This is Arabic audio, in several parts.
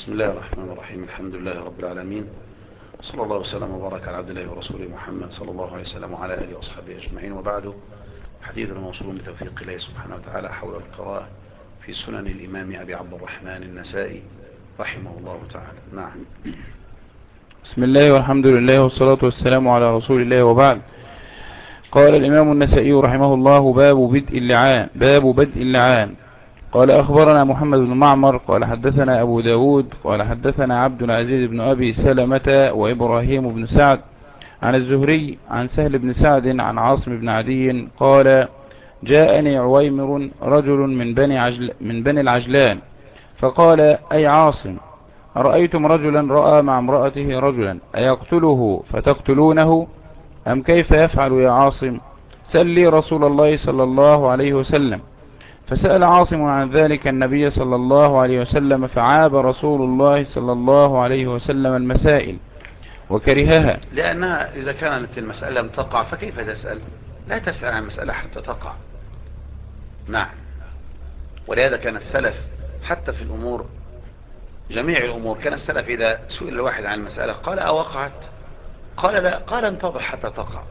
بسم الله الرحمن الرحيم. الحمد لله رب العالمين، صلى الله وسلم وبارك على عبد الله ورسوله محمد صلى الله عليه وسلم وعلى آله وأصحابه أجمعين، وبعد. حديثنا موصول بتوفيق الله سبحانه وتعالى حول القراءة في سنن الإمام أبي عبد الرحمن النسائي رحمه الله تعالى. نعم. بسم الله والحمد لله والصلاة والسلام على رسول الله، وبعد. قال الإمام النسائي رحمه الله: باب بدء اللعان. قال أخبرنا محمد بن معمر قال حدثنا أبو داود قال حدثنا عبد العزيز بن أبي سلمة وإبراهيم بن سعد عن الزهري عن سهل بن سعد عن عاصم بن عدي قال: جاءني عويمر رجل من بني العجلان، فقال: أي عاصم، أرأيتم رجلا رأى مع امرأته رجلا أيقتله فتقتلونه أم كيف يفعل يا عاصم؟ سل لي رسول الله صلى الله عليه وسلم. فسأل عاصم عن ذلك النبي صلى الله عليه وسلم، فعاب رسول الله صلى الله عليه وسلم المسائل وكرهها، لأنها إذا كانت المسألة لم تقع فكيف تسأل؟ لا تسأل عن المسألة حتى تقع. نعم. ولهذا كان السلف حتى في الأمور، جميع الأمور، كان السلف إذا سئل الواحد عن المسألة قال: أوقعت؟ قال: لا. قال: انتظر حتى تقع.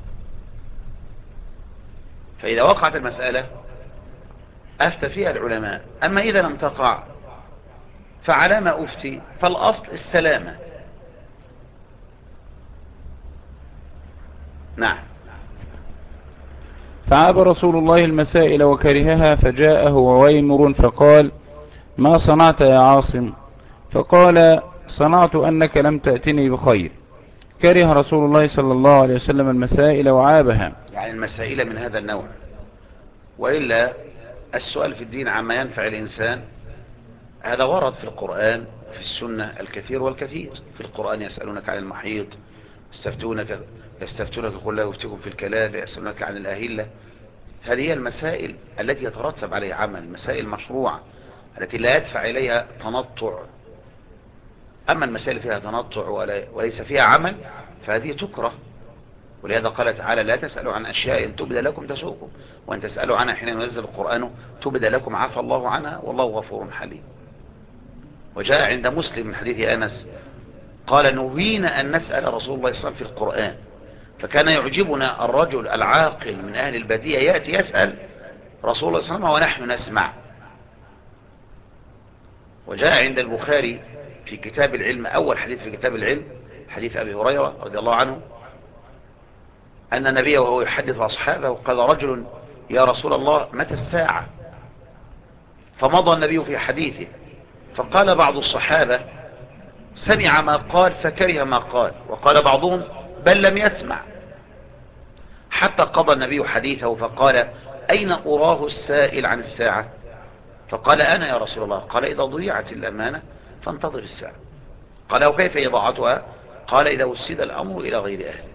فإذا وقعت المسألة أفتى فيها العلماء، أما إذا لم تقع فعلى ما أفتي، فالأصل السلامة. نعم. فعاب رسول الله المسائل وكرهها، فجاءه عويمر فقال: ما صنعت يا عاصم؟ فقال: صنعت أنك لم تأتني بخير. كره رسول الله صلى الله عليه وسلم المسائل وعابها، يعني المسائل من هذا النوع. وإلا السؤال في الدين عما ينفع الإنسان هذا ورد في القرآن وفي السنة الكثير والكثير. في القرآن: يسألونك عن المحيط، يستفتونك قل لا يفتيكم في الكلام، يسألونك عن الأهلة. هذه هي المسائل التي يترتب عليها عمل، المسائل المشروعة التي لا يدفع إليها تنطع. أما المسائل فيها تنطع وليس فيها عمل فهذه تكره. ولهذا قال تعالى: لا تسألوا عن أشياء إن تبد لكم تسؤكم، وأن تسألوا عنها حين ينزل القرآن تبد لكم عفى الله عنها والله غفور حليم. وجاء عند مسلم من حديث أنس قال: نهينا أن نسأل رسول الله صلى الله عليه وسلم في القرآن، فكان يعجبنا الرجل العاقل من أهل البادية يأتي يسأل رسول الله صلى الله عليه وسلم ونحن نسمع. وجاء عند البخاري في كتاب العلم، أول حديث في كتاب العلم، حديث أبي هريرة رضي الله عنه، أن النبي وهو يحدث أصحابه قال: رجل يا رسول الله متى الساعة؟ فمضى النبي في حديثه، فقال بعض الصحابة: سمع ما قال فكره ما قال، وقال بعضهم: بل لم يسمع. حتى قضى النبي حديثه فقال: أين أراه السائل عن الساعة؟ فقال: أنا يا رسول الله. قال: إذا ضيعت الأمانة فانتظر الساعة. قال: وكيف إضاعتها؟ قال: إذا وسد الأمر إلى غير أهله.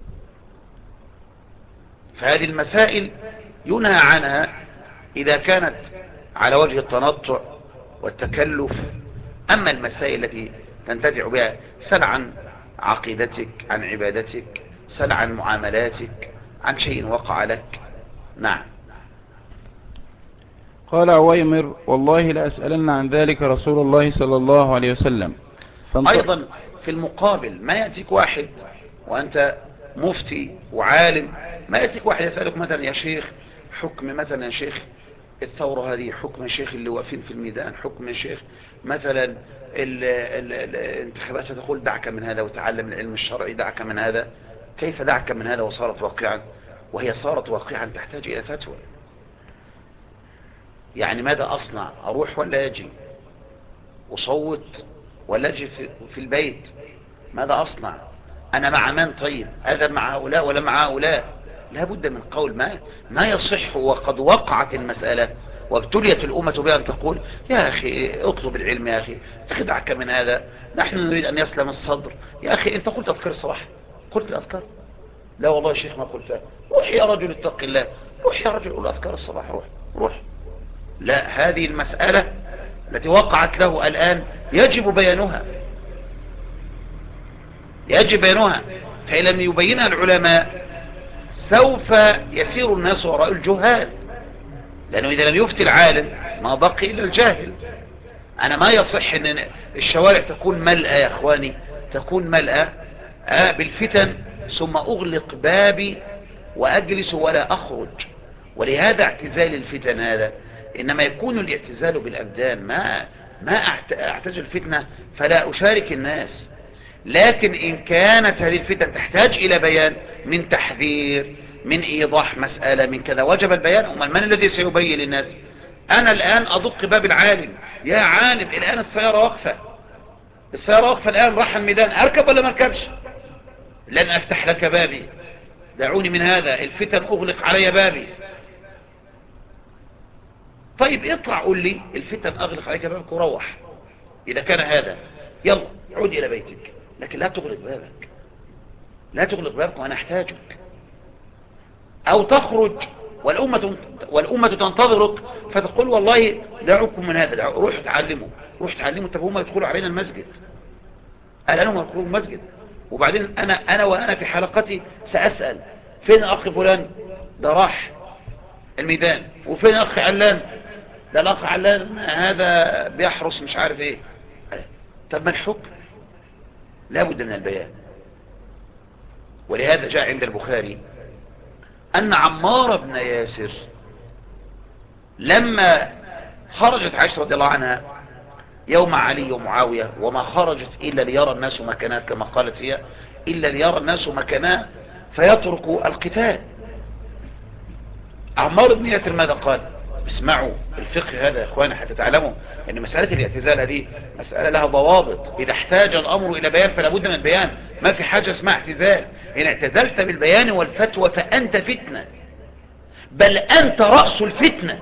فهذه المسائل ينهى عنها إذا كانت على وجه التنطع والتكلف. أما المسائل التي تنتفع بها، سل عن عقيدتك، عن عبادتك، سل عن معاملاتك، عن شيء وقع لك. نعم. قال عويمر: والله لأسألن عن ذلك رسول الله صلى الله عليه وسلم. أيضا في المقابل ما يأتيك واحد وأنت مفتي وعالم، ما يأتيك واحد يسألك مثلا: يا شيخ حكم مثلا، يا شيخ الثورة هذه حكم، يا شيخ اللي واقفين في الميدان حكم، يا شيخ مثلا الانتخابات، تقول دعك من هذا وتعلم العلم الشرعي، دعك من هذا. كيف دعك من هذا وصارت واقعا؟ وهي صارت واقعا تحتاج إلى فتوى. يعني ماذا أصنع؟ أروح ولا أجي؟ أصوت ولا أجي في البيت؟ ماذا أصنع؟ أنا مع من؟ طيب أذهب مع هؤلاء ولا مع هؤلاء؟ لا بد من قول ما يصح. وقد وقعت المسألة وابتليت الأمة بها أن تقول: يا أخي اطلب العلم، يا أخي خدعك من هذا، نحن نريد أن يسلم الصدر. يا أخي أنت قلت أذكار الصباح، قلت الأذكار؟ لا والله يا شيخ ما قلتها. روح يا رجل اتق الله، روح يا رجل قول أذكار الصباح، روح. لا، هذه المسألة التي وقعت له الآن يجب بيانها، فإن لم يبينها العلماء سوف يسير الناس وراء الجهال، لأنه إذا لم يفتي العالم ما بقي إلا الجاهل. انا ما يصح ان الشوارع تكون ملأة يا اخواني، تكون ملأة بالفتن ثم اغلق بابي واجلس ولا اخرج. ولهذا اعتزال الفتن هذا انما يكون الاعتزال بالابدان، ما اعتزل الفتنة فلا اشارك الناس. لكن ان كانت هذه الفتن تحتاج الى بيان من تحذير من ايضاح مسألة من كذا وجب البيان. امال من الذي سيبين للناس؟ انا الان ادق باب العالم، يا عالم الان السيارة واقفة، السيارة واقفة الان راح الميدان، اركب ولا ما اركبش؟ لن افتح لك بابي، دعوني من هذا، الفتن اغلق علي بابي. طيب اطلع قول لي الفتن اغلق عليك بابك وروح، اذا كان هذا يلا عود الى بيتك، لكن لا تغلق بابك، لا تغلق بابك وانا احتاجك. او تخرج والأمة تنتظرك فتقول والله دعوكم من هذا، روحوا تعلموا، روحوا تعلموا. طب هم يدخلوا علينا المسجد، الآن هم يدخلوا المسجد، وبعدين أنا وأنا في حلقتي سأسأل فين أخ فلان؟ ده راح الميدان. وفين أخ علان؟ ده الأخ علان هذا بيحرس مش عارف ايه. طب ما الحكم؟ لابد من البيان. ولهذا جاء عند البخاري أن عمار بن ياسر لما خرجت عائشة رضي الله عنها يوم علي ومعاوية، وما خرجت إلا ليرى الناس مكانها كما قالت هي، إلا ليرى الناس مكانها فيتركوا القتال. عمار بن ياسر ماذا قال؟ اسمعوا الفقه هذا يا اخواني حتى تعلموا ان مسألة الاعتزال هذه مسألة لها ضوابط، اذا احتاج الامر الى بيان فلا بد من البيان، ما في حاجة اسمها اعتزال. ان اعتزلت بالبيان والفتوى فانت فتنة، بل انت رأس الفتنة.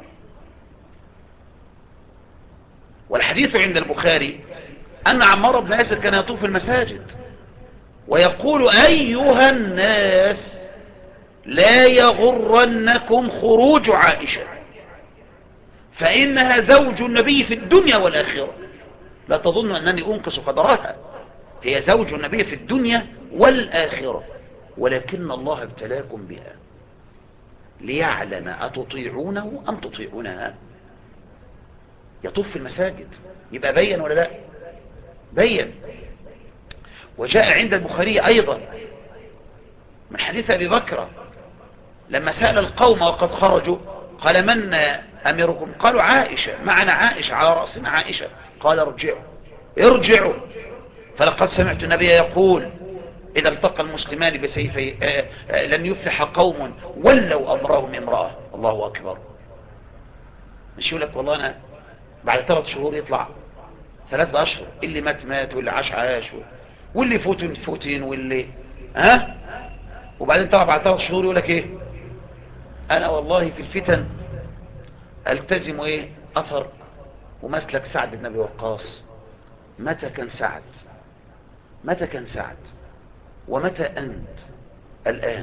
والحديث عند البخاري ان عمار بن ياسر كان يطوف المساجد ويقول ايها الناس لا يغرنكم خروج عائشة فإنها زوج النبي في الدنيا والآخرة. لا تظن أنني أنقص قدرها، هي زوج النبي في الدنيا والآخرة، ولكن الله ابتلاكم بها ليعلم أتطيعونه أم تطيعونها. يطوف في المساجد، يبقى بين ولا لا؟ بين. وجاء عند البخاري أيضا من حديث أبي بكر لما سأل القوم وقد خرجوا قال من أميركم؟ قالوا عائشة، معنا عائشة، على رأسنا عائشة. قال ارجعوا ارجعوا، فلقد سمعت النبي يقول إذا التقى المسلمان بسيفي لن يفلح قوم ولوا أمرهم امرأة. الله أكبر. مش يقول لك والله أنا بعد 3 شهور يطلع 3 أشهر، اللي مات واللي عاش واللي فوتين واللي وبعدين طلع بعد 3 شهور يقول لك ايه؟ انا والله في الفتن التزم اثر ومسلك سعد بن ابي وقاص. متى كان سعد؟ متى كان سعد؟ ومتى انت الان؟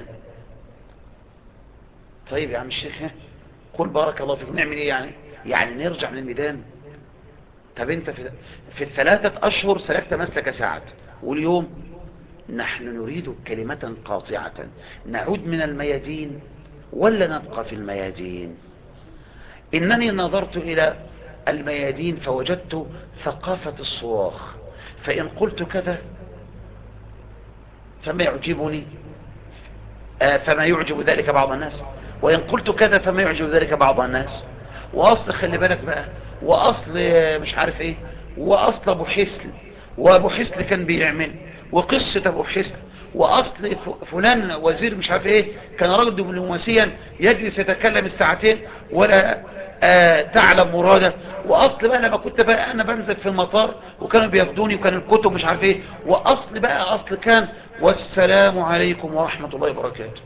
طيب يا عم الشيخ قل بارك الله فيك، نعمل ايه يعني نرجع من الميدان؟ طب انت في ال3 أشهر سلكت مسلك سعد، واليوم نحن نريد كلمة قاطعة، نعود من الميادين ولا نبقى في الميادين؟ إنني نظرت إلى الميادين فوجدت ثقافة الصراخ، فإن قلت كذا فما يعجبني فما يعجب ذلك بعض الناس، وإن قلت كذا فما يعجب ذلك بعض الناس. وأصل خلي بالك بقى، وأصل مش عارف ايه، وأصل أبو حسن، وأبو حسن كان بيعمل، وقصة أبو حسن، وأصل فلان وزير مش عارف ايه كان راجل دبلوماسيا يجلس يتكلم الساعتين ولا تعلم مراده. وأصل بقى لما كنت بقى أنا بنزل في المطار وكانوا بياخدوني وكان الكتب مش عارف ايه، وأصل بقى أصل كان والسلام عليكم ورحمة الله وبركاته.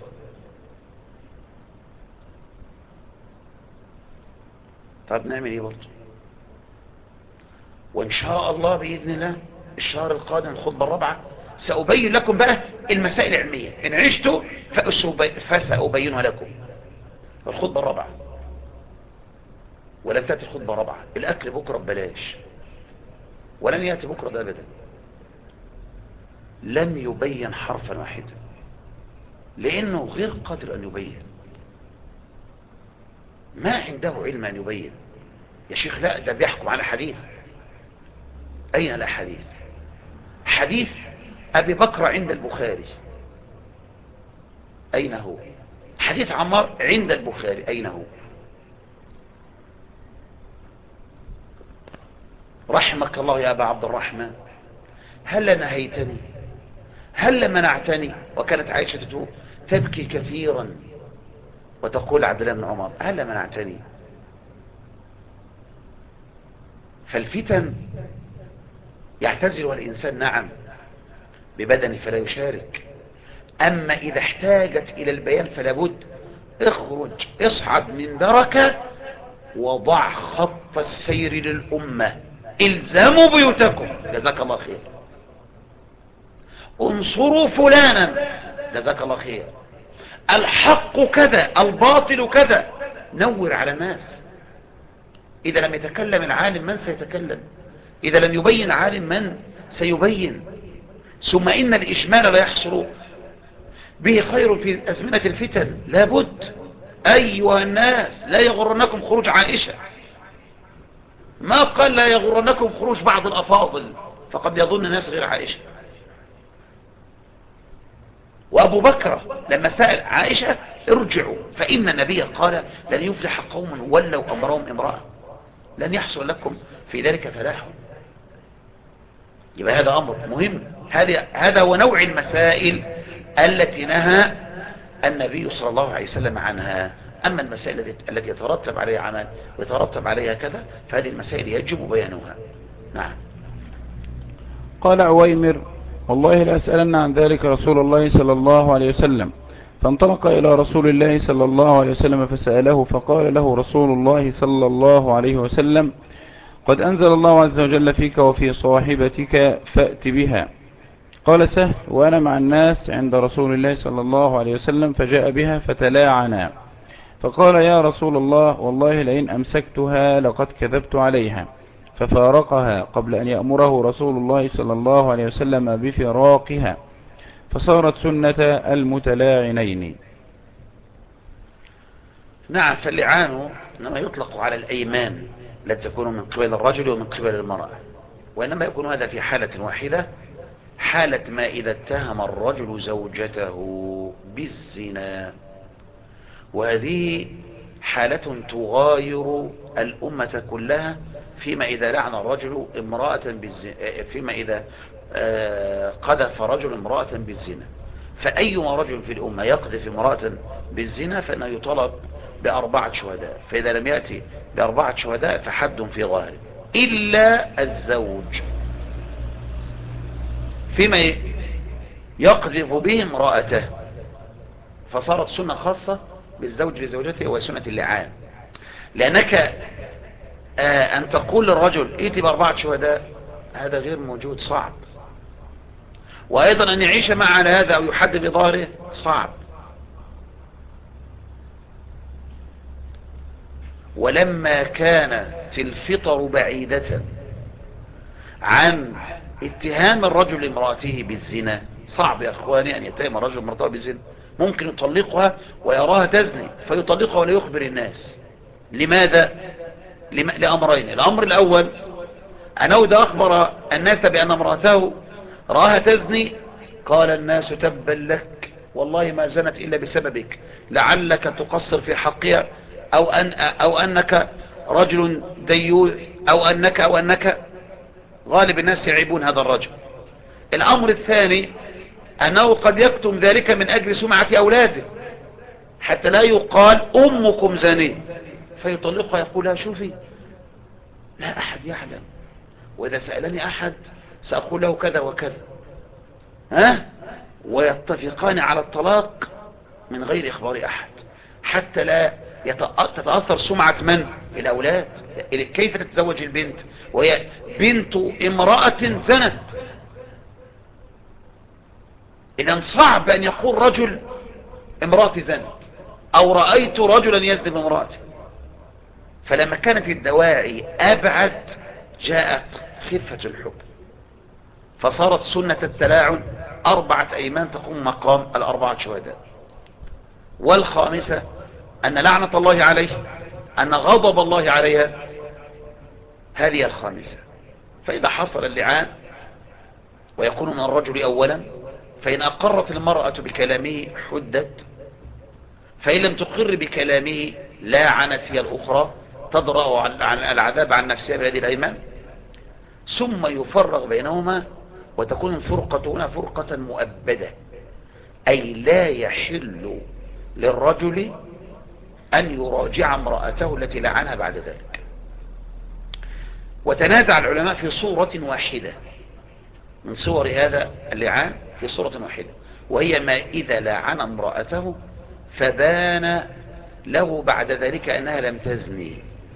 طب نعمل ايه برضه؟ وان شاء الله باذن الله الشهر القادم الخطبه الرابعه سأبين لكم بقى المسائل العلميه، ان عشتوا فسأبينها لكم. الخطبه الرابعه، ولن تاتي الخطبه الرابعه. الاكل بكره ببلاش، ولن ياتي بكره ده ابدا. لم يبين حرفا واحدا لانه غير قادر ان يبين، ما عنده علم ان يبين. يا شيخ لا، ده بيحكم على حديث. أين الأحاديث؟ حديث أبي بكر عند البخاري، أين هو؟ حديث عمار عند البخاري، أين هو؟ رحمك الله يا أبا عبد الرحمن، هل نهيتني؟ هل منعتني؟ وكانت عائشة تبكي كثيرا وتقول عبد الله بن عمر هل منعتني؟ فالفتن يعتزل الإنسان نعم ببدنه فلا يشارك، أما إذا احتاجت إلى البيان فلا بد. اخرج، اصعد من دركة، وضع خط السير للأمة، الزموا بيوتكم جزاك الله خير، انصروا فلانا جزاك الله خير، الحق كذا الباطل كذا، نور على الناس. إذا لم يتكلم العالم من سيتكلم؟ إذا لم يبين عالم من سيبين؟ ثم إن الإجمال لا يحصل به خير في أزمنة الفتن، لابد. أيها الناس لا يغرنكم خروج عائشة، ما قال لا يغرنكم خروج بعض الأفاضل، فقد يظن الناس غير عائشة. وأبو بكر لما سأل عائشة ارجعوا فإن النبي قال لن يفلح قوم ولوا أمرهم امرأة، لن يحصل لكم في ذلك فلاح. يبقى هذا أمر مهم، هذا هو نوع المسائل التي نهى النبي صلى الله عليه وسلم عنها. أما المسائل التي يترتب عليها عمل ويترتب عليها كذا، فهذه المسائل يجب بيانها. نعم. قال عويمر والله لأسألن عن ذلك رسول الله صلى الله عليه وسلم، فانطلق إلى رسول الله صلى الله عليه وسلم فسأله، فقال له رسول الله صلى الله عليه وسلم قد أنزل الله عز وجل فيك وفي صاحبتك فأت بها. قال سهل وأنا مع الناس عند رسول الله صلى الله عليه وسلم فجاء بها فتلاعنا، فقال يا رسول الله والله لئن أمسكتها لقد كذبت عليها، ففارقها قبل أن يأمره رسول الله صلى الله عليه وسلم بفراقها، فصارت سنة المتلاعنين. نعم، فاللعان إنما يطلق على الأيمان التي تكون من قبل الرجل ومن قبل المرأة، وإنما يكون هذا في حالة واحدة، حالة ما إذا اتهم الرجل زوجته بالزنا، وهذه حالة تغاير الأمة كلها فيما إذا لعن الرجل امرأة بالزنا، فيما إذا قذف رجل امرأة بالزنا. فأيما رجل في الأمة يقذف امرأة بالزنا فإنه يطلب ب4 شهداء، فإذا لم يأتي ب4 شهداء فحد في ظاهره، إلا الزوج فيما يقذف به امرأته، فصارت سنة خاصة بالزوج لزوجته وسنة اللعان. لأنك أن تقول للرجل ائتي ب4 شهداء هذا غير موجود، صعب. وأيضا أن يعيش مع على هذا أو يحد بظاهره صعب. ولما كانت الفطر بعيدة عن اتهام الرجل امرأته بالزنا، صعب يا أخواني أن يتهم الرجل امرأته بالزنا، ممكن يطلقها ويراها تزني فيطلقها ولا يخبر الناس. لماذا؟ لأمرين. الأمر الأول أنه إذا أخبر الناس بأن امرأته رآها تزني قال الناس تبا لك والله ما زنت إلا بسببك، لعلك تقصر في حقها، أو أنك رجل ديوث، أو أنك غالب الناس يعيبون هذا الرجل. الأمر الثاني أنه قد يكتم ذلك من أجل سمعة أولاده حتى لا يقال أمكم زانية، فيطلقها يقولها شوفي لا أحد يعلم، وإذا سألني أحد سأقول له كذا وكذا، ويتفقان على الطلاق من غير إخبار أحد حتى لا تتأثر سمعة من؟ الأولاد. كيف تتزوج البنت وهي بنت امرأة زنت؟ إذن صعب أن يقول رجل امرأة زنت أو رأيت رجلا يزني بامرأته. فلما كانت الدواعي أبعد جاءت خفة الحكم، فصارت سنة التلاعن 4 أيمان تقوم مقام 4 شهداء. والخامسة أن لعنة الله عليه، أن غضب الله عليها هذه الخامسة. فإذا حصل اللعان ويكون من الرجل أولا، فإن أقرت المرأة بكلامه حدت، فإن لم تقر بكلامه لاعنت هي الأخرى، تضرأ العذاب عن نفسها بهذه الأيمان، ثم يفرق بينهما، وتكون الفرقة هنا فرقة مؤبدة، أي لا يحل للرجل أن يراجع امرأته التي لعنها بعد ذلك. وتنازع العلماء في صورة واحدة من صور هذا اللعان، في صورة واحدة، وهي ما إذا لعن امرأته فبان له بعد ذلك أنها لم تزني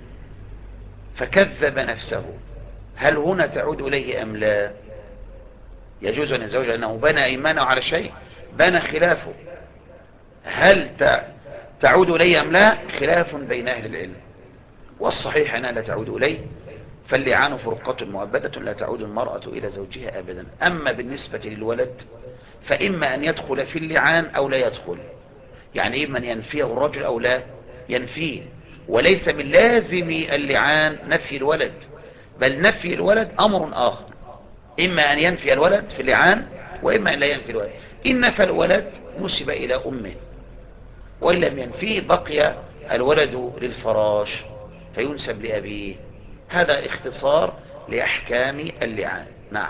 فكذب نفسه، هل هنا تعود إليه أم لا؟ يجوز أن الزوج أنه بنى إيمانه على شيء بنى خلافه، هل تعود إليه أم لا؟ خلاف بين أهل العلم، والصحيح أنها لا تعود إليه، فاللعان فرقة مؤبدة لا تعود المرأة إلى زوجها أبدا. أما بالنسبة للولد فإما أن يدخل في اللعان أو لا يدخل، يعني إما أن ينفيه الرجل أو لا ينفيه، وليس من لازم اللعان نفي الولد، بل نفي الولد أمر آخر، إما أن ينفي الولد في اللعان وإما أن لا ينفي الولد. إن نفى الولد نسب إلى أمه، وإن لم ينفيه بقي الولد للفراش فينسب لأبيه. هذا اختصار لأحكام اللعان. نعم.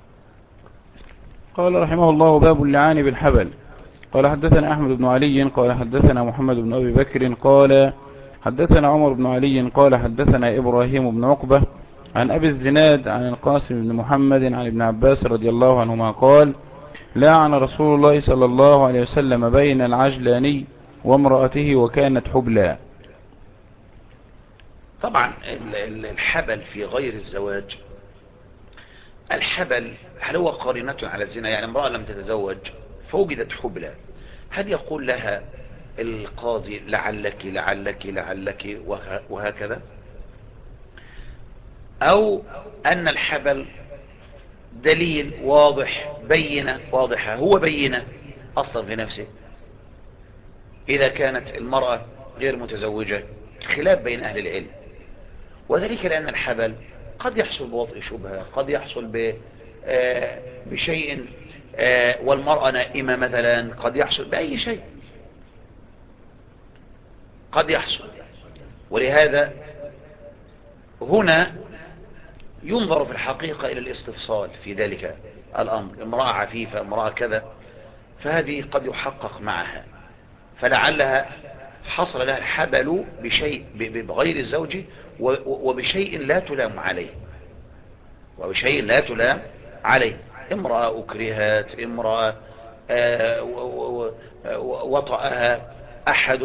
قال رحمه الله: باب اللعان بالحبل. قال حدثنا أحمد بن علي قال حدثنا محمد بن أبي بكر قال حدثنا عمر بن علي قال حدثنا إبراهيم بن عقبة عن أبي الزناد عن القاسم بن محمد عن ابن عباس رضي الله عنهما قال: لعن رسول الله صلى الله عليه وسلم بين العجلاني وامرأته وكانت حبلى. طبعا الحبل في غير الزواج، الحبل هل هو قارنة على الزنا؟ يعني امرأة لم تتزوج فوجدت حبلى، هل يقول لها القاضي لعلك لعلك لعلك وهكذا، أو أن الحبل دليل واضح بينة واضحة، هو بينة أصلا في نفسه إذا كانت المرأة غير متزوجة؟ خلاف بين أهل العلم، وذلك لأن الحبل قد يحصل بوضع شبهة، قد يحصل بشيء، والمرأة نائمة مثلا، قد يحصل بأي شيء قد يحصل. ولهذا هنا ينظر في الحقيقة إلى الاستفصال في ذلك الأمر، امرأة عفيفة، امرأة كذا، فهذه قد يحقق معها، فلعلها حصل لها الحبل بشيء بغير الزوج وبشيء لا تلام عليه، وبشيء لا تلام عليه، امرأة أكرهت، امرأة وطأها أحد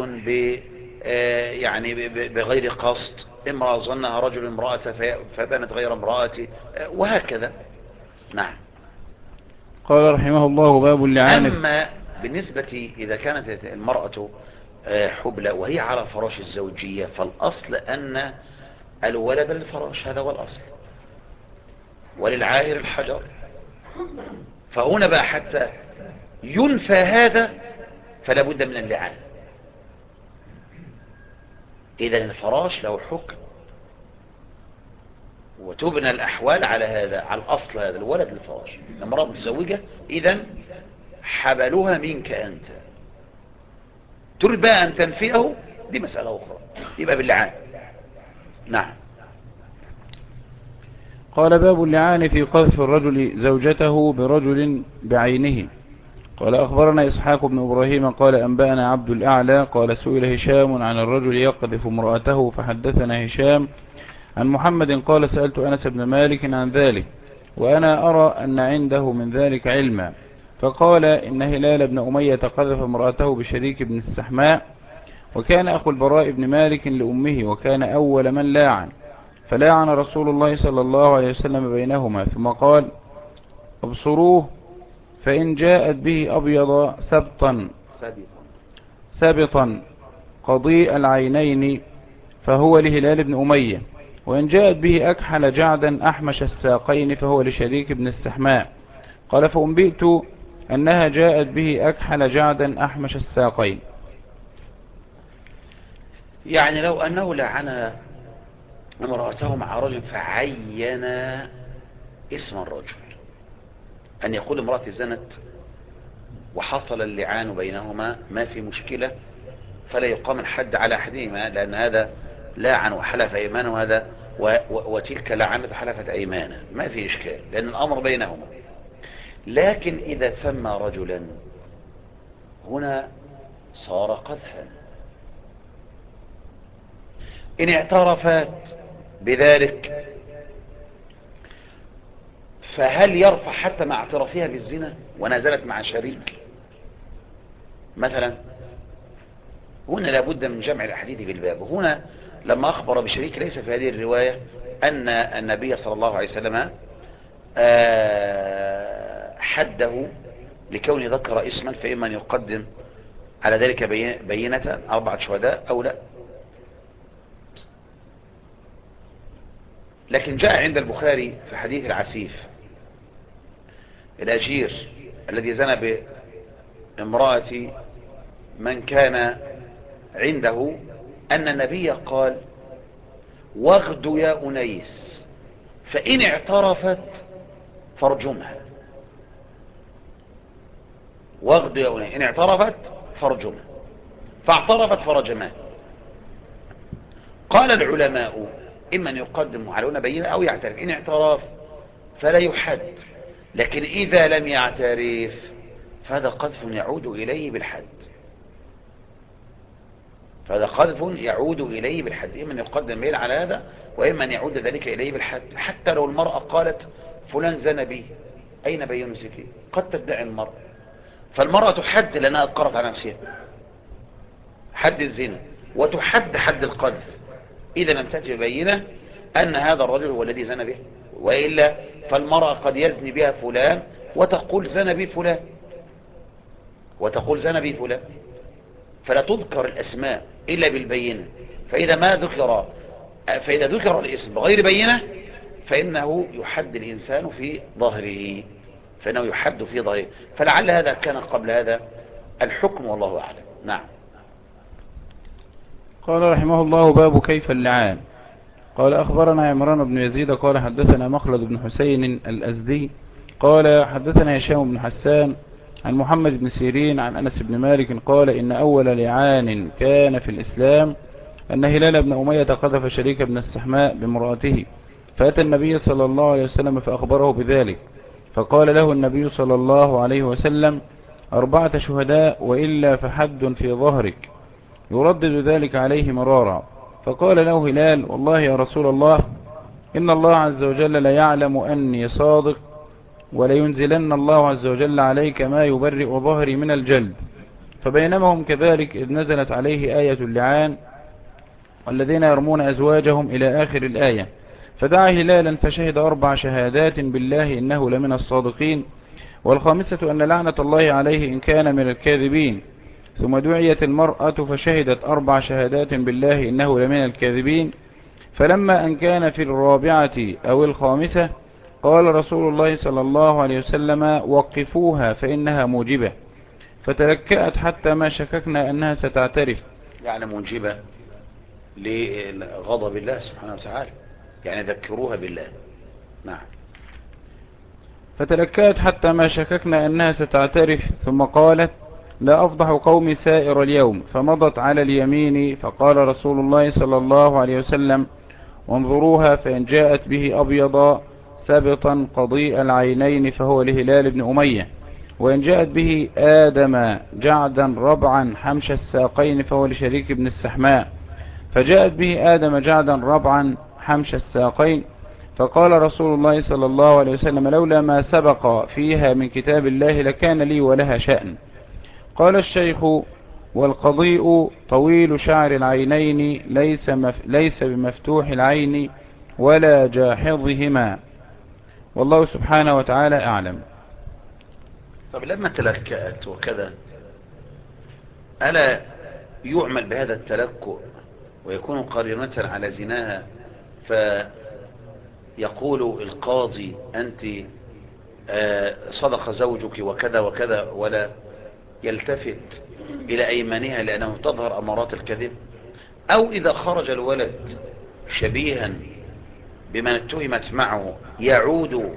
يعني بغير قصد، امرأة ظنها رجل امرأة فبانت غير امرأة، وهكذا. نعم. قال رحمه الله: باب اللعان. أما بالنسبة إذا كانت المرأة حبلى وهي على فراش الزوجية، فالأصل أن الولد للفراش، هذا هو الأصل، وللعاهر الحجر. فهنا بقى حتى ينفى هذا فلا بد من اللعان. إذا الفراش له حكم، وتبنى الأحوال على هذا، على الأصل هذا الولد للفراش، المرأة متزوجة، إذا حبلها منك أنت، تريد بقى أن تنفيه، دي مسألة أخرى، يبقى باللعان. نعم. قال: باب اللعان في قذف الرجل زوجته برجل بعينه. قال: أخبرنا إسحاق بن إبراهيم قال أنبأنا عبد الأعلى قال: سئل هشام عن الرجل يقذف امرأته، فحدثنا هشام عن محمد قال: سألت أنس بن مالك عن ذلك وأنا أرى أن عنده من ذلك علما، فقال: إن هلال بن أمية قذف امرأته بشريك بن السحماء، وكان أخو البراء بن مالك لأمه، وكان أول من لاعن، فلاعن رسول الله صلى الله عليه وسلم بينهما، ثم قال: ابصروه، فإن جاءت به أبيض سبطا قضيء العينين فهو لهلال بن أمية، وإن جاءت به أكحل جعدا أحمش الساقين فهو لشريك بن السحماء. قال: فأنبئت أنها جاءت به أكحل جعدا أحمش الساقين. يعني لو أنه لعن امرأته مع رجل فعين اسم الرجل، أن يقول امرأة زنت وحصل اللعان بينهما ما في مشكلة، فلا يقام الحد على أحدهما، لأن هذا لاعن وحلف أيمانا، وهذا وتلك لعنت حلفت أيمانا، ما في إشكال لأن الأمر بينهما. لكن إذا سمى رجلا هنا صار قذفا. إن اعترفت بذلك فهل يرفع حتى مع اعترافها بالزنا ونزلت مع شريك مثلا؟ هنا لابد من جمع الأحاديث بالباب. هنا لما أخبر بشريك ليس في هذه الرواية أن النبي صلى الله عليه وسلم حده لكونه ذكر اسما، فإما أن يقدم على ذلك بينة 4 شهداء أو لا. لكن جاء عند البخاري في حديث العسيف الأجير الذي زنى بامرأة من كان عنده أن النبي قال: واغد يا أنيس، فإن اعترفت فارجمها. واغد يا أنيس، إن اعترفت فارجمها. فاعترفت فرجمها. قال العلماء: إما أن يقدم على بينة أو يعترف. إن اعترف فلا يحد، لكن إذا لم يعترف فهذا قذف يعود إليه بالحد. فهذا قذف يعود إليه بالحد، إما أن يقدم بين على هذا، وإما أن يعود ذلك إليه بالحد. حتى لو المرأة قالت فلان زنى بي، أين بينتك؟ قد تدعي المرأة، فالمرأة تحد لأنها أقرت على نفسها حد الزنا، وتحد حد القذف إذا لم تأتي ببينة أن هذا الرجل هو الذي زنى به. وإلا فالمرأة قد يزني بها فلان وتقول زنى بي فلان، وتقول زنى بي فلان، فلا تذكر الأسماء إلا بالبينة. فإذا ذكر الاسم بغير بينة فإنه يحد الإنسان في ظهره، فلعل هذا كان قبل هذا الحكم، والله أعلم. نعم. قال رحمه الله: باب كيف اللعان. قال أخبرنا عمران بن يزيد قال حدثنا مخلد بن حسين الأزدي قال حدثنا هشام بن حسان عن محمد بن سيرين عن أنس بن مالك قال: إن أول لعان كان في الإسلام أن هلال بن أمية قذف شريك بن السحماء بامرأته، فأتى النبي صلى الله عليه وسلم فأخبره بذلك، فقال له النبي صلى الله عليه وسلم: 4 شهداء وإلا فحد في ظهرك، يردد ذلك عليه مرارا. فقال له هلال: والله يا رسول الله، إن الله عز وجل لا يعلم أني صادق، ولينزلن الله عز وجل عليك ما يبرئ ظهري من الجلد. فبينما هم كذلك إذ نزلت عليه آية اللعان والذين يرمون أزواجهم إلى آخر الآية، فدعا هلالا فشهد 4 شهادات بالله إنه لمن الصادقين، والخامسة أن لعنة الله عليه إن كان من الكاذبين. ثم دعيت المرأة فشهدت 4 شهادات بالله إنه لمن الكاذبين. فلما أن كان في الرابعة أو الخامسة قال رسول الله صلى الله عليه وسلم: وقفوها فإنها موجبة. فتلكأت حتى ما شككنا أنها ستعترف، يعني موجبة لغضب الله سبحانه وتعالى، يعني ذكروها بالله. نعم. فتلكأت حتى ما شككنا أنها ستعترف، ثم قالت: لا أفضح قومي سائر اليوم. فمضت على اليمين، فقال رسول الله صلى الله عليه وسلم: وانظروها، فإن جاءت به أبيض سبطا قضيء العينين فهو لهلال بن أمية، وإن جاءت به آدم جعدا ربعا حمش الساقين فهو لشريك بن السحماء. فجاءت به آدم جعدا ربعا حمش الساقين، فقال رسول الله صلى الله عليه وسلم: لولا ما سبق فيها من كتاب الله لكان لي ولها شأن. قال الشيخ: والقضيء طويل شعر العينين ليس بمفتوح العين ولا جاحظهما، والله سبحانه وتعالى أعلم. طب لما تلكأت وكذا، ألا يعمل بهذا التلكؤ ويكون قرينة على زناها، فيقول القاضي: أنت صدق زوجك وكذا وكذا، ولا يلتفت إلى أيمانها لأنه تظهر أمارات الكذب؟ أو إذا خرج الولد شبيها بمن اتهمت معه يعود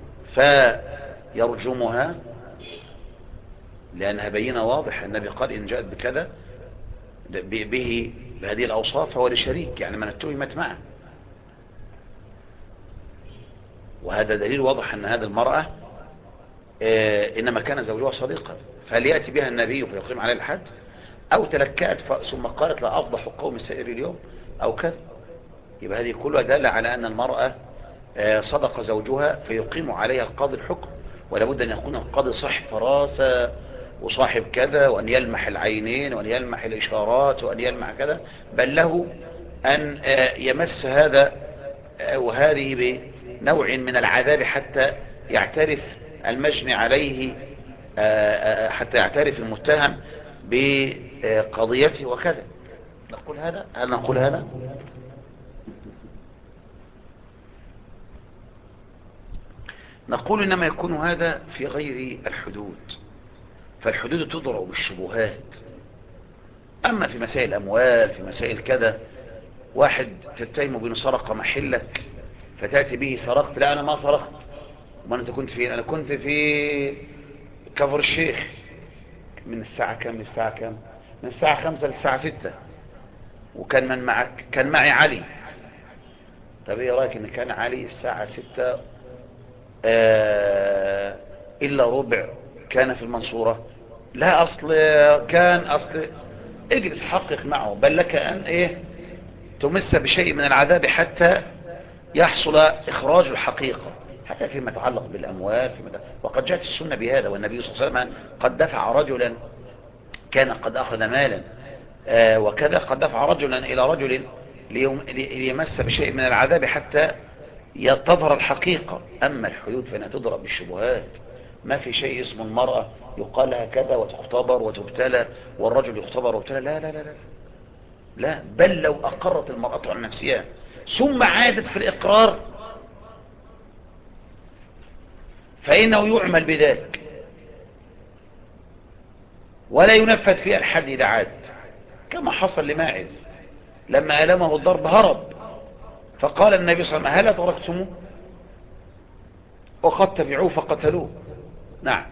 فيرجمها، لأنها بينة واضح. النبي قال إن جاءت بكذا به بهذه الأوصاف فهو لشريك، يعني من اتهمت معه. وهذا دليل واضح أن هذه المرأة إنما كان زوجها صديقا، فهل يأتي بها النبي فيقيم عليه الحد، أو تلكأت ثم قالت لا أفضح قوم السائر اليوم أو كذا؟ يبقى هذه كلها دالة على أن المرأة صدق زوجها فيقيم عليها القاضي الحكم، ولا بد أن يكون القاضي صاحب فراسة وصاحب كذا، وأن يلمح العينين وأن يلمح الإشارات وأن يلمح كذا، بل له أن يمس هذا وهذه بنوع من العذاب حتى يعترف المجني عليه، حتى يعترف المتهم بقضيته وكذا. نقول هذا؟ هل نقول هذا؟ نقول إنما يكون هذا في غير الحدود، فالحدود تضرب بالشبهات. أما في مسائل الأموال، في مسائل كذا، واحد تتهمه بأنه سرق محلك فتأتي به سرقت، لا أنا ما سرقت. وما أنت كنت فين؟ أنا كنت في كفر الشيخ من الساعة كم للساعة كم؟ من الساعة 5 للساعة 6. وكان من معك؟ كان معي علي. طب ايه رأيك ان كان علي الساعة 6 إلا ربع كان في المنصورة؟ لا، أصل اجلس حقق معه، بل لك أن تمس بشيء من العذاب حتى يحصل إخراج الحقيقة، حتى فيما يتعلق بالأموال. وقد جاءت السنة بهذا، والنبي صلى الله عليه وسلم قد دفع رجلا كان قد أخذ مالا وكذا، قد دفع رجلا إلى رجل ليمس بشيء من العذاب حتى تظهر الحقيقة. أما الحدود فإنها تضرب بالشبهات. ما في شيء اسمه المرأة يقال لها كذا وتختبر وتبتلى، والرجل يختبر ويبتلى. لا لا لا لا لا، بل لو أقرت المرأة عن نفسها ثم عادت في الإقرار فإنه يعمل بذلك ولا ينفذ فيها الحد إذا عاد، كما حصل لماعز لما ألمه الضرب هرب، فقال النبي صلى الله عليه وسلم هل تركتموه وقد تبعوه فقتلوه. نعم.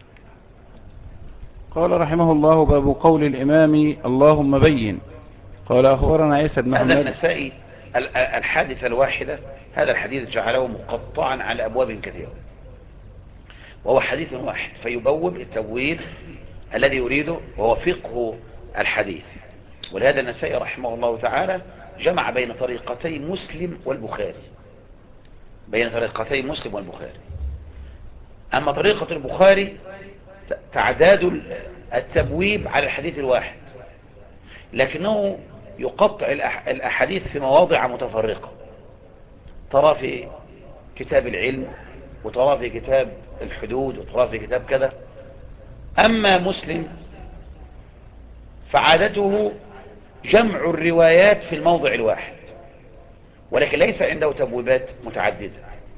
قال رحمه الله باب قول الإمام اللهم بين. قال أخبرنا عيسى بن هذا محمد. النسائي الحادثة الواحدة، هذا الحديث جعله مقطعا على أبواب كثيرة، وهو حديث واحد فيبوب التبويب الذي يريده، وهو فقه الحديث. ولهذا النسائي رحمه الله تعالى جمع بين طريقتي مسلم والبخاري، بين طريقتي مسلم والبخاري. أما طريقة البخاري تعداد التبويب على الحديث الواحد، لكنه يقطع الأحاديث في مواضع متفرقة، ترى في كتاب العلم، وترى في كتاب الحدود، وترى في كتاب كذا. أما مسلم فعادته جمع الروايات في الموضع الواحد، ولكن ليس عنده تبويبات متعددة.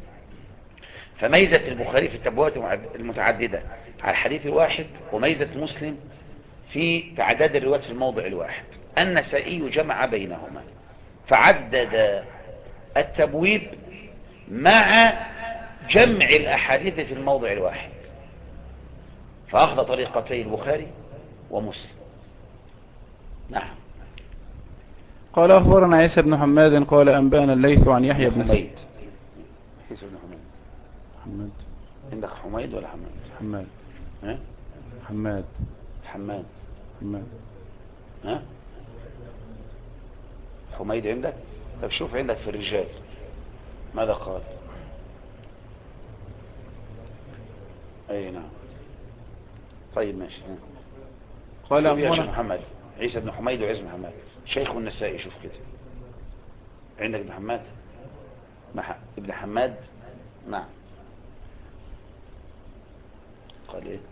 فميزة البخاري في التبويبات المتعددة على الحديث الواحد، وميزة مسلم في تعداد الروايات في الموضع الواحد. النسائي جمع بينهما فعدد التبويب مع جمع الأحاديث في الموضع الواحد، فأخذ طريقتي البخاري ومسلم. نعم. قال أخبرنا عيسى بن حماد قال أنبأنا الليث عن يحيى بن حميد. عيسى بن حميد. حماد. عندك حميد ولا حماد؟ حماد. ها؟ حماد. حماد. حماد. ها؟ حميد عندك؟ طب شوف عندك في الرجال ماذا قال. اي نعم. طيب ماشي. قال شوف يا شيخ أخبرنا محمد، عيسى بن حميد وعيسى بن حماد شيخ النسائي. شوف كده عندك ابن حماد، ابن حماد. نعم. قال ايه؟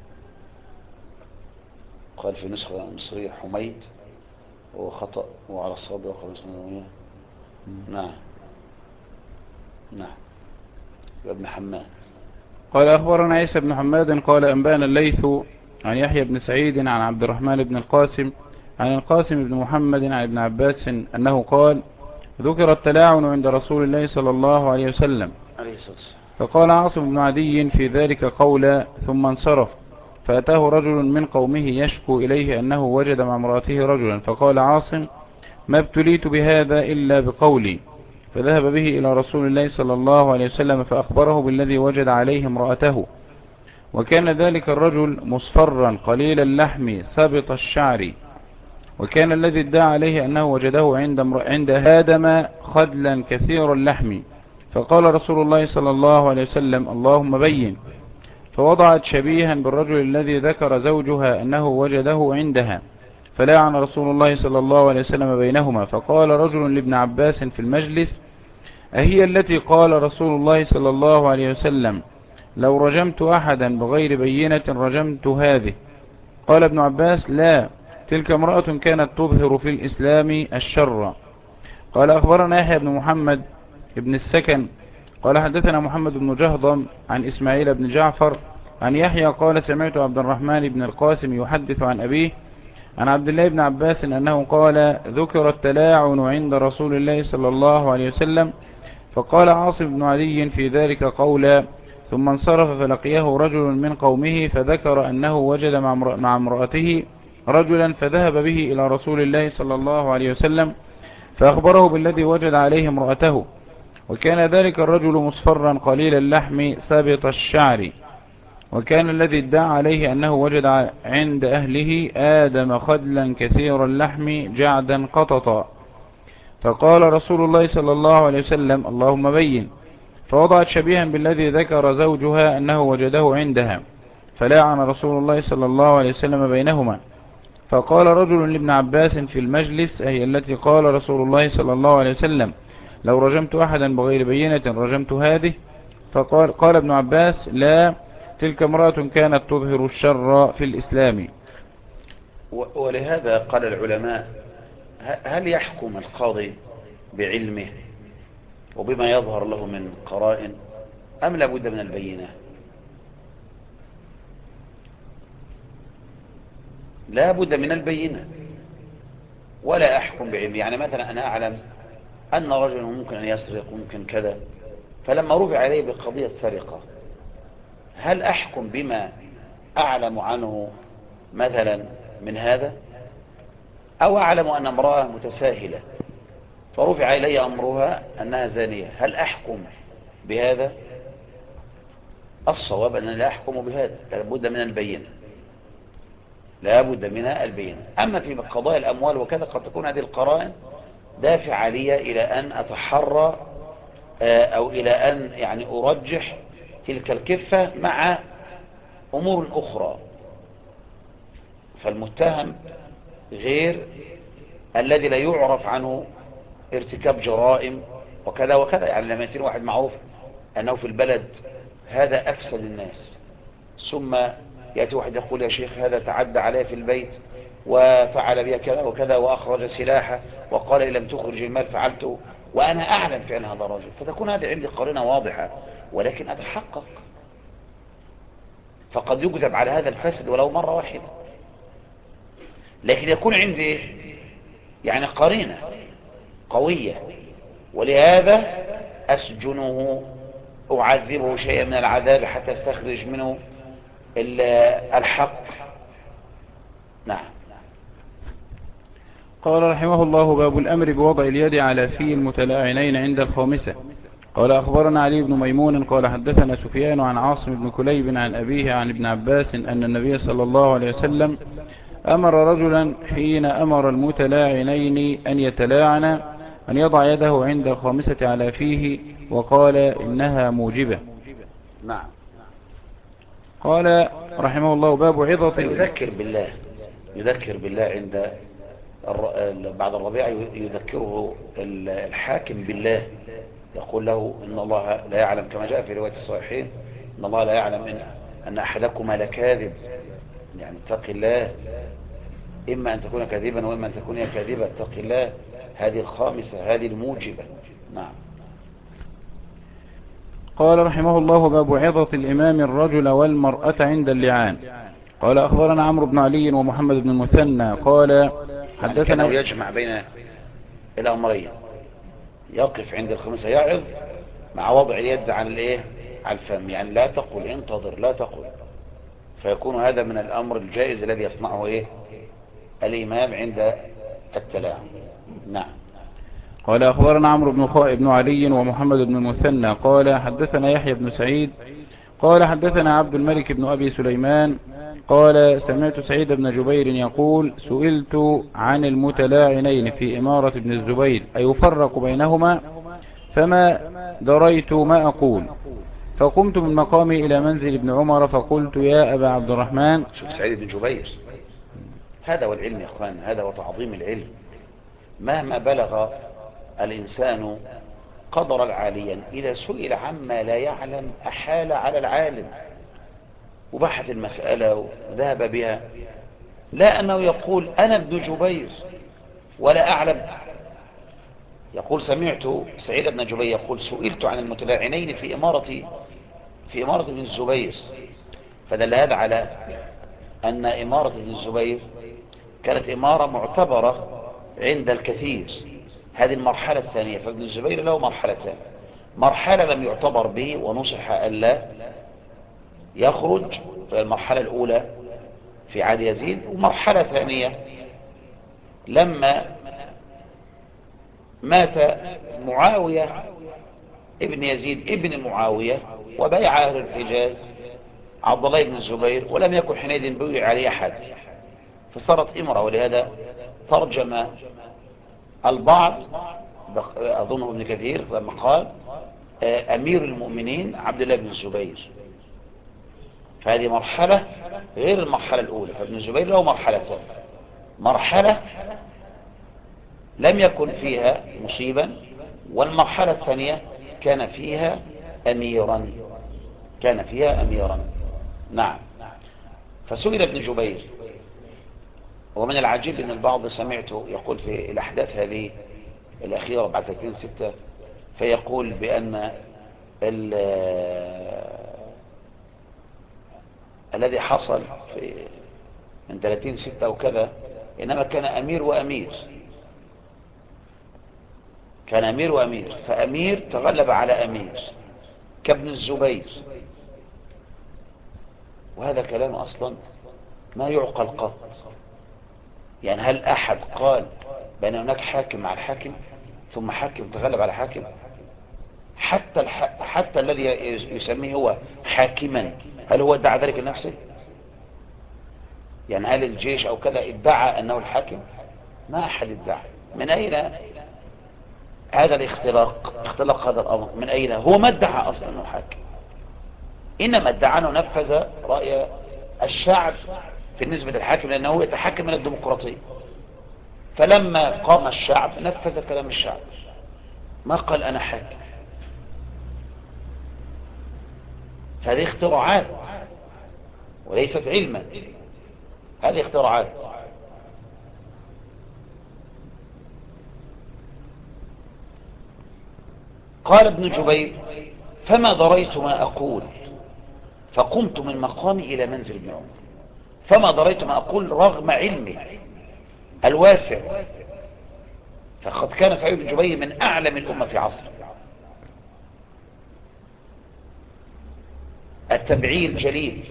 قال في نسخة مصرية حميد وهو خطأ، وعلى الصواب وقال نسخة. نعم. نعم. ابن حماد. قال أخبرنا عيسى بن حماد قال أنبأنا الليث عن يحيى بن سعيد عن عبد الرحمن بن القاسم عن القاسم بن محمد عن ابن عباس أنه قال ذكر التلاعن عند رسول الله صلى الله عليه وسلم. عليه الصلاة والسلام. فقال عاصم بن عدي في ذلك قولا ثم انصرف. فأتاه رجل من قومه يشكو إليه أنه وجد مع امرأته رجلا، فقال عاصم: ما ابتليت بهذا إلا بقولي. فذهب به إلى رسول الله صلى الله عليه وسلم فأخبره بالذي وجد عليه امرأته. وكان ذلك الرجل مصفرا قليل اللحم سبط الشعر. وكان الذي ادعى عليه أنه وجده عند آدم خدلا كثير اللحم. فقال رسول الله صلى الله عليه وسلم: اللهم بين. فوضعت شبيها بالرجل الذي ذكر زوجها أنه وجده عندها. فلاعن رسول الله صلى الله عليه وسلم بينهما. فقال رجل لابن عباس في المجلس: أهي التي قال رسول الله صلى الله عليه وسلم: لو رجمت أحدا بغير بينة رجمت هذه؟ قال ابن عباس: لا، تلك امرأة كانت تظهر في الإسلام الشر. قال أخبرنا يحيى بن محمد ابن السكن قال حدثنا محمد بن جهضم عن إسماعيل بن جعفر عن يحيى قال سمعت عبد الرحمن بن القاسم يحدث عن أبيه عن عبد الله بن عباس أنه قال: ذكر التلاعن عند رسول الله صلى الله عليه وسلم. فقال عاصم بن علي في ذلك قولا ثم انصرف. فلقيه رجل من قومه فذكر أنه وجد مع امرأته رجلا، فذهب به إلى رسول الله صلى الله عليه وسلم فأخبره بالذي وجد عليه امرأته. وكان ذلك الرجل مصفرا قليل اللحم سابط الشعر. وكان الذي ادعى عليه أنه وجد عند أهله آدم خدلا كثير اللحم جعدا قططا. فقال رسول الله صلى الله عليه وسلم: اللهم بين. فوضعت شبيها بالذي ذكر زوجها أنه وجده عندها. فلاعن رسول الله صلى الله عليه وسلم بينهما. فقال رجل لابن عباس في المجلس: أهي التي قال رسول الله صلى الله عليه وسلم: لو رجمت أحدا بغير بينة رجمت هذه؟ قال ابن عباس: لا، تلك امرأة كانت تظهر الشر في الإسلام. ولهذا قال العلماء: هل يحكم القاضي بعلمه وبما يظهر له من قرائن أم لا بد من البينة؟ لا بد من البينة، ولا أحكم بعلمي. يعني مثلا أنا أعلم أن رجل ممكن أن يسرق ممكن كذا، فلما رفع عليه بقضية سرقة هل أحكم بما أعلم عنه مثلا من هذا؟ أو أعلم أن امرأة متساهلة فرفع إلي أمرها أنها زانية، هل أحكم بهذا؟ الصواب أنني لا أحكم بهذا، لا بد من البينة، لا بد من البينة. أما في قضايا الأموال وكذا قد تكون هذه القرائن دافع علي إلى أن أتحرى أو إلى أن يعني أرجح تلك الكفة مع أمور أخرى. فالمتهم غير الذي لا يعرف عنه ارتكاب جرائم وكذا وكذا. يعني لما يصير واحد معروف أنه في البلد هذا أفسد الناس، ثم يأتي واحد يقول: يا شيخ هذا تعدى علي في البيت وفعل بي كذا وكذا وأخرج سلاحه وقال: إن لم تخرج المال فعلته، وأنا أعلم فعل هذا الرجل، فتكون هذه عندي قرينة واضحة، ولكن أتحقق. فقد يكذب على هذا الفاسد ولو مرة واحدة، لكن يكون عندي يعني قرينة قوية، ولهذا أسجنه أعذبه شيئا من العذاب حتى استخرج منه الحق. نعم. قال رحمه الله: باب الأمر بوضع اليد على في المتلاعنين عند الخامسة. قال أخبرنا علي بن ميمون قال حدثنا سفيان عن عاصم بن كليب عن أبيه عن ابن عباس أن النبي صلى الله عليه وسلم أمر رجلا حين أمر المتلاعنين أن يتلاعنا أن يضع يده عند الخامسة على فيه، وقال: إنها موجبة. نعم. قال رحمه الله: باب عظة. يذكر بالله عند بعد الربيع يذكره الحاكم بالله، يقول له: إن الله لا يعلم، كما جاء في رواية الصحيحين: إن الله لا يعلم أن أحدكما لكاذب. يعني اتق الله، إما أن تكون كاذبا وإما أن تكون كاذبة، اتق الله. هذه الخامسة، هذه الموجبة. نعم. قال رحمه الله: باب عظة الإمام الرجل والمرأة عند اللعان. قال أخبرنا عمرو بن علي ومحمد بن المثنى قال حدثنا يعني كانوا يجمع بين الأمرين، يقف عند الخميسة يعظ مع وضع اليد على الايه، على الفم، يعني لا تقل انتظر، لا تقل. فيكون هذا من الامر الجائز الذي يصنعه ايه الامام عند التلاعب. نعم. قال أخبرنا عمرو بن علي ومحمد بن المثنى قال حدثنا يحيى بن سعيد قال حدثنا عبد الملك بن أبي سليمان قال سمعت سعيد بن جبير يقول سئلت عن المتلاعنين في إمارة ابن الزبير أيفرق بينهما، فما دريت ما أقول، فقمت من مقامي إلى منزل ابن عمر فقلت يا أبا عبد الرحمن. شوف سعيد بن جبير، هذا هو العلم يا اخوان، هذا هو تعظيم العلم. مهما بلغ الإنسان قدرا عاليا إذا سئل عما لا يعلم أحال على العالم وبحث المسألة وذهب بها، لا أنه يقول أنا ابن جبير ولا أعلم. يقول سمعت سعيد بن جبير يقول سئلت عن المتلاعنين في إمارة ابن الزبير، فدل هذا على أن إمارة ابن الزبير كانت إمارة معتبرة عند الكثير. هذه المرحلة الثانية، فابن الزبير له مرحلتان، مرحلة لم يعتبر به ونصح ألا يخرج، المرحلة الأولى في عهد يزيد، ومرحلة ثانية لما مات معاوية ابن يزيد ابن معاوية وبيع أهل الحجاز عبد الله بن الزبير، ولم يكن حينئذ بيع عليه أحد، فصارت امرأة. ولهذا ترجم البعض، أظنه ابن كثير لما قال أمير المؤمنين عبد الله بن الزبير. فهذه مرحلة غير المرحلة الأولى، فابن الزبير له مرحلتان، مرحلة لم يكن فيها مصيبا، والمرحلة الثانية كان فيها أميرا، كان فيها أميرا. نعم. فسئل ابن جبير، ومن العجيب أن البعض سمعته يقول في الأحداث هذه الأخيرة بعد 30/6 فيقول بأن الذي حصل في من 30/6 وكذا إنما كان أمير وأمير، كان أمير وأمير، فأمير تغلب على أمير كابن الزبير، وهذا كلام أصلا ما يعقل قط. يعني هل أحد قال بأن هناك حاكم مع الحاكم ثم حاكم تغلب على حاكم؟ حتى الذي يسميه هو حاكما هل هو ادعى ذلك لنفسه؟ يعني هل الجيش أو كذا ادعى أنه الحاكم؟ ما أحد ادعى. من أين هذا اختلاق هذا الأمر؟ من أين؟ هو ما ادعى أصلا أنه حاكم، إنما ادعى أنه نفذ رأي الشعب في النسبة للحاكم، لأنه يتحكم من الديمقراطية. فلما قام الشعب نفذ كلام الشعب، ما قال أنا حاكم. هذه اختراعات وليست علما، هذه اختراعات. قال ابن جبير فما دريت ما أقول، فقمت من مقامي إلى منزل ابن عمر، فما دريت ما أقول رغم علمي الواسع، فقد كان سعيد بن جبير من أعلم الأمة في عصره، التبعي الجليل،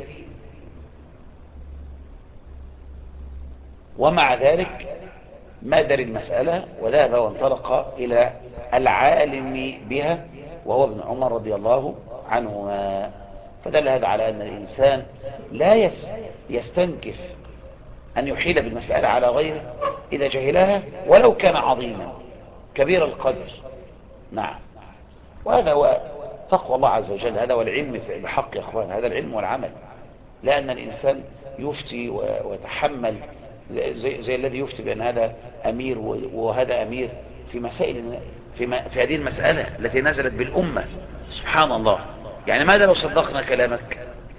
ومع ذلك ما دري المسألة وذهب وانطلق إلى العالم بها وهو ابن عمر رضي الله عنهما. فدل هذا على أن الإنسان لا يستنكف أن يحيل بالمسألة على غيره إذا جهلها ولو كان عظيما كبير القدر. نعم. وهذا هو تقوى الله عز وجل، هذا هو العلم بحق يا أخوان، هذا العلم والعمل. لأن الإنسان يفتي ويتحمل زي الذي يفتي بأن هذا أمير وهذا أمير في مسائل، في هذه المسألة التي نزلت بالأمة. سبحان الله. يعني ماذا لو صدقنا كلامك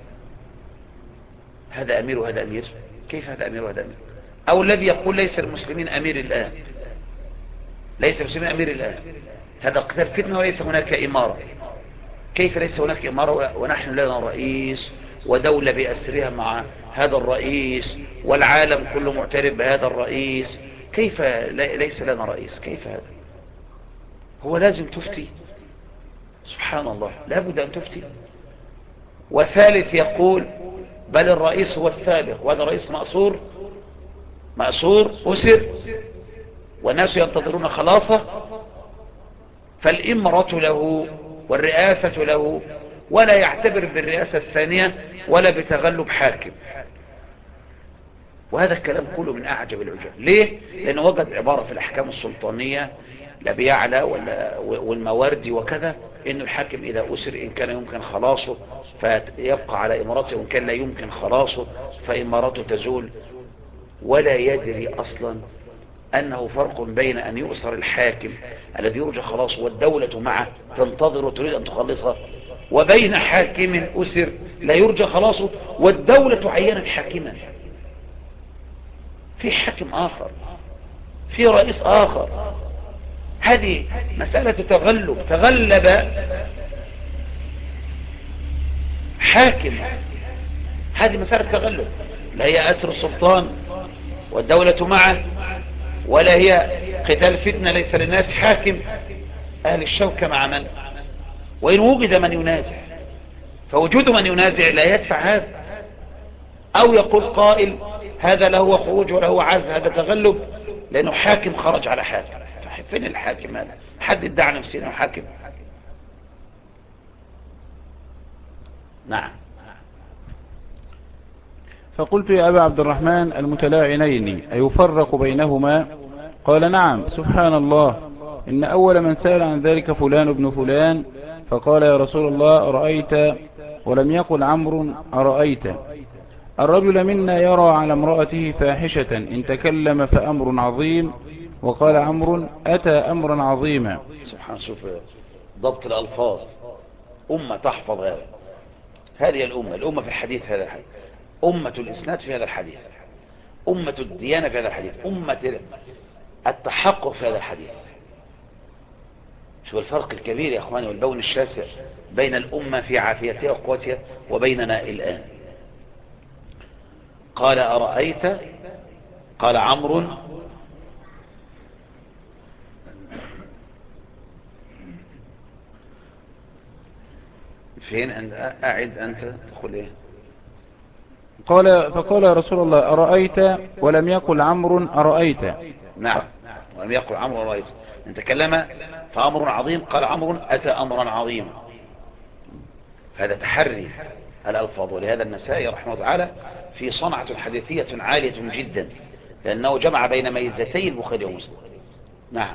هذا أمير وهذا أمير؟ كيف هذا أمير وهذا أمير؟ أو الذي يقول ليس المسلمين أمير الآن، ليس المسلمين أمير الآن، هذا قتال فتنة وليس هناك إمارة. كيف ليس هناك إمارة ونحن لنا رئيس ودولة بأسرها مع هذا الرئيس والعالم كله معترف بهذا الرئيس؟ كيف ليس لنا رئيس؟ كيف هذا؟ هو لازم تفتي؟ سبحان الله، لابد أن تفتي. وثالث يقول بل الرئيس هو السابق، وهذا رئيس مأسور أسر والناس ينتظرون خلاصه، فالإمرة له والرئاسة له، ولا يعتبر بالرئاسة الثانية ولا بتغلب حاكم. وهذا الكلام كله من أعجب العجاب. ليه؟ لأنه وجد عبارة في الأحكام السلطانية لأبي يعلى والمواردي وكذا، إن الحاكم إذا أسر إن كان يمكن خلاصه فيبقى على إمارته، وإن كان لا يمكن خلاصه فإمارته تزول. ولا يدري أصلا أنه فرق بين أن يؤسر الحاكم الذي يرجى خلاصه والدولة معه تنتظر وتريد أن تخلصها، وبين حاكم أسر لا يرجى خلاصه والدولة عينت حاكما. في حاكم آخر، في رئيس آخر. هذه مسألة تغلب حاكم، هذه مسألة تغلب، لا هي أسر السلطان والدولة معه، ولا هي قتال فتنة ليس للناس حاكم. أهل الشوكة مع من؟ وإن وجد من ينازع، فوجود من ينازع لا يدفع هذا. أو يقول قائل هذا لا هو خروج ولا هو عزل، هذا تغلب لأنه حاكم خرج على حاكم. فين الحاكم هذا؟ حد ادعى نفسه أنه حاكم؟ نعم. فقلت يا أبا عبد الرحمن المتلاعنين أيفرق بينهما؟ قال نعم. سبحان الله، إن أول من سأل عن ذلك فلان ابن فلان، فقال يا رسول الله أرأيت، ولم يقل عمرو أرأيت. الرجل منا يرى على امرأته فاحشة إن تكلم فأمر عظيم، وقال عمرو أتى أمرا عظيما. سبحان، شوف ضبط الألفاظ. أمة تحفظ هذا، هذه الأمة في الحديث، هذا الحديث أمة الإسناد في هذا الحديث، أمة الديانة في هذا الحديث، أمة التحقق في هذا الحديث. شو الفرق الكبير يا أخواني والبون الشاسع بين الأمة في عافيتها وقوتها وبيننا الآن. قال أرأيت، قال عمرو فين أعد أنت تقول إيه؟ فقال يا رسول الله أرأيت، ولم يقل عمرو أرأيت. نعم، ولم يقل عمرو أرأيت. أن تكلم فأمر عظيم، قال عمرو أتى أمرا عظيما. هذا تحري الألفاظ. ولهذا النسائي رحمه الله تعالى في صنعة حديثية عالية جدا، لأنه جمع بين ميزتي البخاري ومسلم. نعم.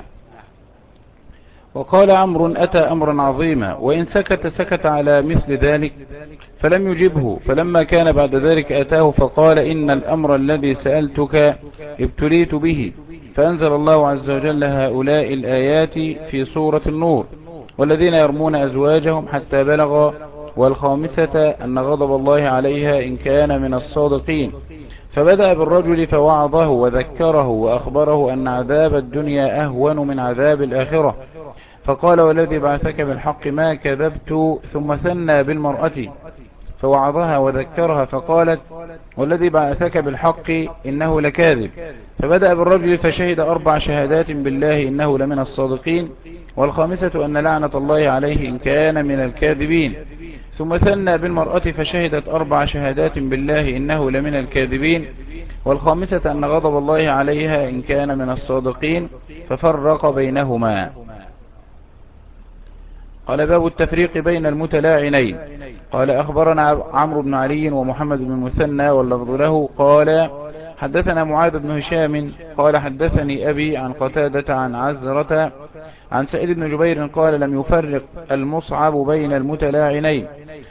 وقال عمرو أتى أمرا عظيما، وإن سكت على مثل ذلك فلم يجبه. فلما كان بعد ذلك أتاه فقال إن الأمر الذي سألتك ابتليت به، فأنزل الله عز وجل هؤلاء الآيات في سورة النور: والذين يرمون أزواجهم حتى بلغ، والخامسة أن غضب الله عليها إن كان من الصادقين. فبدأ بالرجل فوعظه وذكره وأخبره أن عذاب الدنيا أهون من عذاب الآخرة، فقال والذي بعثك بالحق ما كذبت. ثم ثنى بالمرأة فوعظها وذكرها فقالت والذي بعثك بالحق إنه لكاذب. فبدأ بالرجل فشهد 4 شهادات بالله إنه لمن الصادقين، والخامسة أن لعنة الله عليه إن كان من الكاذبين. ثم ثنى بالمرأة فشهدت 4 شهادات بالله إنه لمن الكاذبين، والخامسة أن غضب الله عليها إن كان من الصادقين، ففرق بينهما. قال باب التفريق بين المتلاعنين. قال أخبرنا عمرو بن علي ومحمد بن المثنى واللفظ له قال حدثنا معاذ بن هشام قال حدثني أبي عن قتادة عن عزرة عن سعيد بن جبير قال لم يفرق المصعب بين المتلاعنين.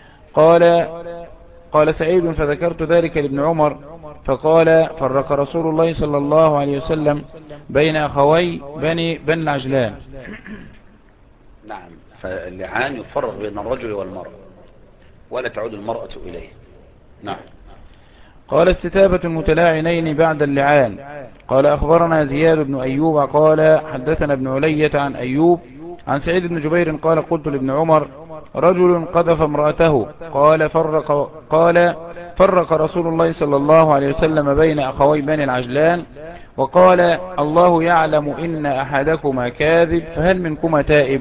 قال سعيد فذكرت ذلك لابن عمر فقال فرق رسول الله صلى الله عليه وسلم بين أخوي بني العجلان. نعم، فاللعان يفرق بين الرجل والمرأة ولا تعود المرأة إليه. نعم. قال استتابة المتلاعنين بعد اللعان. قال أخبرنا زياد بن أيوب قال حدثنا ابن علية عن أيوب عن سعيد بن جبير قال قلت لابن عمر رجل قذف امرأته قال فرق رسول الله صلى الله عليه وسلم بين أخوي بني العجلان وقال الله يعلم إن أحدكما كاذب فهل منكما تائب؟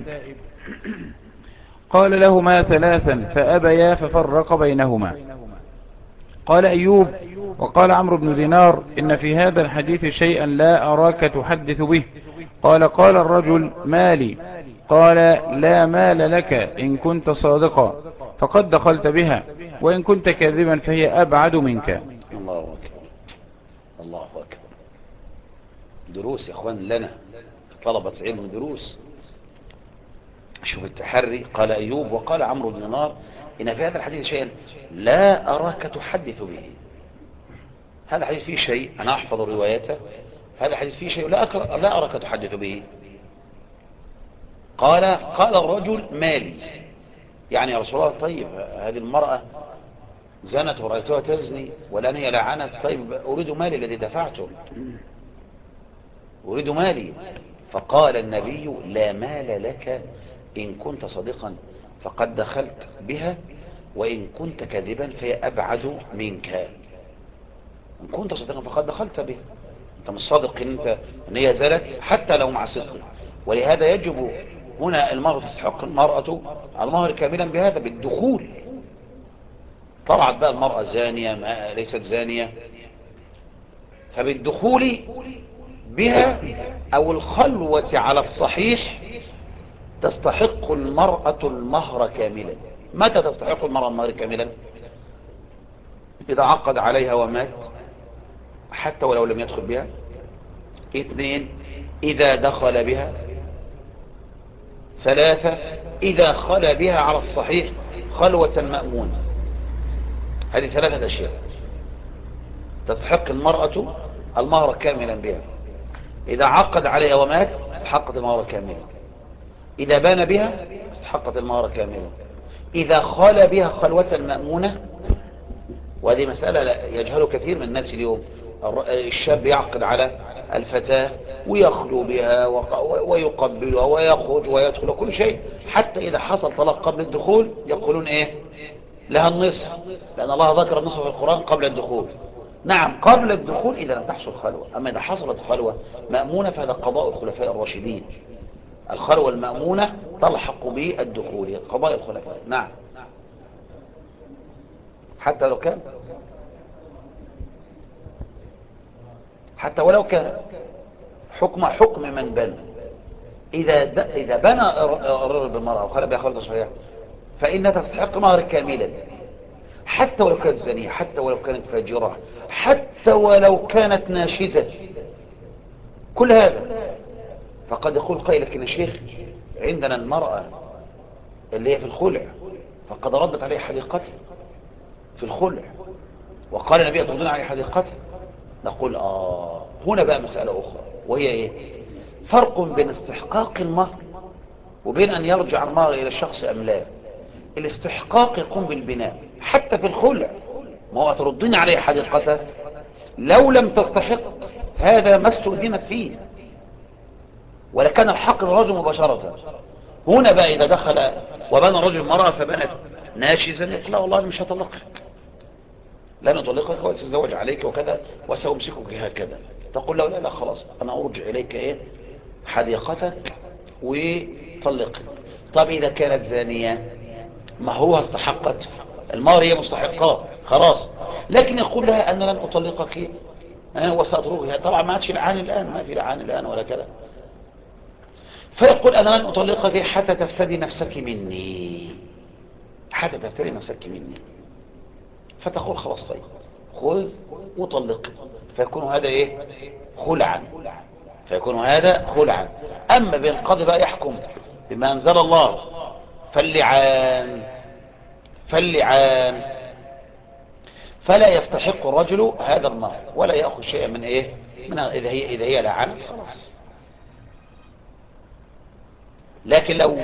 قال لهما ثلاثا فأبيا ففرق بينهما. قال أيوب وقال عمرو بن دينار إن في هذا الحديث شيئا لا أراك تحدث به. قال الرجل مالي. قال لا مال لك إن كنت صادقا فقد دخلت بها، وإن كنت كاذبا فهي أبعد منك. الله أكبر، الله أكبر. دروس يا أخوان لنا طلبة علم، دروس. شوف التحري. قال أيوب وقال عمرو بن دينار إن في هذا الحديث شيئا لا أراك تحدث به. هذا الحديث فيه شيء أنا أحفظ روايته، هذا الحديث فيه شيء لا أراك تحدث به. قال الرجل مالي، يعني يا رسول الله طيب هذه المرأة زنت ورأيتها تزني والآن هي لعنت، طيب أريد مالي الذي دفعته، أريد مالي. فقال النبي لا مال لك إن كنت صادقا فقد دخلت بها، وإن كنت كاذبا فهي أبعد منك. إن كنت صادقا فقد دخلت بها، أنت مش صادق إن هي زنت حتى لو مع صدق. ولهذا يجب هنا المرأة تستحق المرأة المهر كاملا بهذا بالدخول. طلعت بقى المرأة زانية ما ليست زانية، فبالدخول بها أو الخلوة على الصحيح تستحق المرأة المهر كاملا. متى تستحق المرأة المهر كاملا؟ إذا عقد عليها ومات حتى ولو لم يدخل بها. 2 إذا دخل بها. 3 إذا خلى بها على الصحيح خلوة مأمونة. هذه 3 أشياء تستحق المرأة المهر كاملا بها. إذا عقد عليها ومات استحقت المهر كاملا، إذا بان بها استحقت المهر كاملا، إذا خلى بها خلوة مأمونة. وهذه مسألة يجهل كثير من الناس اليوم. الشاب يعقد على الفتاة ويخلو بها ويقبلها ويخرج ويدخل كل شيء، حتى إذا حصل طلاق قبل الدخول يقولون إيه لها النصف، لأن الله ذكر النصف في القرآن قبل الدخول. نعم قبل الدخول إذا لم تحصل خلوة، أما إذا حصلت خلوة مأمونة فهذا قضاء الخلفاء الراشدين. الخلوة المأمونة تلحق بالدخول، قضاء الخلفاء. نعم حتى ولو كان حكم من بنى. إذا بنى الرجل بالمرأة وخلى بها خلوة صحيحة فإنها تستحق مهر كاملا، حتى ولو كانت زانية، حتى ولو كانت فاجرة، حتى ولو كانت ناشزة، كل هذا. فقد يقول قائل لكن يا شيخ عندنا المرأة اللي هي في الخلع فقد ردت عليه حديقته في الخلع، وقال النبي تردون عليه حديقته. نقول هنا بقى مسألة أخرى، وهي إيه؟ فرق بين استحقاق المهر وبين أن يرجع المهر إلى الشخص أم لا. الاستحقاق يقوم بالبناء حتى في الخلع، ما هو تردين عليه حديقته لو لم تستحق هذا ما استؤذنت فيه ولكان الحق الرجل مباشرة. هنا بقى إذا دخل وبنى الرجل المرأة فبنت ناشزا يقول لا والله مش هطلقك، لن أطلقك وأتزوج عليك وكذا وسأمسكك هكذا. تقول له لا خلاص أنا أرجع إليك حديقتك وطلقك. طب إذا كانت زانية ما هو استحقت المهر، هي مستحقات خلاص، لكن يقول لها أنا لن أطلقك وسأتركها. طبعا ما عادش لعان الآن، ما في لعان الآن ولا كذا. فيقول أنا لن أطلقك حتى تفتدي نفسك مني، حتى تفتدي نفسك مني. فتقول خلاص طيب خذ وطلق، فيكون هذا خلعا، فيكون هذا خلعا. أما بالقاضي بقى يحكم بما أنزل الله فاللعان فلا يستحق الرجل هذا المهر ولا يأخذ شيئا من إذا هي لعنت خلاص. لكن لو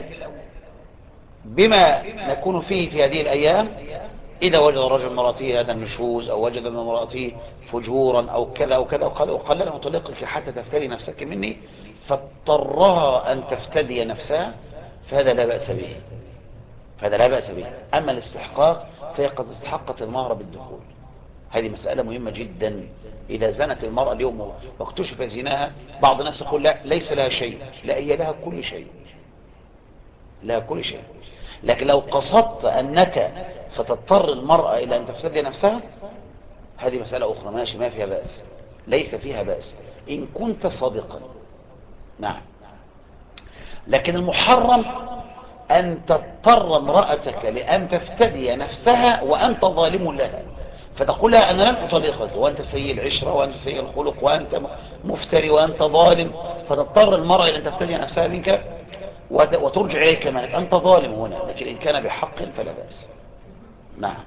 بما نكون فيه في هذه الأيام إذا وجد الرجل امرأته هذا النشوز أو وجد من امرأته فجورا أو كذا أو كذا وقال لها أطلقك حتى تفتدي نفسك مني، فاضطرها أن تفتدي نفسها، فهذا لا بأس به، فهذا لا بأس به. أما الاستحقاق فهي قد استحقت المهر بالدخول، هذه مسألة مهمة جدا. إذا زنت المرأة اليوم واكتشف زناها، بعض الناس يقول لا ليس لها شيء، لا هي لها كل شيء، لها كل شيء. لكن لو قصدت أنك ستضطر المرأة إلى أن تفتدي نفسها، هذه مسألة أخرى ماشي، ما فيها بأس، ليس فيها بأس إن كنت صادقا. نعم. لكن المحرم أن تضطر امرأتك لأن تفتدي نفسها وأنت ظالم لها، فتقول لها أنا لن أطلقك وأنت سيء العشرة وأنت سيء الخلق وأنت مفتري وأنت ظالم، فتضطر المرأة إلى أن تفتدي نفسها منك وترجع إليك مالك، أنت ظالم هنا. لكن إن كان بحق فلا بأس. نعم.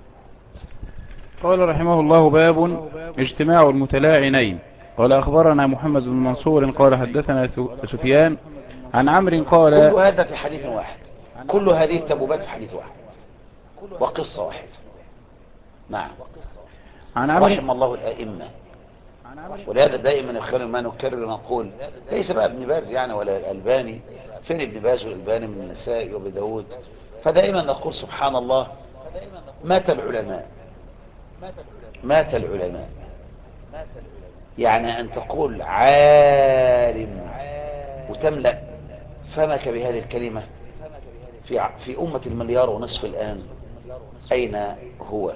قال رحمه الله: باب اجتماع المتلاعنين. قال أخبرنا محمد بن منصور قال حدثنا سفيان عن عمرو كل قال: هذا في حديث واحد، كل هذه التبوبات في حديث واحد وقصة واحدة. نعم. عن عمرو. رحم الله الأئمة. ولهذا دائما يخلي ما نكرر ونقول، ليس بقى ابن باز يعني ولا الألباني، فين ابن باز والألباني من النسائي وابن داود؟ فدائما نقول سبحان الله، مات العلماء، مات العلماء. يعني أن تقول عالم وتملأ فمك بهذه الكلمة في أمة المليار ونصف الآن، أين هو؟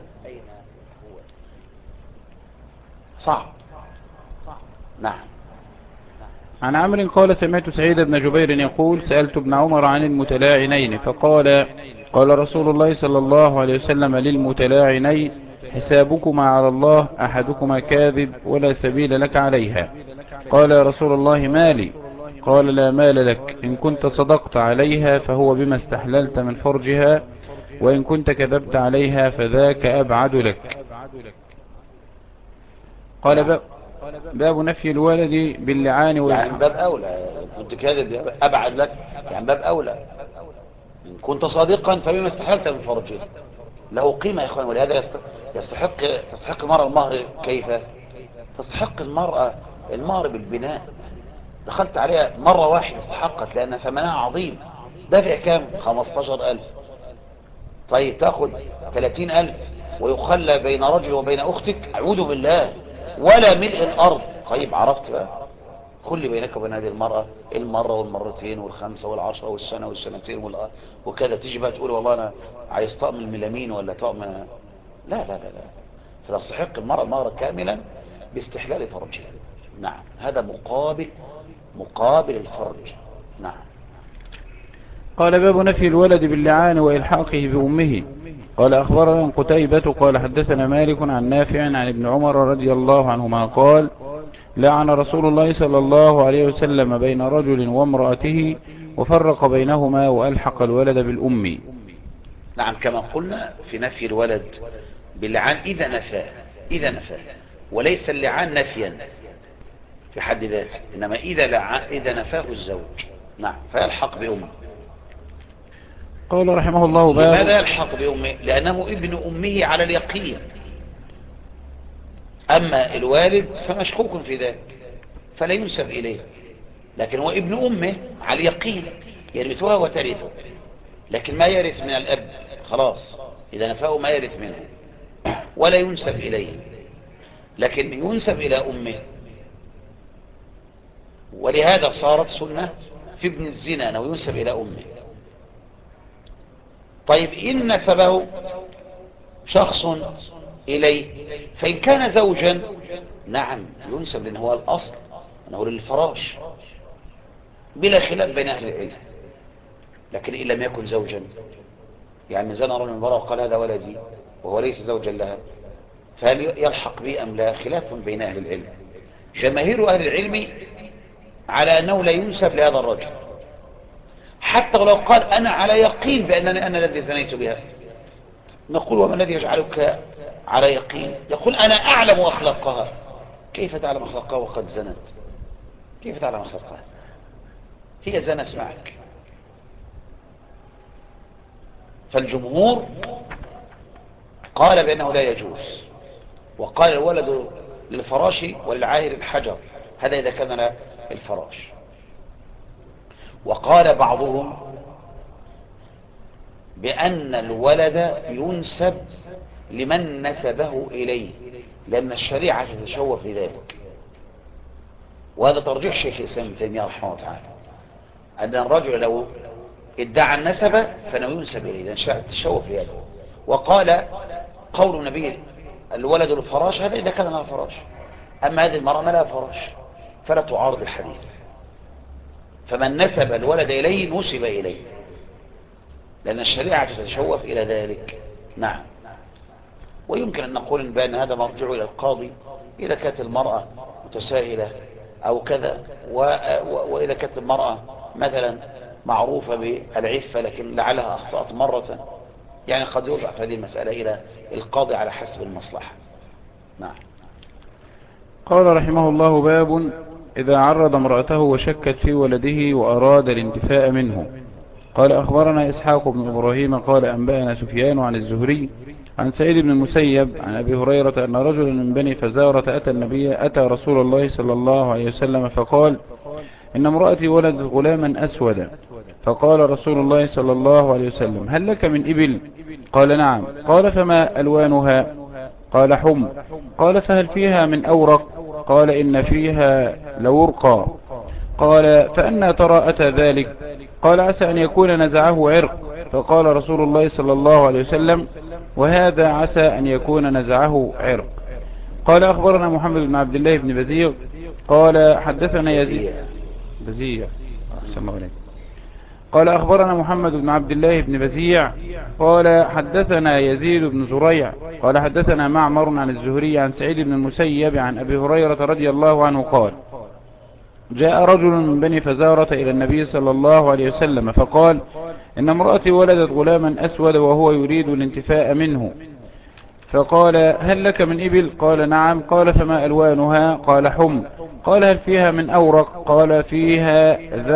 صعب. نعم. عن عمرو قال: سمعت سعيد بن جبير يقول: سألت ابن عمر عن المتلاعنين فقال: قال رسول الله صلى الله عليه وسلم للمتلاعنين: حسابكما على الله، أحدكما كاذب ولا سبيل لك عليها. قال: يا رسول الله مالي؟ قال: لا مال لك، إن كنت صدقت عليها فهو بما استحللت من فرجها، وإن كنت كذبت عليها فذاك أبعد لك. نعم. قال: باب نفي الولد باللعان يعني من والحق. باب أولى كنت كاذب أبعد لك، يعني باب أولى إن كنت صادقا فبما استحللت من فرجه، له قيمة يا إخوان. ولهذا تستحق المرأة المهر. كيف تستحق المرأة المهر؟ بالبناء. دخلت عليها مرة واحدة استحقت، لأن ثمنها عظيم. دافع كام؟ 15,000. طيب تأخذ 30,000 ويخلى بين رجل وبين أختك؟ أعوذ بالله، ولا ملء الأرض. طيب عرفت بقى، كل بينك وبين هذه المرأة المرة والمرتين والخمسة والعشرة والسنة والسنتين وكذا. تيجي بقى تقول والله أنا عايز طقم الميلامين ولا طقم. لا لا لا لا. فتستحق المرأة مهرا كاملا باستحلال فرجها. نعم. هذا مقابل الفرج. نعم. قال: باب نفي الولد باللعان وإلحاقه بأمه. قال: أخبرنا قتيبة قال حدثنا مالك عن نافع عن ابن عمر رضي الله عنهما قال: لعن رسول الله صلى الله عليه وسلم بين رجل وامرأته وفرق بينهما وألحق الولد بالأم. نعم. كما قلنا في نفي الولد باللعان إذا نفاه، وليس اللعان نفيا في حد ذاته، إنما إذا نفاه الزوج. نعم. فيلحق بأمه. قال رحمه الله: لماذا باب. يلحق بأمه؟ لأنه ابن أمه على اليقين. أما الوالد فمشكوك في ذلك فلا ينسب إليه، لكن هو ابن أمه على اليقين، يرثها وترثه، لكن ما يرث من الأب خلاص، إذا نفاه ما يرث منه ولا ينسب إليه، لكن ينسب إلى أمه. ولهذا صارت سنة في ابن الزنا أنه ينسب إلى أمه. طيب إن نسبه شخص إليه، فإن كان زوجا نعم ينسب، لأنه هو الأصل أنه للفراش بلا خلاف بين أهل العلم. لكن إن لم يكن زوجا، يعني زنى رجل المرأة وقال هذا ولدي وهو ليس زوجا لها، فهل يلحق به أم لا؟ خلاف بين أهل العلم. جماهير أهل العلم على أنه لا ينسب لهذا الرجل، حتى ولو قال أنا على يقين بأنني أنا الذي زنيت بها. نقول وما الذي يجعلك على يقين؟ يقول أنا أعلم أخلاقها. كيف تعلم أخلاقها وقد زنت؟ كيف تعلم أخلاقها؟ هي زنت معك. فالجمهور قال بأنه لا يجوز، وقال الولد للفراش وللعاهر الحجر، هذا إذا كان الفراش. وقال بعضهم بأن الولد ينسب لمن نسبه إليه، لأن الشريعة تتشوف لذلك. وهذا ترجيح شيخ الإسلام ابن تيمية رحمه الله تعالى، أن الرجل لو ادعى النسب فإنه ينسب إليه، لأن الشريعة تتشوف لذلك. وقال قول النبي الولد الفراش، هذا إذا كان لها فراش، أما هذه المرأة ما لها فراش فلا تعارض الحديث. فمن نسب الولد إليه نسب إليه، لأن الشريعة تتشوف إلى ذلك. نعم. ويمكن أن نقول بأن هذا مرجع إلى القاضي إذا كانت المرأة متسائلة أو كذا، وإذا كانت المرأة مثلا معروفة بالعفة لكن لعلها أخطأت مرة، يعني قد يرجع هذه المسألة إلى القاضي على حسب المصلحة. نعم. قال رحمه الله: باب إذا عرض امرأته وشكت في ولده وأراد الانتفاء منه. قال أخبرنا إسحاق بن إبراهيم قال أنبأنا سفيان عن الزهري عن سعيد بن المسيب عن أبي هريرة أن رجلا من بني فزارة أتى رسول الله صلى الله عليه وسلم فقال: إن امرأتي ولدت غلاما أسودا. فقال رسول الله صلى الله عليه وسلم: هل لك من إبل؟ قال: نعم. قال: فما ألوانها؟ قال: حمر. قال: فهل فيها من أورق؟ قال: إن فيها لورقا. قال: فأنى ترى أتى ذلك؟ قال: عسى أن يكون نزعه عرق. فقال رسول الله صلى الله عليه وسلم: وهذا عسى أن يكون نزعه عرق. قال أخبرنا محمد بن عبد الله بن بزيغ قال حدثنا يزيد بزيع أحسن الله عليك. قال أخبرنا محمد بن عبد الله بن بزيع قال حدثنا يزيد بن زريع قال حدثنا معمر عن الزهري عن سعيد بن المسيب عن أبي هريرة رضي الله عنه قال: جاء رجل من بني فزارة إلى النبي صلى الله عليه وسلم فقال: إن امرأتي ولدت غلاما أسود وهو يريد الانتفاء منه. فقال: هل لك من إبل؟ قال: نعم. قال: فما ألوانها؟ قال: حمر. قال: هل فيها من أورق؟ قال: فيها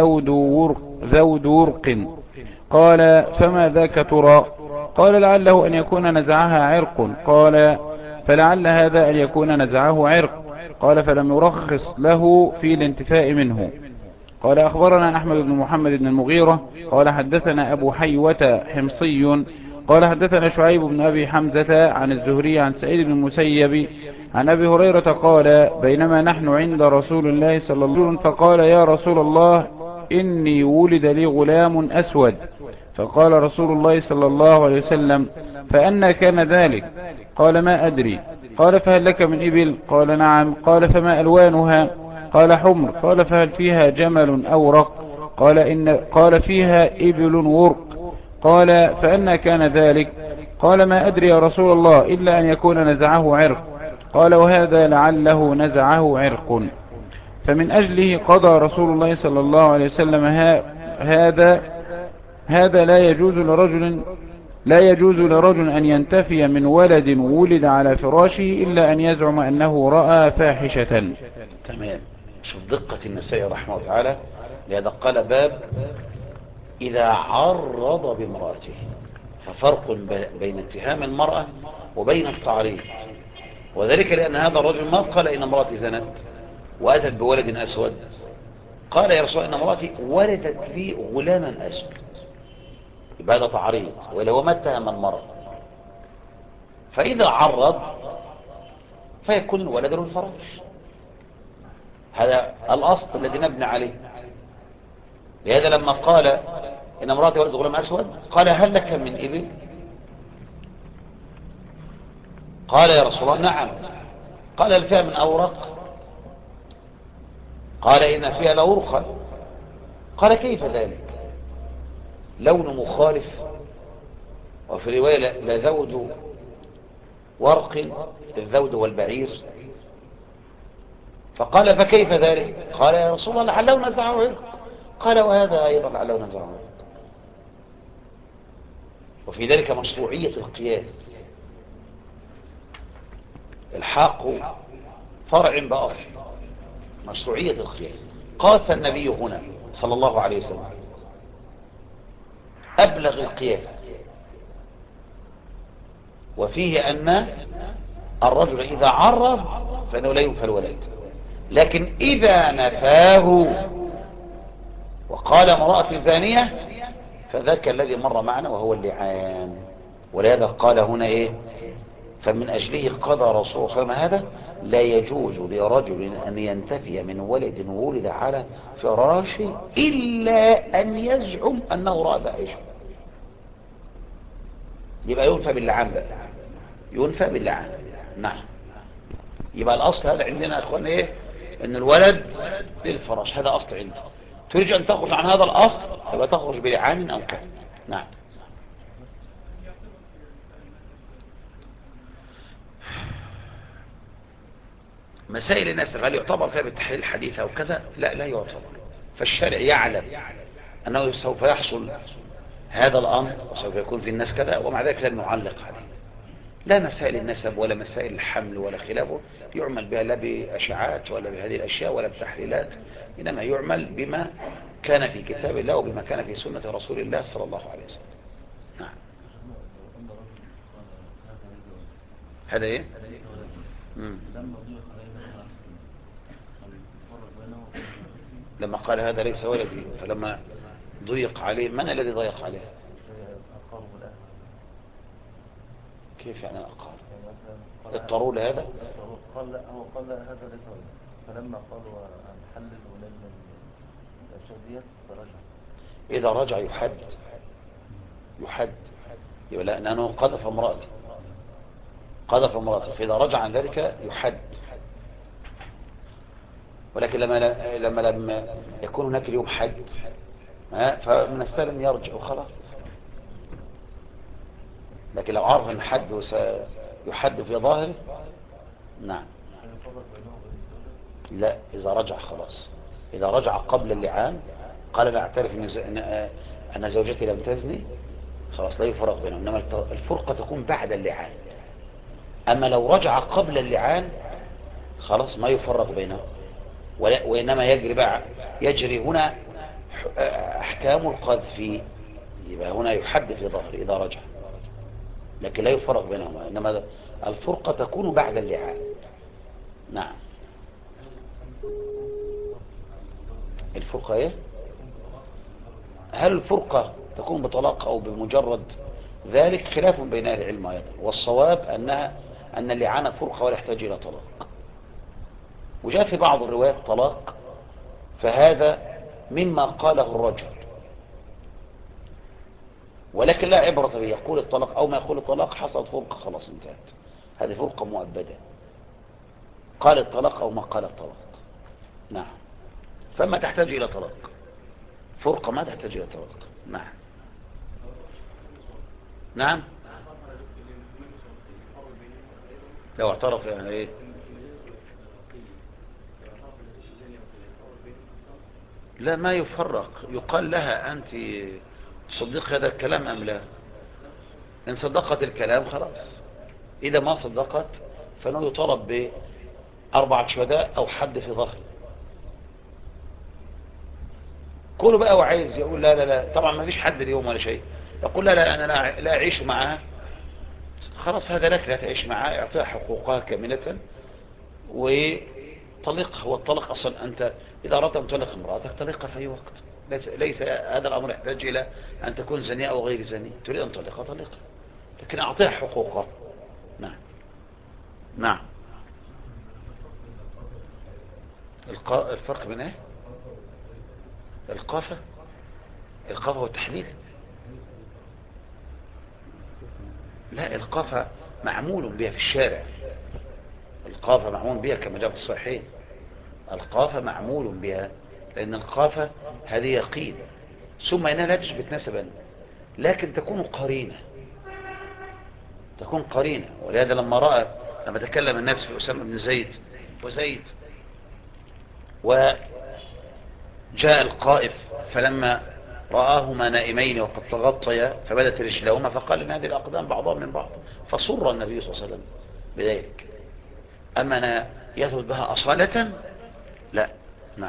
ذود ورق. قال: فما ذاك ترى؟ قال: لعله أن يكون نزعها عرق. قال: فلعل هذا أن يكون نزعه عرق. قال: فلم يرخص له في الانتفاء منه. قال أخبرنا أحمد بن محمد بن المغيرة قال حدثنا أبو حيوة حمصي قال حدثنا شعيب بن أبي حمزة عن الزهري عن سعيد بن المسيب عن أبي هريرة قال: بينما نحن عند رسول الله صلى الله عليه وسلم فقال: يا رسول الله، إني ولد لي غلام أسود. فقال رسول الله صلى الله عليه وسلم: فأنى كان ذلك؟ قال: ما أدري. قال: فهل لك من إبل؟ قال: نعم. قال: فما ألوانها؟ قال: حمر. قال: فهل فيها جمل أورق؟ قال: فيها إبل ورق. قال: فأنى كان ذلك؟ قال: ما أدري يا رسول الله إلا أن يكون نزعه عرق. قال: وهذا لعله نزعه عرق. فمن أجله قضى رسول الله صلى الله عليه وسلم هذا لا يجوز لرجل أن ينتفي من ولد ولد على فراشه إلا أن يزعم أنه رأى فاحشة. تمام. شوف دقة النسائي رحمه الله تعالى، لهذا قال: باب إذا عرض بامرأته. ففرق بين اتهام المرأة وبين التعريض، وذلك لأن هذا الرجل ما قال إن امرأتي زنت وأتت بولد أسود، قال: يا رسول الله، إن امرأتي ولدت لي غلاما أسود. يبقى هذا تعريض، وإلا هو ما اتهم المرأة. فإذا عرض فيكون الولد الفراش، هذا الأصل الذي نبني عليه. لهذا لما قال: إن امرأتي ولدت غلام أسود، قال: هل لك من إبل؟ قال: يا رسول الله، نعم. قال: هل فيها من أورق؟ قال: إن فيها لورقا. قال: كيف ذلك؟ لون مخالف، وفي رواية لذود ورق، الذود والبعير. فقال: فكيف ذلك؟ قال: يا رسول الله، لعله نزعه عرق. قال: وهذا أيضا لعله نزعه عرق. وفي ذلك مشروعية القياس، الحاق فرع بأصل، مشروعية القياس. قاس النبي هنا صلى الله عليه وسلم أبلغ القياس، وفيه أن الرجل إذا عرض فإنه لا ينفى الولد، لكن إذا نفاه وقال امرأة ثانية فذاك الذي مر معنا وهو اللعان. ولهذا قال هنا إيه؟ فمن أجله قضى رسول الله صلى الله عليه وسلم هذا: لا يجوز لرجل أن ينتفي من ولد ولد على فراشه إلا أن يزعم أنه رأى فاحشة. يبقى ينفى باللعان بقى، ينفى باللعان. نعم. يبقى الأصل هذا عندنا يا أخوان إيه؟ إن الولد للفراش، هذا أصل عندنا. تريد أن تخرج عن هذا الأصل يبقى تخرج بلعان أو كان. نعم. مسائل الناس هل يعتبر فيها بالتحليل الحديث أو كذا؟ لا، لا يعتبر. فالشارع يعلم أنه سوف يحصل هذا الأمر وسوف يكون في الناس كذا، ومع ذلك لم نعلق عليه. لا مسائل النسب ولا مسائل الحمل ولا خلافه يعمل بها لا بأشعات ولا بهذه الأشياء ولا بتحليلات، إنما يعمل بما كان في كتاب الله وبما كان في سنة رسول الله صلى الله عليه وسلم. نعم. هذا إيه؟ لما قال هذا ليس ولدي، فلما ضيق عليه، من الذي ضيق عليه؟ كيف يعني أقارب؟ اضطروا لهذا؟ قال لا، هو قال لا هذا ليس ولدي، فلما قالوا هنحلل ولدنا الأشياء ديت فرجع. إذا رجع يحد يبقى لأنه قذف امرأته، فإذا رجع عن ذلك يحد. ولكن لما يكون هناك اليوم حد فمن السهل أن يرجع وخلاص. لكن لو عرف أن حد يحد في ظاهره، نعم، لا، إذا رجع خلاص. إذا رجع قبل اللعان قال لا أعترف أن زوجتي لم تزني، خلاص لا يفرق بينهم. إنما الفرقة تكون بعد اللعان. أما لو رجع قبل اللعان خلاص ما يفرق بينهم، وإنما يجري هنا أحكام القذف. يبقى هنا يحد في ظهر إذا رجع، لكن لا يفرق بينهما، إنما الفرقة تكون بعد اللعان. نعم. الفرقة إيه؟ هل الفرقة تكون بطلاق أو بمجرد ذلك؟ خلاف بين أهل العلم أيضا، والصواب أن اللعان فرقة ولا يحتاج إلى طلاق. وجاء في بعض الروايات طلاق، فهذا مما قاله الرجل، ولكن لا عبرة به. يقول الطلاق أو ما يقول الطلاق، حصلت فرقة خلاص انتهت، هذه فرقة مؤبدة. قال الطلاق أو ما قال الطلاق. نعم. فما تحتاج إلى طلاق، فرقة ما تحتاج إلى طلاق. نعم. نعم. لو اعترف يعني ايه؟ لا، ما يفرق. يقال لها أنت صدق هذا الكلام أم لا؟ إن صدقت الكلام خلاص، إذا ما صدقت فإنه يطلب ب4 شهداء أو حد في ظهر. كله بقى وعايز يقول لا لا لا، طبعا ما فيش حد اليوم ولا شيء، يقول لا لا، أنا لا أعيش معها، خلاص هذا لك، لا تعيش معها، اعطيها حقوقها كاملة وطلقها. هو الطلق أصلا أنت إذا أردت أن تطلق امرأتك طلقها في أي وقت. ليس هذا الأمر يحتاج إلى أن تكون زنية أو غير زنية. تريد أن تطلقها طلقها، لكن أعطيها حقوقها. نعم. نعم. الفرق بين ايه؟ القافة والتحديد. لا، القافة معمول بها في الشارع، القافة معمول بها كما جاء في الصحيحين. القافة معمول بها لأن القافة هذه يقين، ثم إنها لا تثبت نسبا، لكن تكون قرينة. ولهذا لما تكلم الناس في أسامة بن زيد وجاء القائف، فلما رآهما نائمين وقد تغطيا فبدت رجلهما، فقال إن هذه الأقدام بعضها من بعض، فصر النبي صلى الله عليه وسلم بذلك. أما أنا يثبت بها أصالة لا. نعم.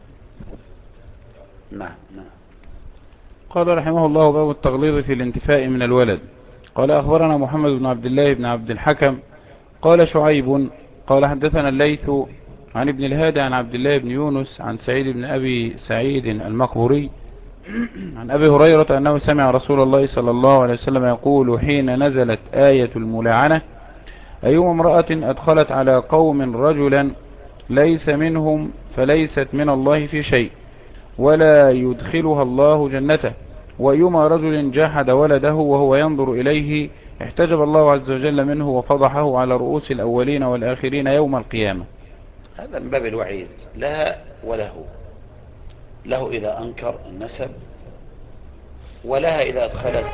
نعم. نعم. قال رحمه الله: باب التغليظ في الانتفاء من الولد. قال أخبرنا محمد بن عبد الله بن عبد الحكم قال شعيب قال حدثنا الليث عن ابن الهادي عن عبد الله بن يونس عن سعيد بن أبي سعيد المقبوري عن أبي هريرة أنه سمع رسول الله صلى الله عليه وسلم يقول حين نزلت آية الملاعنة: أيما امرأة أدخلت على قوم رجلا ليس منهم فليست من الله في شيء ولا يدخلها الله جنته، وأيما رجل جحد ولده وهو ينظر إليه احتجب الله عز وجل منه وفضحه على رؤوس الأولين والآخرين يوم القيامة. هذا من باب الوعيد لها وله، له إذا أنكر النسب، ولها إذا أدخلت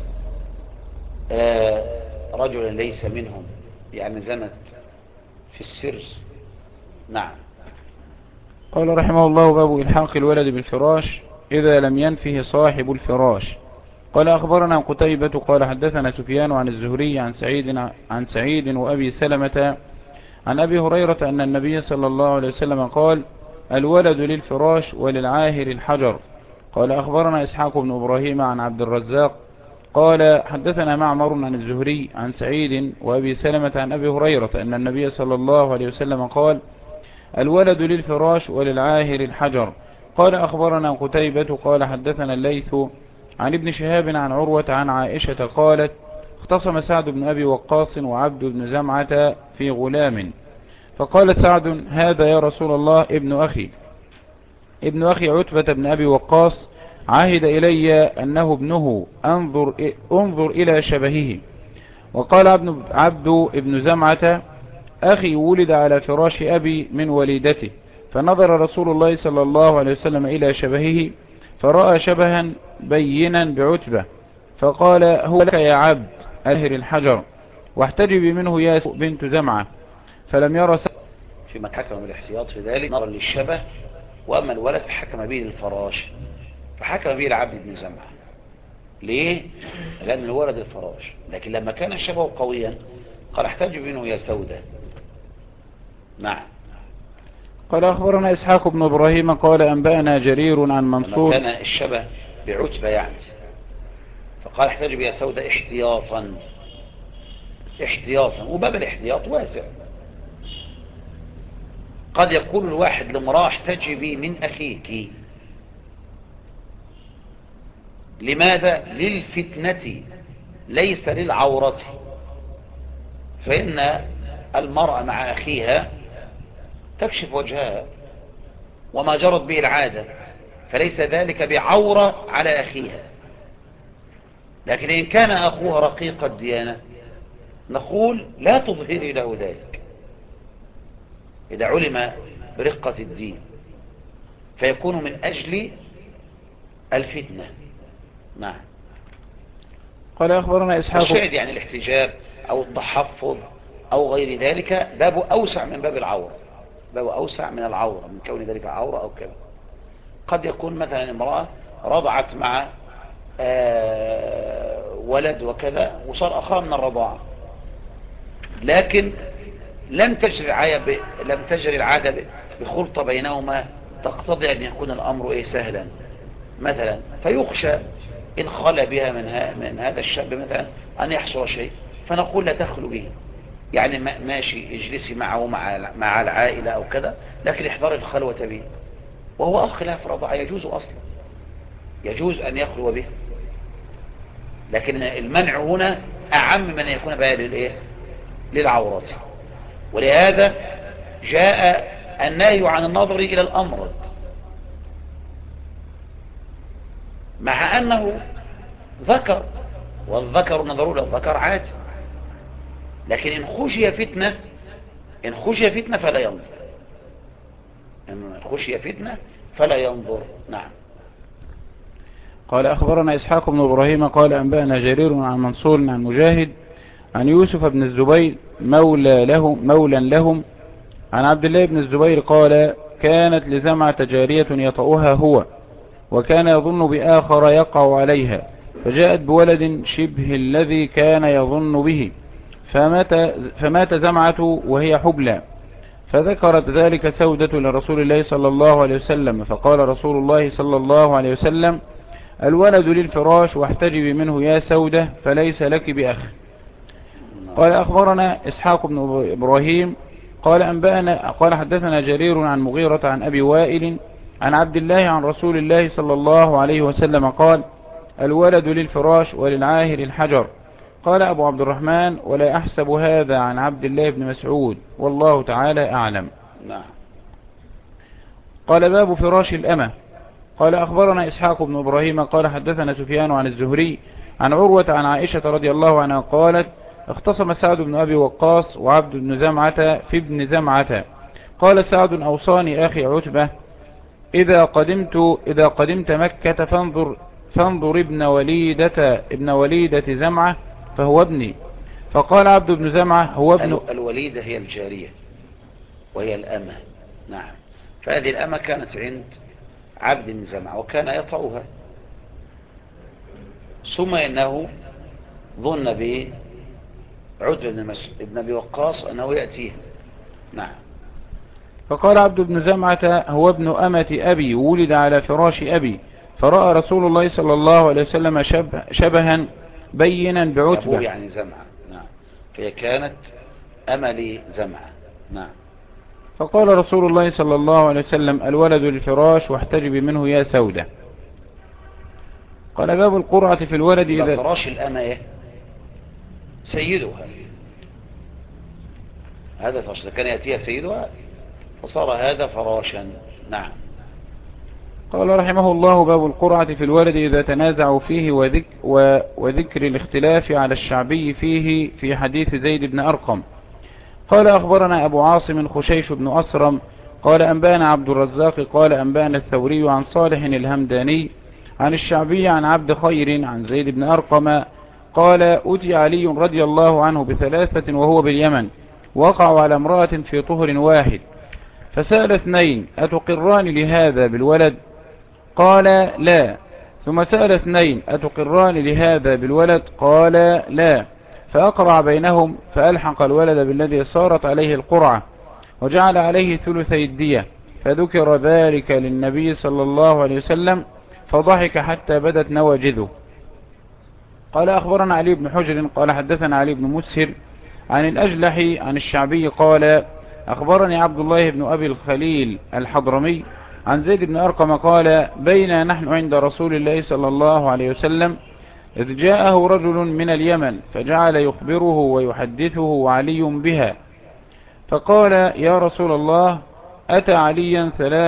رجلا ليس منهم، يعني زنت في السر. نعم. قال رحمه الله: باب إلحاق الولد بالفراش إذا لم ينفه صاحب الفراش. قال أخبرنا قتيبة قال حدثنا سفيان عن الزهري عن سعيد وأبي سلمة عن أبي هريرة أن النبي صلى الله عليه وسلم قال: الولد للفراش وللعاهر الحجر. قال أخبرنا إسحاق بن إبراهيم عن عبد الرزاق قال حدثنا معمر عن الزهري عن سعيد وأبي سلمة عن أبي هريرة أن النبي صلى الله عليه وسلم قال: الولد للفراش وللعاهر الحجر. قال أخبرنا قتيبة قال حدثنا الليث عن ابن شهاب عن عروة عن عائشة قالت: اختصم سعد بن أبي وقاص وعبد بن زمعة في غلام، فقال سعد: هذا يا رسول الله ابن أخي عتبة بن أبي وقاص عهد إلي أنه ابنه، انظر إلى شبهه. وقال عبد بن زمعة: أخي ولد على فراش أبي من وليدته، فنظر رسول الله صلى الله عليه وسلم إلى شبهه فرأى شبها بينا بعتبة، فقال: هو لك يا عبد أهر الحجر، واحتجبي منه يا بنت زمعة. فلم يرى فيما حكم بالاحتياط في ذلك نظرا للشبه، وأما الولد فحكم به الفراش، فحكم به العبد بن زمعة. ليه؟ لأن الولد الفراش، لكن لما كان الشبه قويا قال: احتجب منه يا سودة. نعم. قال أخبرنا إسحاق بن إبراهيم قال أنبأنا جرير عن منصور. لما كان الشبه بعتبة يعني، فقال: احتجب يا سودة احتياطا. وباب الاحتياط واسع، قد يقول الواحد لامرأة: احتجبي من أخيك. لماذا؟ للفتنة ليس للعورة، فإن المرأة مع أخيها تكشف وجهها وما جرت به العادة، فليس ذلك بعورة على أخيها. لكن إن كان أخوها رقيق الديانة نقول: لا تظهري له ذلك إذا علم برقة الدين، فيكون من أجل الفتنة. نعم. قال أخبرنا إسحاق. الشاهد يعني الاحتجاب أو التحفظ أو غير ذلك باب أوسع من باب العورة، باب أوسع من العورة، من كون ذلك عورة أو كذا. قد يكون مثلا امرأة رضعت مع ولد وكذا وصار أخاه من الرضاعة، لكن لم تجري العادة بخلطة بينهما تقتضي أن يكون الأمر سهلا مثلا، فيخشى إن خلى بها من هذا الشاب مثلا أن يحصل شيء، فنقول: لا تخلو به، يعني ماشي اجلسي معه مع العائلة أو كذا، لكن احذر الخلوة به. وهو خلاف رضع يجوز أصلا، يجوز أن يخلو به، لكن المنع هنا أعم من أن يكون بها للعورات. ولهذا جاء النهي عن النظر إلى الأمر، مع أنه ذكر، والذكر نظر إلى الذكر عادي، لكن إن خشي فتنة فلا ينظر، إن خشي فتنة فلا ينظر. نعم. قال أخبرنا إسحاق بن إبراهيم قال أنبأنا جرير عن منصور عن مجاهد عن يوسف بن الزبير مولى لهم عن عبد الله بن الزبير قال: كانت لزمعة جارية يطأها هو، وكان يظن بآخر يقع عليها، فجاءت بولد شبه الذي كان يظن به، فمات زمعة وهي حبلى، فذكرت ذلك سودة لرسول الله صلى الله عليه وسلم، فقال رسول الله صلى الله عليه وسلم: الولد للفراش، واحتجبي منه يا سودة، فليس لك بأخ. قال أخبرنا إسحاق بن إبراهيم قال حدثنا جرير عن مغيرة عن أبي وائل عن عبد الله عن رسول الله صلى الله عليه وسلم قال: الولد للفراش وللعاهر الحجر. قال أبو عبد الرحمن: ولا أحسب هذا عن عبد الله بن مسعود، والله تعالى أعلم. نعم. قال: باب فراش الأمة. قال: أخبرنا إسحاق بن إبراهيم قال حدثنا سفيان عن الزهري عن عروة عن عائشة رضي الله عنها قالت: اختصم سعد بن أبي وقاص وعبد بن زمعة في ابن زمعة. قال سعد: أوصاني أخي عتبة: إذا قدمت مكة فانظر ابن وليدة زمعة فهو ابني. فقال عبد بن زمعة: هو ابن. الوليدة هي الجارية وهي الأمة. نعم. فهذه الأمة كانت عند عبد بن زمعة وكان يطعها، ثم إنه ظن بعتبة بن أبي وقاص أنه يأتيه. نعم. فقال عبد بن زمعة: هو ابن أمة أبي، ولد على فراش أبي، فرأى رسول الله صلى الله عليه وسلم شبها بينا بعتبة. أبوه يعني زمعة. نعم. فهي كانت أمل زمعة. نعم. فقال رسول الله صلى الله عليه وسلم: الولد للفراش واحتجبي منه يا سودة. قال: باب القرعة في الولد إذا فراش الأمة سيدها، هذا فراش كان يأتيها سيدها فصار هذا فراشا. نعم. قال رحمه الله: باب القرعة في الولد إذا تنازعوا فيه وذكر الاختلاف على الشعبي فيه في حديث زيد بن أرقم. قال: أخبرنا أبو عاصم خشيش بن أسرم قال أنبانا عبد الرزاق قال أنبانا الثوري عن صالح الهمداني عن الشعبي عن عبد خير عن زيد بن أرقم قال: أتي علي رضي الله عنه بثلاثة وهو باليمن، وقعوا على امرأة في طهر واحد، فسأل اثنين: أتقران لهذا بالولد؟ قال: لا. ثم سأل اثنين: أتقران لهذا بالولد؟ قال: لا. فأقرع بينهم فألحق الولد بالذي صارت عليه القرعة، وجعل عليه ثلثي الدية، فذكر ذلك للنبي صلى الله عليه وسلم فضحك حتى بدت نواجذه. قال: أخبرنا علي بن حجر قال حدثنا علي بن مسهر عن الأجلح عن الشعبي قال: أخبرني عبد الله بن أبي الخليل الحضرمي عن زيد بن أرقم قال: بينا نحن عند رسول الله صلى الله عليه وسلم إذ جاءه رجل من اليمن فجعل يخبره ويحدثه وعلي بها، فقال: يا رسول الله، أتى عليا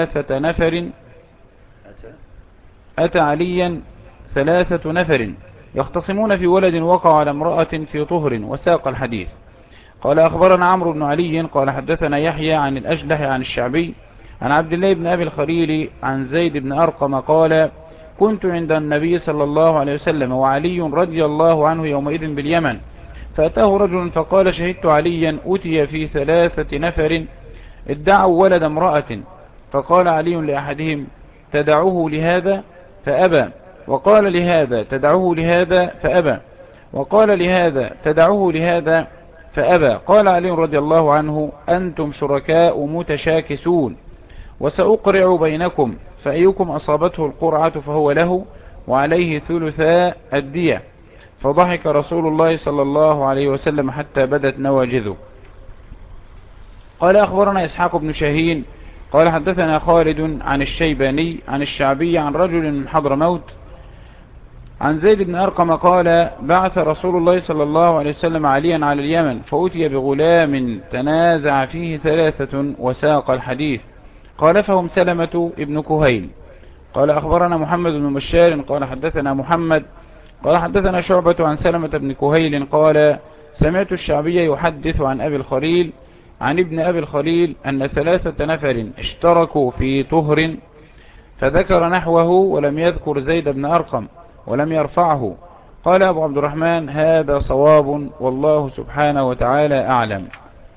ثلاثة نفر يختصمون في ولد وقع على امرأة في طهر، وساق الحديث. قال: أخبرنا عمرو بن علي قال حدثنا يحيى عن الأجلح عن الشعبي عن عبد الله بن أبي الخليل عن زيد بن أرقم قال: كنت عند النبي صلى الله عليه وسلم وعلي رضي الله عنه يومئذ باليمن، فأتاه رجل فقال: شهدت عليا أتي في ثلاثة نفر ادعوا ولد امرأة، فقال علي لأحدهم: تدعوه لهذا؟ فأبى. وقال لهذا: تدعوه لهذا؟ فأبى. وقال لهذا: تدعوه لهذا؟ فأبى. قال علي رضي الله عنه: أنتم شركاء متشاكسون، وسأقرع بينكم، فأيكم أصابته القرعة فهو له وعليه ثلثا الدية. فضحك رسول الله صلى الله عليه وسلم حتى بدت نواجذه. قال: أخبرنا إسحاق بن شاهين قال حدثنا خالد عن الشيباني عن الشعبي عن رجل من حضرموت عن زيد بن أرقم قال: بعث رسول الله صلى الله عليه وسلم عليا على اليمن، فأتي بغلام تنازع فيه ثلاثة، وساق الحديث. قال: فهم سلمة ابن كهيل. قال: أخبرنا محمد بن بشار قال حدثنا محمد قال حدثنا شعبة عن سلمة بن كهيل قال: سمعت الشعبي يحدث عن أبي الخليل عن ابن أبي الخليل أن ثلاثة نفر اشتركوا في طهر، فذكر نحوه ولم يذكر زيد بن أرقم ولم يرفعه. قال أبو عبد الرحمن: هذا صواب، والله سبحانه وتعالى أعلم.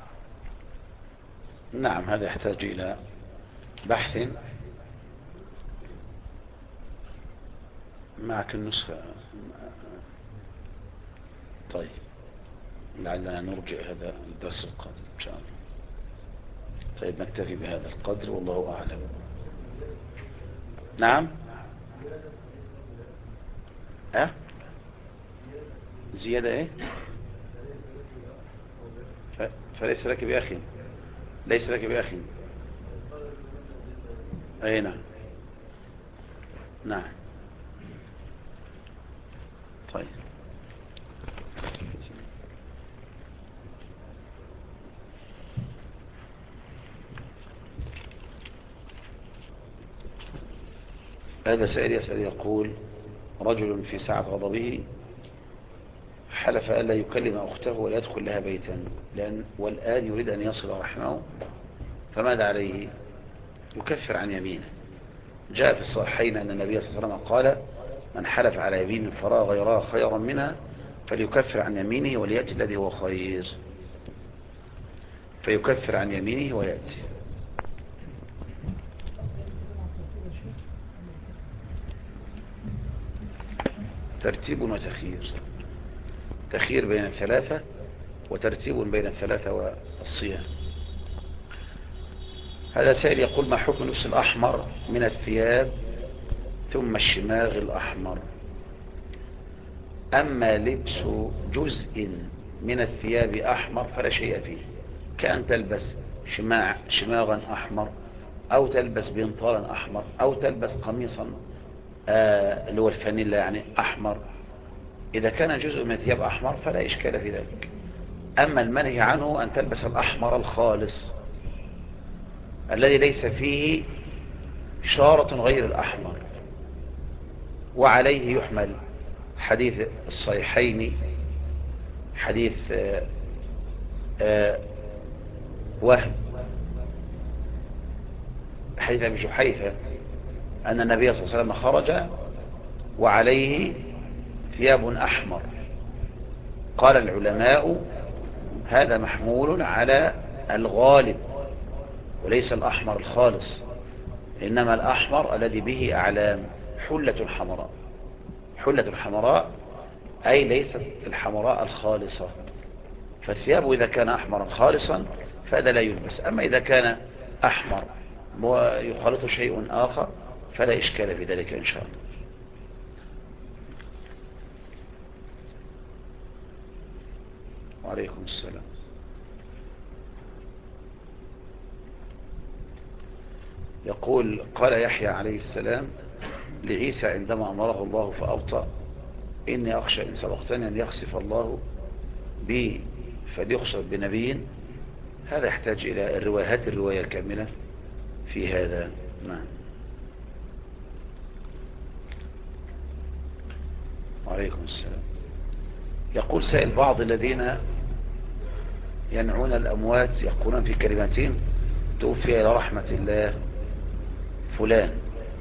نعم. هذا يحتاج إلى بحث. معك النسخة؟ طيب، لعلنا نرجع هذا الدرس القادم إن شاء الله. طيب، نكتفي بهذا القدر والله أعلم. نعم. زيادة ايه؟ فليس لك بأخي، ليس لك بأخي. اي نعم. نعم. طيب. هذا سائل يسأل يقول: رجل في ساعة غضبه حلف ألا يكلم أخته ولا يدخل لها بيتا والآن يريد أن يصل رحمه، فماذا عليه؟ يكفر عن يمينه. جاء في الصحيحين أن النبي صلى الله عليه وسلم قال: من حلف على يمين فرأى غيرها خيرا منها فليكفر عن يمينه وليأتي الذي هو خير. فيكفر عن يمينه ويأتي. ترتيب وتخيير، تخيير بين الثلاثة وترتيب بين الثلاثة والصيام. هذا سائل يقول: ما حكم لبس الأحمر من الثياب ثم الشماغ الأحمر؟ أما لبس جزء من الثياب أحمر فلا شيء فيه، كأن تلبس شماغا أحمر، أو تلبس بنطالا أحمر، أو تلبس قميصا اللي هو الفانيلا يعني أحمر. إذا كان جزء من الثياب أحمر فلا إشكال في ذلك. أما المنهي عنه أن تلبس الأحمر الخالص الذي ليس فيه شارة غير الأحمر. وعليه يحمل حديث الصحيحين، حديث وهم حديث أبي جحيفة أن النبي صلى الله عليه وسلم خرج وعليه ثياب أحمر. قال العلماء: هذا محمول على الغالب وليس الأحمر الخالص، إنما الأحمر الذي به أعلام، حلة حمراء. حلة حمراء أي ليست الحمراء الخالصة. فالثياب إذا كان أحمرا خالصا فهذا لا يلبس. أما إذا كان أحمر ويخالط شيء آخر فلا إشكال في ذلك إن شاء الله. وعليكم السلام. يقول: قال يحيى عليه السلام لعيسى عندما أمره الله فأبطأ: إني أخشى إن سبقتني أن يخسف الله بي فليخسف بنبي. هذا يحتاج إلى الرواية الكاملة في هذا. نعم. وعليكم السلام. يقول سائل: بعض الذين ينعون الأموات يقولون في كلمتين: توفي إلى رحمة الله فلان،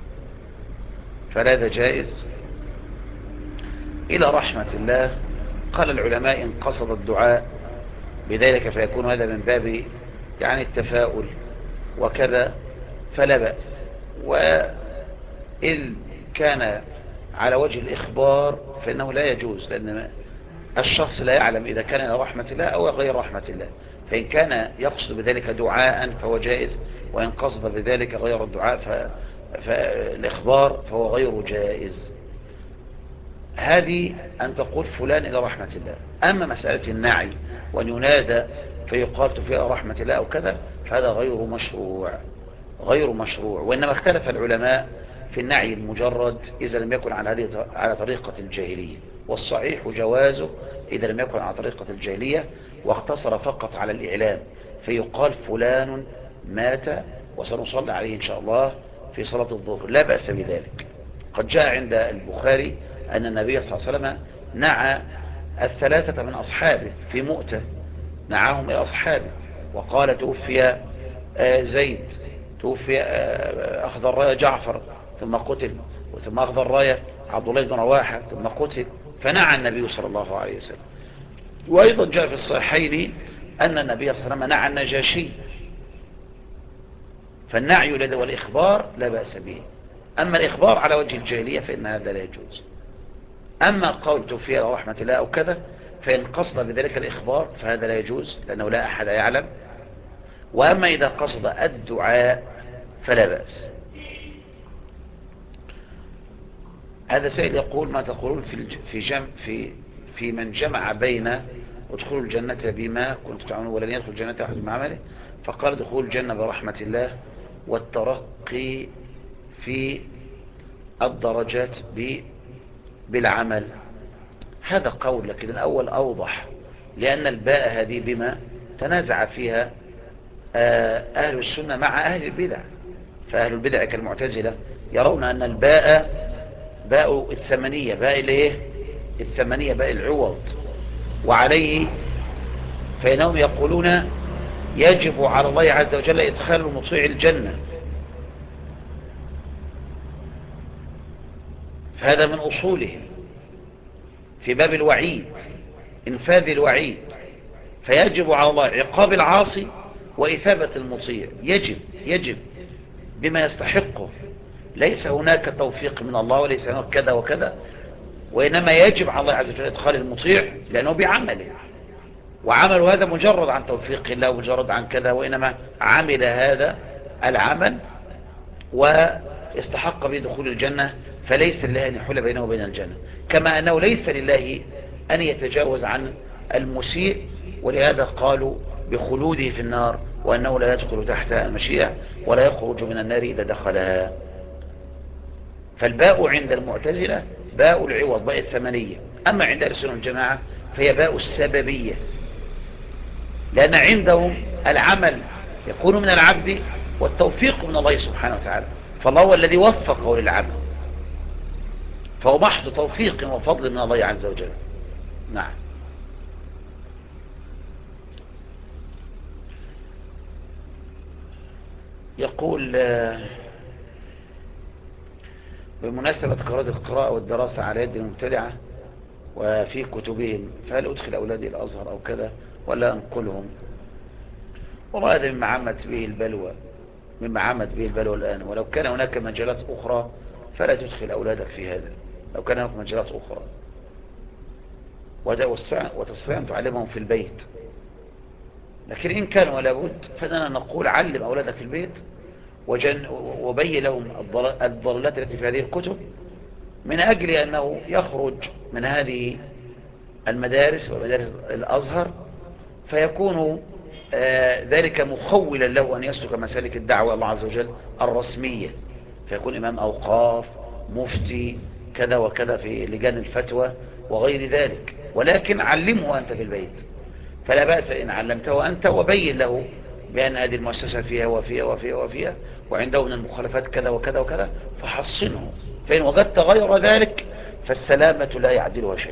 فلا جائز؟ إلى رحمة الله، قال العلماء: إن قصد الدعاء بذلك فيكون هذا من باب يعني التفاؤل وكذا فلا بأس. وإن كان على وجه الإخبار فإنه لا يجوز، لأن الشخص لا يعلم إذا كان إلى رحمة الله أو غير رحمة الله. فإن كان يقصد بذلك دعاء فهو جائز، وإن قصد بذلك غير الدعاء فالإخبار فهو غير جائز. هذه أن تقول فلان إلى رحمة الله. أما مسألة النعي وأن ينادى فيقال فيها رحمة الله أو كذا فهذا غير مشروع. وإنما اختلف العلماء في النعي المجرد إذا لم يكن على طريقة الجاهلية، والصحيح جوازه إذا لم يكن على طريقة الجاهلية واقتصر فقط على الإعلام، فيقال فلان مات وسنصلي عليه إن شاء الله في صلاة الظهر، لا بأس بذلك. قد جاء عند البخاري أن النبي صلى الله عليه وسلم نعى الثلاثة من أصحابه في مؤتة، نعاهم إلى أصحابه وقال: توفي زيد، توفي أخذ الراية جعفر ثم قتل، ثم أخذ الراية عبد الله بن رواحة ثم قتل، فنعى النبي صلى الله عليه وسلم. وأيضا جاء في الصحيحين أن النبي صلى الله عليه وسلم نعى النجاشي. فالنعي والإخبار لا بأس به. أما الإخبار على وجه الجاهلية فإن هذا لا يجوز. أما قول توفي إلى رحمة الله أو كذا فإن قصد بذلك الإخبار فهذا لا يجوز، لأنه لا أحد يعلم. وأما إذا قصد الدعاء فلا بأس. هذا سيد يقول: ما تقولون في من جمع بين ادخلوا الجنة بما كنتم تعملون ولن يدخل الجنة أحد بما عمله؟ فقال: دخول الجنة برحمة الله والترقي في الدرجات بالعمل. هذا قول، لكن الأول أوضح، لأن الباء هذه بما تنازع فيها أهل السنة مع أهل البدع، فأهل البدع كالمعتزلة يرون أن الباء باء الثمنية، باء الايه الثمنية، باء العوض، وعليه فإنهم يقولون يجب على الله عز وجل إدخال المطيع الجنة. فهذا من أصولهم في باب الوعيد، إنفاذ الوعيد، فيجب على الله عقاب العاصي وإثابة المطيع، يجب بما يستحقه، ليس هناك توفيق من الله وليس هناك كذا وكذا، وإنما يجب على الله عز وجل إدخال المطيع لأنه بعمله، وعمل هذا مجرد عن توفيق الله ومجرد عن كذا، وإنما عمل هذا العمل واستحق به دخول الجنة، فليس لله أن يحول بينه وبين الجنة، كما أنه ليس لله أن يتجاوز عن المسيء، ولهذا قالوا بخلوده في النار وأنه لا يدخل تحت المشيئة ولا يخرج من النار إذا دخلها. فالباء عند المعتزلة باء العوض، باء الثمنية. أما عند أهل السنة والجماعة فهي باء السببية، لأن عندهم العمل يكون من العبد والتوفيق من الله سبحانه وتعالى، فالله هو الذي وفقه للعمل، فهو محض توفيق وفضل من الله عز وجل. نعم. يقول بمناسبة قراءة القراءة والدراسة على يد المبتدعة وفي كتبهم، فهل أدخل أولادي الأزهر أو كذا ولا أنقلهم؟ والله هذا مما عمت به البلوى الآن، ولو كان هناك مجالات أخرى فلا تدخل أولادك في هذا، لو كان هناك مجالات أخرى وتستطيع أن تعلمهم في البيت. لكن إن كان ولا بد فإننا نقول علم أولادك في البيت وبين لهم الضلالات التي في هذه الكتب، من أجل أنه يخرج من هذه المدارس ومدارس الأزهر فيكون ذلك مخولا له أن يسلك مسالك الدعوة الله عز وجل الرسمية، فيكون إمام أوقاف، مفتي، كذا وكذا في لجان الفتوى وغير ذلك. ولكن علمه أنت في البيت، فلا بأس إن علمته أنت وبين له بأن هذه المؤسسة فيها وفيها وفيها وفيها وعنده من المخالفات كذا وكذا وكذا، فحصنه، فإن وجدت غير ذلك فالسلامة لا يعدلها شيء.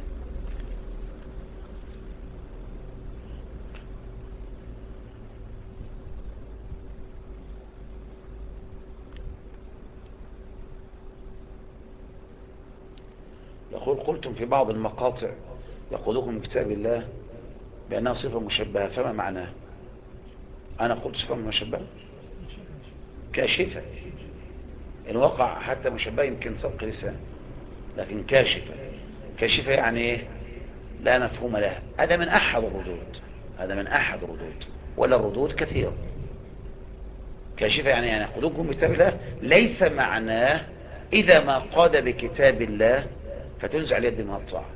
يقول قلتم في بعض المقاطع يقولكم من كتاب الله بأنها صفة مشبهة، فما معناه؟ أنا قلت صفة مشبهة كاشفة، إن وقع حتى مشبهة يمكن سبق لسان، لكن كاشفة يعني إيه؟ لا مفهوم لها. هذا من أحد الردود، ولا الردود كثيرة. كاشفة يعني يقولكم بكتاب الله ليس معناه إذا ما قاد بكتاب الله فتنزع اليد من الطاعة،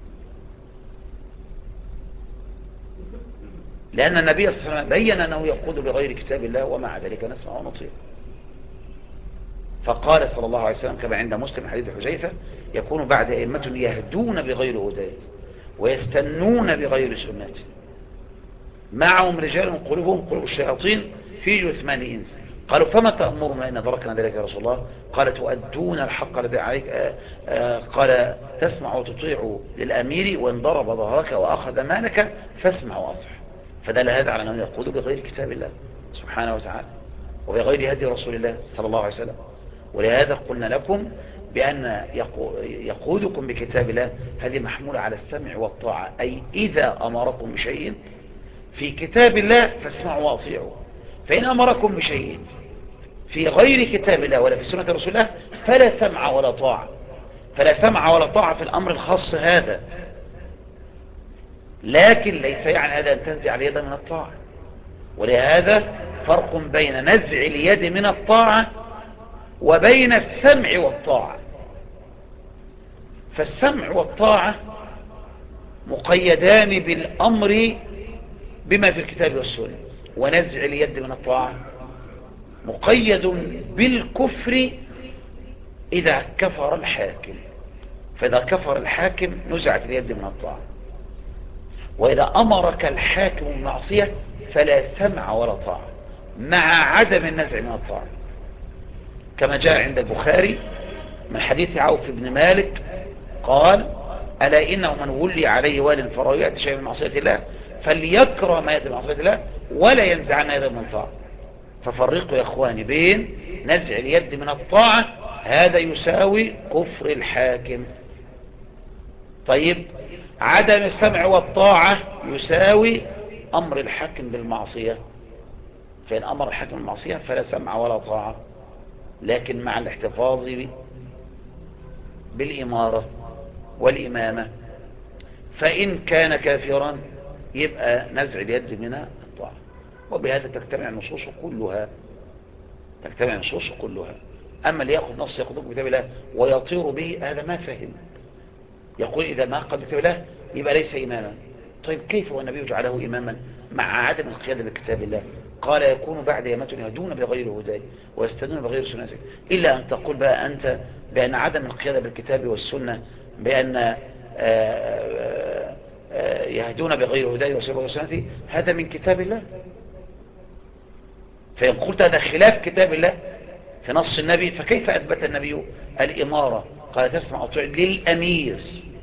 لأن النبي صلى الله عليه وسلم بين أنه يقود بغير كتاب الله ومع ذلك نسمع ونطيع. فقال صلى الله عليه وسلم كما عند مسلم حديث حذيفة يكون بعد أئمة يهدون بغير هداية ويستنون بغير سنته معهم رجال قلوبهم قلوب الشياطين في جثمان إنس. قالوا فما تأمرنا إن أدركنا ذلك يا رسول الله؟ قال تؤدون الحق الذي عليك، قال تسمع وتطيع للأمير وإن ضرب ظهرك وأخذ مالك فاسمع وأطع. فدل هذا على أنه يقود بغير كتاب الله سبحانه وتعالى وبغير هدي رسول الله صلى الله عليه وسلم. ولهذا قلنا لكم بأن يقودكم بكتاب الله هذه محمولة على السمع والطاعة، أي إذا أمركم بشيء في كتاب الله فاسمعوا وأطيعوا، فإن أمركم بشيء في غير كتاب الله ولا في سنة رسول الله فلا سمع ولا طاعة. في الأمر الخاص هذا، لكن ليس يعني هذا أن تنزع اليد من الطاعة. ولهذا فرق بين نزع اليد من الطاعة وبين السمع والطاعة. فالسمع والطاعة مقيدان بالأمر بما في الكتاب والسنة، ونزع اليد من الطاعة مقيد بالكفر إذا كفر الحاكم، فإذا كفر الحاكم نزعت اليد من الطاعة. وإذا أمرك الحاكم بالمعصية فلا سمع ولا طاعة مع عدم النزع من الطاعة. كما جاء عند البخاري من حديث عوف بن مالك قال ألا إنه من ولي عليه وال فرأى يأتي شيء من معصية الله فليكره ما يأتي من معصية الله ولا ينزعن يده من طاعة. ففرقوا يا اخواني بين نزع اليد من الطاعة، هذا يساوي كفر الحاكم. طيب عدم السمع والطاعة يساوي امر الحاكم بالمعصية، فإن امر الحاكم بالمعصية فلا سمع ولا طاعة، لكن مع الاحتفاظ بالإمارة والإمامة. فإن كان كافرا يبقى نزع اليد من الطاعة. وبهذا تجتمع النصوص كلها. أما اللي يأخذ نص يأخذ كتاب الله ويطير به هذا ما فهم، يقول إذا ما قد كتاب الله يبقى ليس إماما. طيب كيف والنبي جعله إماما مع عدم القيادة بكتاب الله؟ قال يكون بعد يمة يهدون بغير هداي ويستدون بغير سنتي. إلا أن تقول بقى أنت بأن عدم القيادة بالكتاب والسنة بأن يهدون بغير هداي ويستدون بغير سنتي هذا من كتاب الله. فإن قلت هذا خلاف كتاب الله في نص النبي، فكيف أثبت النبي الإمارة؟ قال تسمع وتطيع للأمير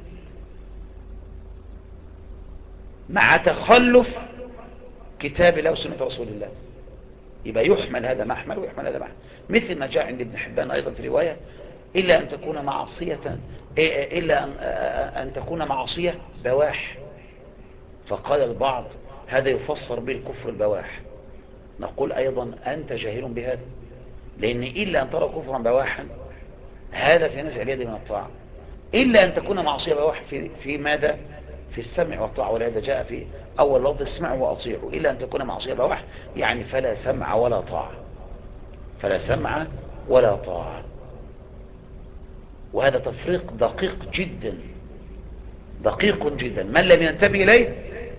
مع تخلف كتاب الله وسنة رسول الله. يبقى يحمل هذا محمل ويحمل هذا محمل، مثل ما جاء عند ابن حبان أيضا في رواية إلا أن تكون معصية، إلا أن تكون معصية بواح. فقال البعض هذا يفسر بالكفر البواح. نقول أيضا أنت جاهل بهذا، لأن إلا أن ترى كفرا بواحا هذا في نزع اليد من الطاعة، إلا أن تكون معصية بواح في ماذا؟ في السمع والطاعة. ولهذا جاء في أول لفظ اسمعوا وأطيعوا، إلا أن تكون معصية بواح يعني فلا سمع ولا طاعة، فلا سمع ولا طاعة. وهذا تفريق دقيق جدا، دقيق جدا، من لم ينتبه إليه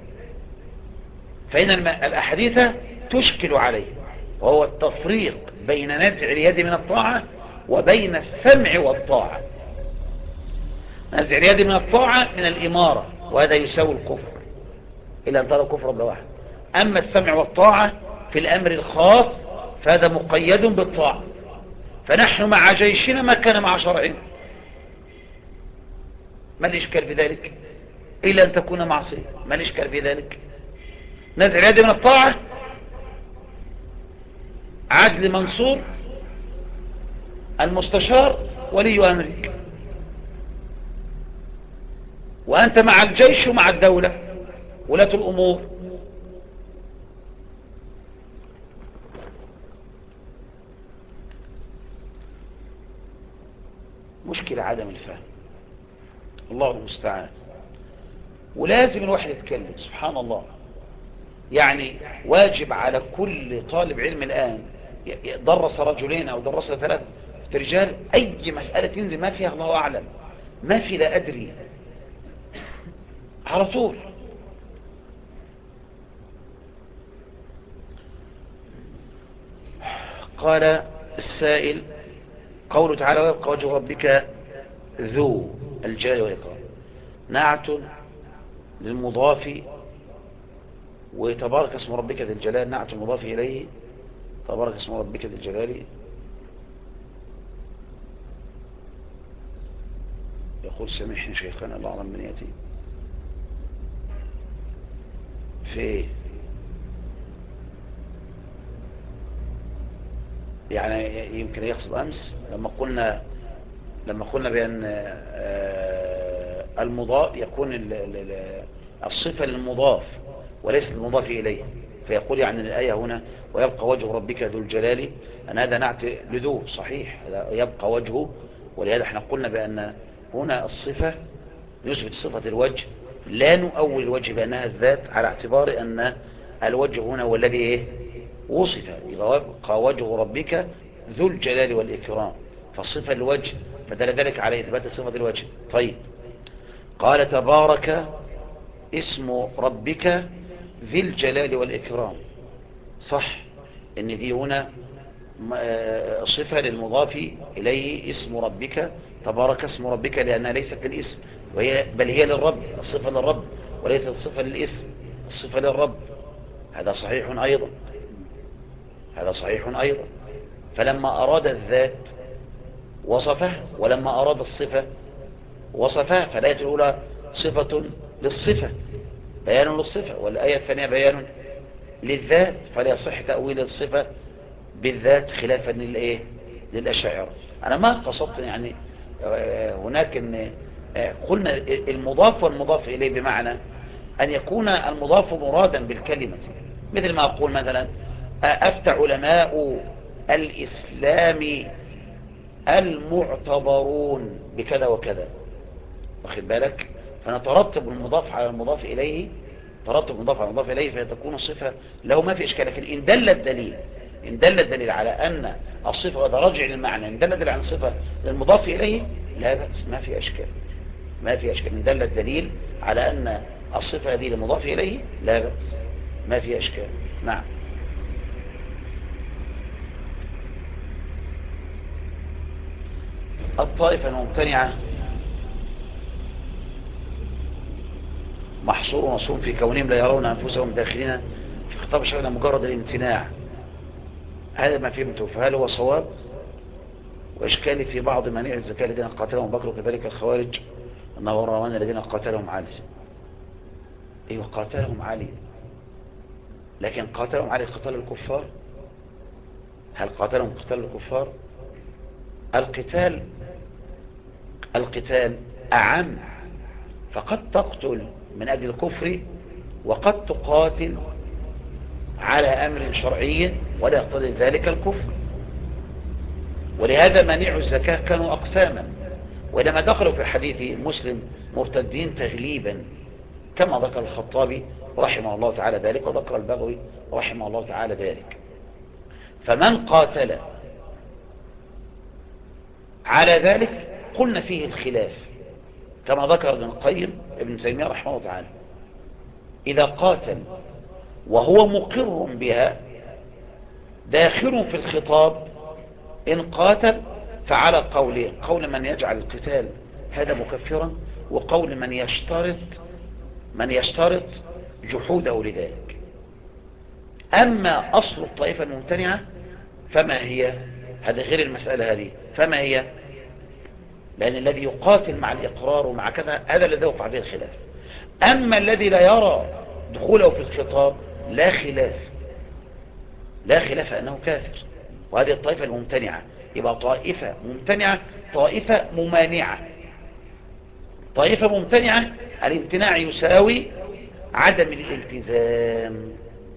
فإن الأحاديث تشكل عليه، وهو التفريق بين نزع اليد من الطاعة وبين السمع والطاعة. نزع اليد من الطاعة من الإمارة وهذا يساوي الكفر إلا أن ترى كفر بواحد. أما السمع والطاعة في الأمر الخاص فهذا مقيد بالطاعة. فنحن مع جيشنا ما كان مع شرعنا، ما الإشكال في ذلك؟ إلا أن تكون معصية، ما الإشكال في ذلك؟ نزع اليد من الطاعة عدل منصور المستشار ولي أمرك، وأنت مع الجيش ومع الدولة ولاة الأمور. مشكلة عدم الفهم، الله المستعان. ولازم الواحد يتكلم، سبحان الله. يعني واجب على كل طالب علم الآن درس رجلين أو درس ثلاث رجال، أي مسألة تنزل ما فيها الله أعلم، ما في لا أدري، على طول. قال السائل قوله تعالى ويبقى وجه ربك ذو الجلال والإكرام، نعت للمضاف، وتبارك اسم ربك ذي الجلال نعت المضاف إليه، تبارك اسم ربك ذي الجلال. يقول سامحني شيخنا الله أعلم من يأتي في يعني يمكن يقصد أمس لما قلنا بأن المضاف يكون الصفة للمضاف وليس المضاف إليه، فيقول يعني الآية هنا ويبقى وجه ربك ذو الجلال أن هذا نعت لذو صحيح، هذا يبقى وجهه. ولهذا احنا قلنا بأن هنا الصفة نثبت صفة الوجه، لا نؤول الوجه بأنها الذات، على اعتبار أن الوجه هنا هو الذي ايه وصف، يبقى وجه ربك ذو الجلال والإكرام، فالصفة الوجه فدل ذلك على إثبات صفة الوجه. طيب قال تبارك اسم ربك ذي الجلال والإكرام، صح ان دي هنا صفة للمضاف إليه اسم ربك، تبارك اسم ربك لأنها ليست للاسم بل هي للرب، الصفة للرب وليست الصفة للاسم، الصفة للرب. هذا صحيح أيضا، هذا صحيح أيضا. فلما أراد الذات وصفها، ولما أراد الصفة وصفها. فالآية الأولى صفة للصفة، بيان للصفة، والآية الثانية بيان للذات، فلا يصح تأويل الصفة بالذات خلافا للأشاعرة. أنا ما قصدت يعني هناك ان قلنا المضاف والمضاف إليه بمعنى أن يكون المضاف مرادا بالكلمة، مثل ما أقول مثلا أفتى علماء الإسلام المعتبرون بكذا وكذا، واخد بالك؟ فنترتب المضاف على المضاف إليه، ترتب المضاف على المضاف إليه فتكون الصفة له ما في إشكال. لكن إن دل الدليل على أن الصفة، وهذا راجع للمعنى، إن دل الدليل على الصفة للمضاف إليه لا بأس، ما في إشكال، ما في إشكال. إن دل الدليل على أن الصفة هذه للمضاف إليه لا بأس، ما في إشكال. نعم. الطائفة الممتنعة محصور ومصوم في كونهم لا يرون أنفسهم داخلين في خطاب الشرع مجرد الامتناع. هذا ما فهمته، فهل هو صواب؟ وإشكالي في بعض منيع الزكاة الذين قاتلهم بكر وكذلك الخوارج أنه الرومان الذين قاتلهم علي. أيوه قاتلهم علي، لكن قاتلهم علي قتال الكفار؟ هل قاتلهم قتال الكفار؟ القتال أعم، فقد تقتل من أجل الكفر وقد تقاتل على أمر شرعي ولا يقتضي ذلك الكفر. ولهذا منيع الزكاة كانوا أقساما، ولما دخلوا في حديث مسلم مرتدين تغليبا كما ذكر الخطابي رحمه الله تعالى ذلك، وذكر البغوي رحمه الله تعالى ذلك. فمن قاتل على ذلك قلنا فيه الخلاف كما ذكر ابن القيم ابن تيمية رحمه الله تعالى. إذا قاتل وهو مقر بها داخل في الخطاب إن قاتل فعلى قولين: قول من يجعل القتال هذا مكفرا، وقول من يشترط جحوده لذلك. أما أصل الطائفة الممتنعة فما هي؟ هذا غير المسألة هذه. فما هي؟ لأن الذي يقاتل مع الإقرار ومع كذا هذا الذي وقع فيه الخلاف. أما الذي لا يرى دخوله في الخطاب لا خلاف أنه كافر، وهذه الطائفة الممتنعة. يبقى طائفة ممتنعة، طائفة ممانعة. طائفة ممتنعة الامتناع يساوي عدم الالتزام.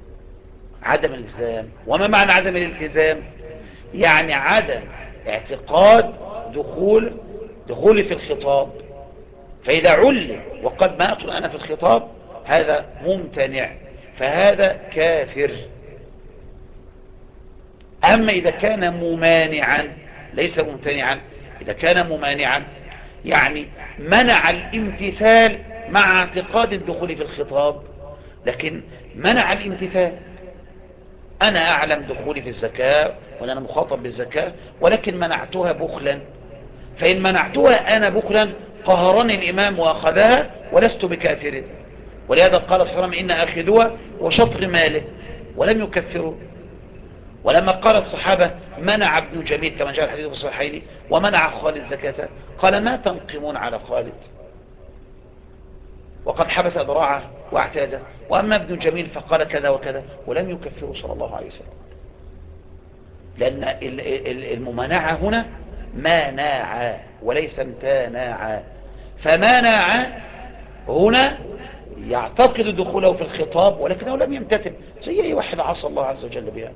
وما معنى عدم الالتزام؟ يعني عدم اعتقاد دخولي في الخطاب. فإذا علم وقد ما أدخل أنا في الخطاب هذا ممتنع، فهذا كافر. أما إذا كان ممانعا ليس ممتنعا، إذا كان ممانعا يعني منع الامتثال مع اعتقاد الدخول في الخطاب، لكن منع الامتثال. أنا أعلم دخولي في الزكاة وأنا مخاطب بالزكاة، ولكن منعتها بخلا. فإن منعتها أنا بخلا قهرني الإمام وأخذها ولست بكافر. ولهذا قال صلى الله عليه وسلم: إن أخذوها وشطر ماله، ولم يكفروا. ولما قال الصحابة منع ابن جميل كما جاء الحديث في الصحيحين ومنع خالد زكاة، قال: ما تنقمون على خالد وقد حبس ذراعه واعتاده، وأما ابن جميل فقال كذا وكذا، ولم يكفروا صلى الله عليه وسلم. لأن الممانعة هنا مانعة وليس امتناعا. فمانع هنا يعتقد دخوله في الخطاب ولكنه لم يمتثل، زي أي واحد عصى الله عز وجل بها.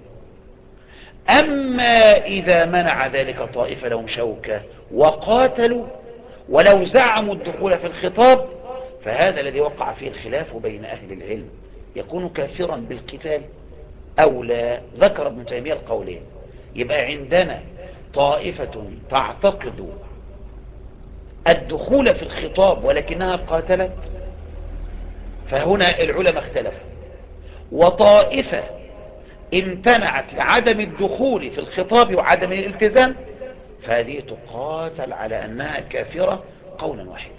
أما إذا منع ذلك طائفة لهم شوكة وقاتلوا ولو زعموا الدخول في الخطاب، فهذا الذي وقع فيه الخلاف بين أهل العلم: يكون كافرا بالقتال أو لا؟ ذكر ابن تيمية القولين. يبقى عندنا طائفة تعتقد الدخول في الخطاب ولكنها قاتلت، فهنا العلماء اختلفوا. وطائفة امتنعت لعدم الدخول في الخطاب وعدم الالتزام، فهذه تقاتل على أنها كافرة قولا واحدا.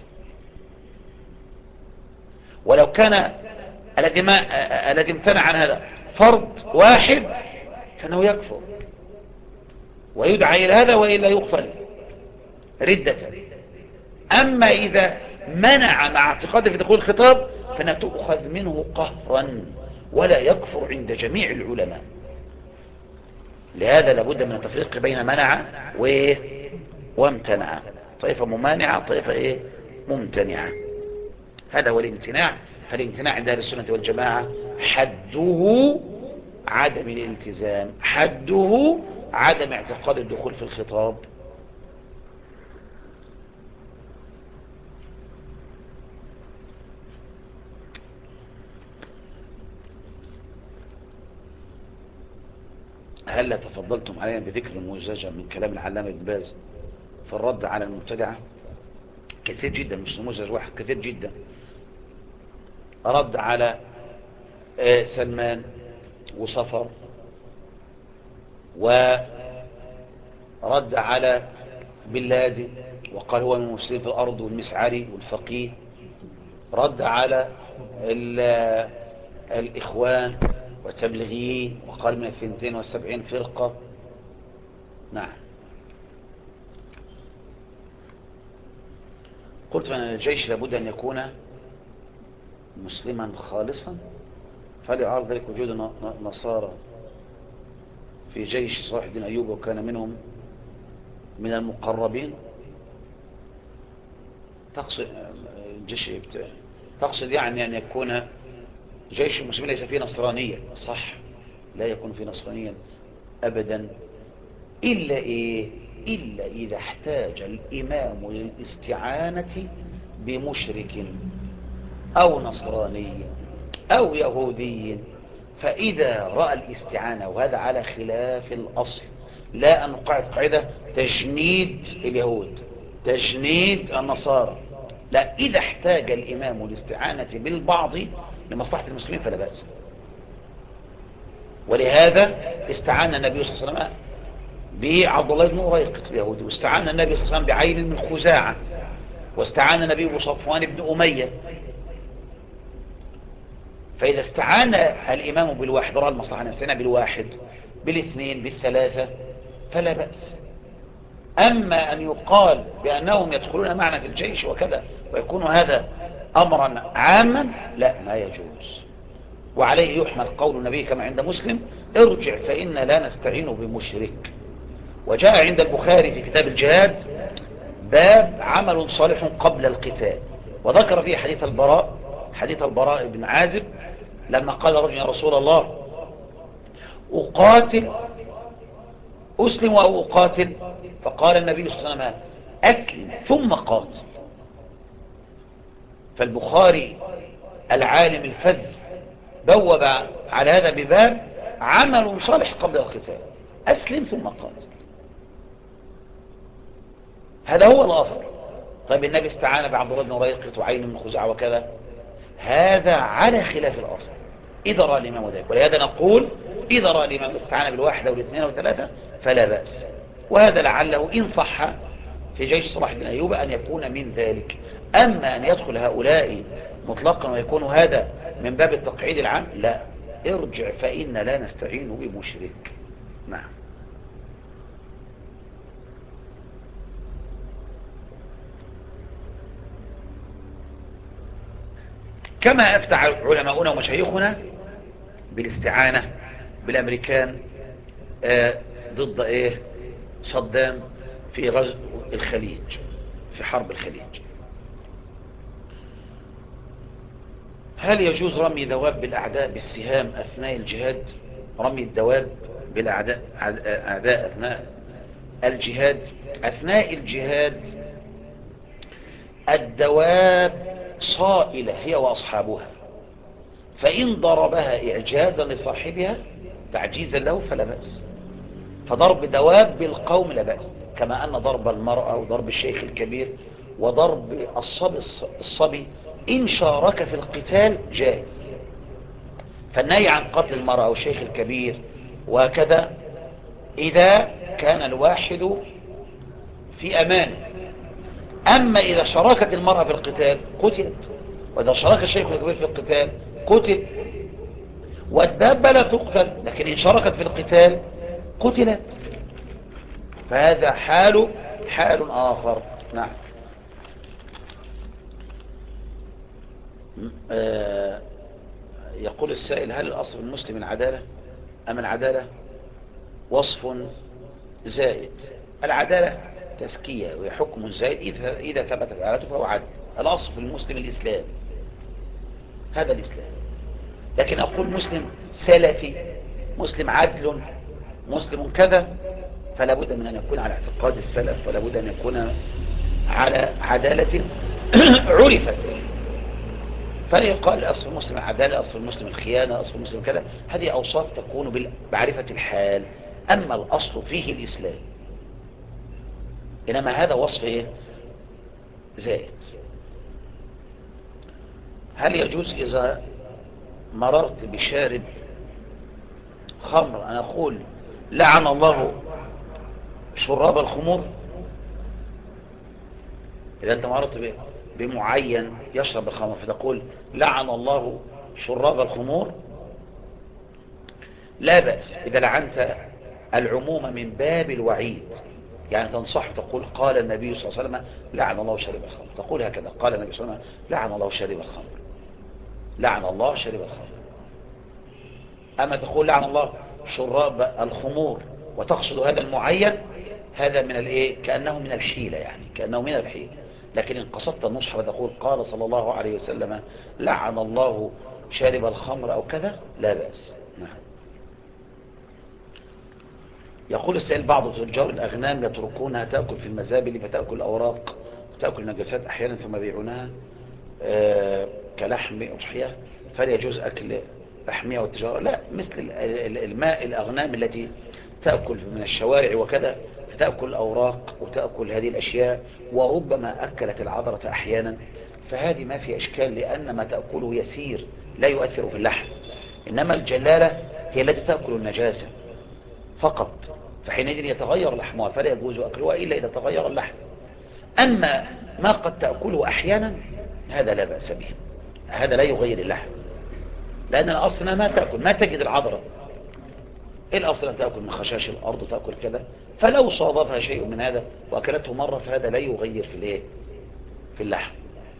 ولو كان الذي امتنع عن هذا فرد واحد فإنه يكفر. ويدعى إلى هذا وإلا يقتل ردة. أما إذا منع مع اعتقاده في دخول الخطاب فإنها تؤخذ منه قهرا ولا يكفر عند جميع العلماء. لهذا لابد من التفريق بين منع وامتنع، طائفة ممانعة طائفة ممتنعة. هذا هو الامتناع. فالامتناع عند أهل السنة والجماعة حده عدم الالتزام، حده عدم اعتقاد الدخول في الخطاب. هل تفضلتم علينا بذكر موجزة من كلام العلامة ابن باز في الرد على المبتدعة؟ كثير جدا، مش نموذج واحد، كثير جدا. رد على سلمان وصفر، ورد على بلادي وقال هو من المفسدين في الأرض، والمسعري والفقيه. رد على الإخوان والتبليغيين وقال من 72 فرقة. نعم. قلت أن الجيش لابد أن يكون مسلما خالصا، فليعرض ذلك وجود نصارى في جيش صلاح الدين أيوب وكان منهم من المقربين. تقصد يعني أن يكون جيش المسلمين ليس فيه نصرانية؟ صح، لا يكون فيه نصرانيا أبدا، إلا إذا احتاج الإمام للاستعانة بمشرك أو نصراني أو يهودي. فإذا رأى الاستعانة، وهذا على خلاف الأصل، لا أن قاعدة تجنيد اليهود تجنيد النصارى، لا، إذا احتاج الإمام للاستعانة بالبعض لمصلحة المسلمين فلا بأس. ولهذا استعان النبي صلى الله عليه وسلم بعبد الله بن أريقط اليهودي، واستعان النبي صلى الله عليه وسلم بعين من خزاعة، واستعان النبي بصفوان بن أمية. فإذا استعان الإمام بالواحد، رأى المصلحة أن يستعين بالواحد بالاثنين بالثلاثة فلا بأس. أما أن يقال بأنهم يدخلون معنا في الجيش وكذا ويكون هذا أمرا عاما، لا، ما يجوز. وعليه يحمل قول النبي كما عند مسلم: ارجع فإن لا نستعين بمشرك. وجاء عند البخاري في كتاب الجهاد باب عمل صالح قبل القتال، وذكر فيه حديث البراء بن عازب لما قال رجل: يا رسول الله، أسلم أو أقاتل؟ فقال النبي صلى الله عليه وسلم: أسلم ثم قاتل. فالبخاري العالم الفذ بوب على هذا بباب عمل صالح قبل القتال: أسلم ثم قاتل. هذا هو الأصل. طيب النبي استعان بعبد الله بن أريقط وعين من خزاعة وكذا، هذا على خلاف الأصل إذا رأى الإمام ذلك. ولهذا نقول إذا رأى الإمام استعان بالواحدة والاثنين والثلاثة فلا بأس. وهذا لعله إن صح في جيش صلاح الدين أيوب أن يكون من ذلك. أما أن يدخل هؤلاء مطلقا ويكون هذا من باب التقعيد العام، لا، ارجع فإن لا نستعين بمشرك. نعم. كما أفتى علماؤنا ومشايخنا بالاستعانة بالأمريكان ضد صدام في غزو الخليج، في حرب الخليج. هل يجوز رمي دواب بالأعداء بالسهام أثناء الجهاد؟ رمي الدواب بالأعداء أثناء الجهاد. أثناء الجهاد الدواب صائلة هي وأصحابها، فإن ضربها إعجازا لصاحبها تعجيزا له فلا بأس. فضرب دواب بالقوم لا بأس، كما أن ضرب المرأة وضرب الشيخ الكبير وضرب الصبي إن شارك في القتال جائز. فالنهي عن قتل المرأة والشيخ الكبير وكذا إذا كان الواحد في أمان. أما إذا شاركت المرأة في القتال قتلت، وإذا شارك الشيخ الكبير في القتال قتل. والدابة لا تقتل، لكن إن شاركت في القتال قتلت. فهذا حال آخر. نعم. يقول السائل: هل الأصل المسلم العدالة أم العدالة وصف زائد؟ العدالة تزكية وحكم زائد إذا ثبتت عدالته فهو عدل. الأصل في المسلم الإسلام، هذا الإسلام. لكن أقول مسلم سلفي، مسلم عدل، مسلم كذا، فلا بد من أن يكون على اعتقاد السلف، ولا بد أن يكون على عدالة عرفت. فيقال أصل المسلم العدالة، أصل المسلم الخيانة، أصل المسلم كذا. هذه أوصاف تكون بمعرفة الحال. أما الأصل فيه الإسلام، إنما هذا وصف إيه؟ زائد. هل يجوز إذا مررت بشارب خمر أن أقول لعن الله شراب الخمور؟ إذا أنت مررت بمعين يشرب الخمر فتقول لعن الله شراب الخمور، لا بأس إذا لعنت العموم من باب الوعيد. يعني تنصح تقول قال النبي صلى الله عليه وسلم لعن الله شارب الخمر، تقول هكذا: قال النبي صلى الله عليه وسلم لعن الله شارب الخمر، لعن الله شارب الخمر. أما تقول لعن الله شراب الخمور وتقصد هذا المعين، هذا من الايه، كأنه من الحيلة، يعني كأنه من الحيلة. لكن إن قصدت النصح وتقول قال صلى الله عليه وسلم لعن الله شارب الخمر أو كذا، لا بأس. نعم. يقول السائل: بعض تجار الأغنام يتركونها تأكل في المزابل فتأكل الأوراق وتأكل النجاسات أحيانا ثم يبيعونها كلحم أضحية، فلا يجوز أكل لحمية والتجارة؟ لا، مثل الماء الأغنام التي تأكل من الشوارع وكذا، فتأكل الأوراق وتأكل هذه الأشياء، وربما أكلت العذرة أحيانا، فهذه ما في إشكال، لأن ما تأكله يسير لا يؤثر في اللحم. إنما الجلالة هي التي تأكل النجاسة فقط، فحينئذ يتغير لحمها، فلا يجوز أكلها إلا إذا تغير اللحم. أما ما قد تأكله أحيانا هذا لا بأس به، هذا لا يغير اللحم، لأن الأصل ما تأكل، ما تجد العذرة. الأصل أن تأكل من خشاش الأرض، تأكل كذا، فلو صادفها شيء من هذا وأكلته مرة فهذا لا يغير في الايه، في اللحم.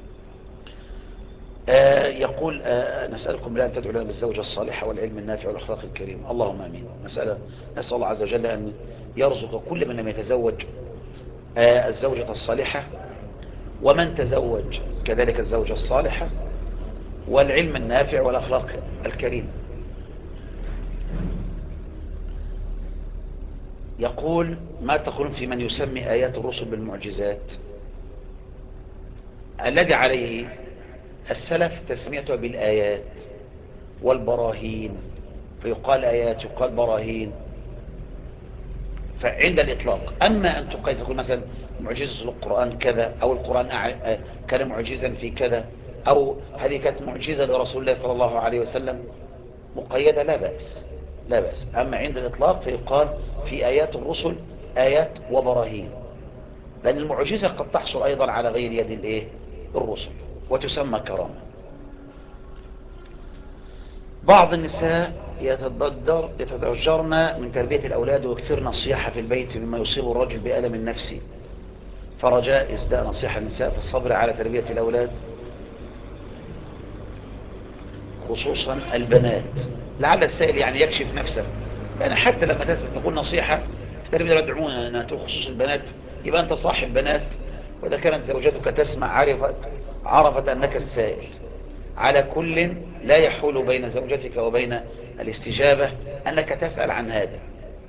يقول: نسألكم بالله أن تدعو لنا بالزوجة الصالحة والعلم النافع والأخلاق الكريم. اللهم آمين. نسأل الله عز وجل أن يرزق كل من لم يتزوج الزوجة الصالحة، ومن تزوج كذلك الزوجة الصالحة، والعلم النافع والأخلاق الكريم. يقول: ما تقولون في من يسمي آيات الرسل بالمعجزات؟ الذي عليه السلف تسميته بالآيات والبراهين، فيقال آيات يقال براهين فعند الإطلاق. أما أن تقول مثلا معجزة القرآن كذا، أو القرآن كان معجزا في كذا، أو هذه كانت معجزة لرسول الله صلى الله عليه وسلم مقيدة، لا بأس، لا بأس. أما عند الإطلاق فيقال في آيات الرسل آيات وبراهين، لأن المعجزة قد تحصل أيضا على غير يد الإيه، الرسل، وتسمى كرامة. بعض النساء يتضجرن من تربية الأولاد ويكثرن الصياحة في البيت مما يصيب الرجل بألم نفسي، فرجاء إسداء نصيحة النساء في الصبر على تربية الأولاد، خصوصا البنات. لعل السائل يعني يكشف نفسه، يعني حتى لما تقول نصيحة في تربية الأولاد عموما خصوص البنات، يبقى أنت صاحب بنات، وإذا كانت زوجتك تسمع عرفت أنك السائل. على كل لا يحول بين زوجتك وبين الاستجابة أنك تسأل عن هذا.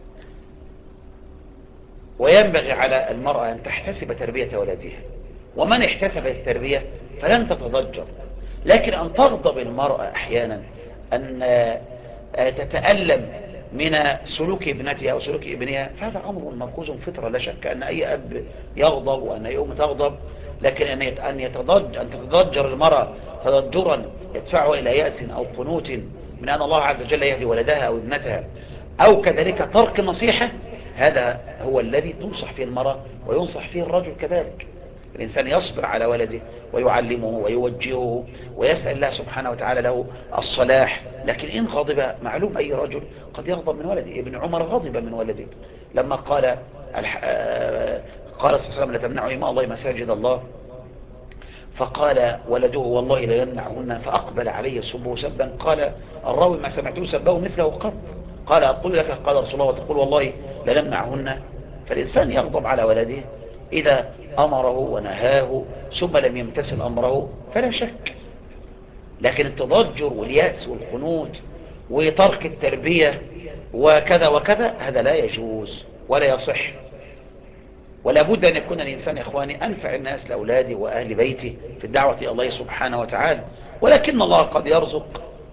وينبغي على المرأة أن تحتسب تربية ولدها، ومن احتسب التربية فلن تتضجر. لكن أن تغضب المرأة أحيانا، أن تتألم من سلوك ابنتها أو سلوك ابنها، فهذا أمر مركوز فطرة، لا شك أن أي أب يغضب وأن أي أم تغضب. لكن أن تتضجر المرأة تضجرا يدفعها إلى يأس أو قنوط من أن الله عز وجل يهدي ولدها أو ابنتها، أو كذلك ترك النصيحة، هذا هو الذي تنصح فيه المرأة وينصح فيه الرجل كذلك. الإنسان يصبر على ولده ويعلمه ويوجهه ويسأل الله سبحانه وتعالى له الصلاح. لكن إن غضب، معلوم أي رجل قد يغضب من ولده. ابن عمر غضب من ولده لما قال قال صلى الله عليه وسلم: لا تمنعوا إماء الله مساجد الله. فقال ولده: والله لا يمنعهن. فأقبل عليه سبه سبا. قال الراوي: ما سمعته سبه مثله قط. قال: أقول لك قال رسول الله وتقول والله لا نمنعهن؟ فالإنسان يغضب على ولده إذا أمره ونهاه ثم لم يمتثل أمره فلا شك. لكن التضجر واليأس والخنوط وترك التربية وكذا وكذا هذا لا يجوز ولا يصح. ولا بد أن يكون الإنسان يا إخواني أنفع الناس لأولاده وأهل بيته في الدعوة إلى الله سبحانه وتعالى. ولكن الله قد يرزق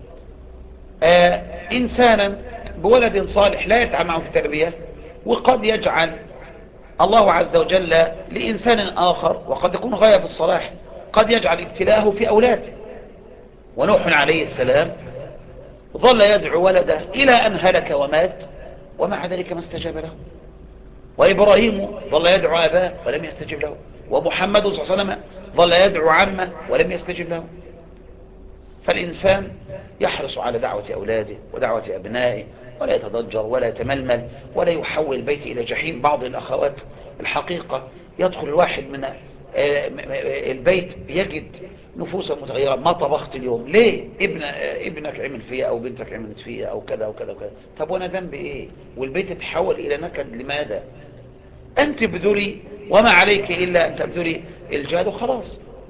إنسانا بولد صالح لا يتعب معه في التربية، وقد يجعل الله عز وجل لإنسان آخر وقد يكون غاية في الصلاح قد يجعل ابتلاءه في أولاده. ونوح عليه السلام ظل يدعو ولده إلى أن هلك ومات ومع ذلك ما استجاب له. وإبراهيم ظل يدعو أباه ولم يستجب له. ومحمد صلى الله عليه وسلم ظل يدعو عمه ولم يستجب له. فالإنسان يحرص على دعوة أولاده ودعوة أبنائه ولا يتضجر ولا يتململ ولا يحول البيت إلى جحيم. بعض الأخوات الحقيقة يدخل الواحد من البيت يجد نفوسا متغيرة: ما طبخت اليوم ليه؟ ابنك عمل فيها أو بنتك عملت فيها أو كذا وكذا وكذا. طب وانا ذنبي ايه؟ والبيت يتحول إلى نكد. لماذا؟ أنت بذلي وما عليك إلا أن تبذلي الجهاد وخلاص.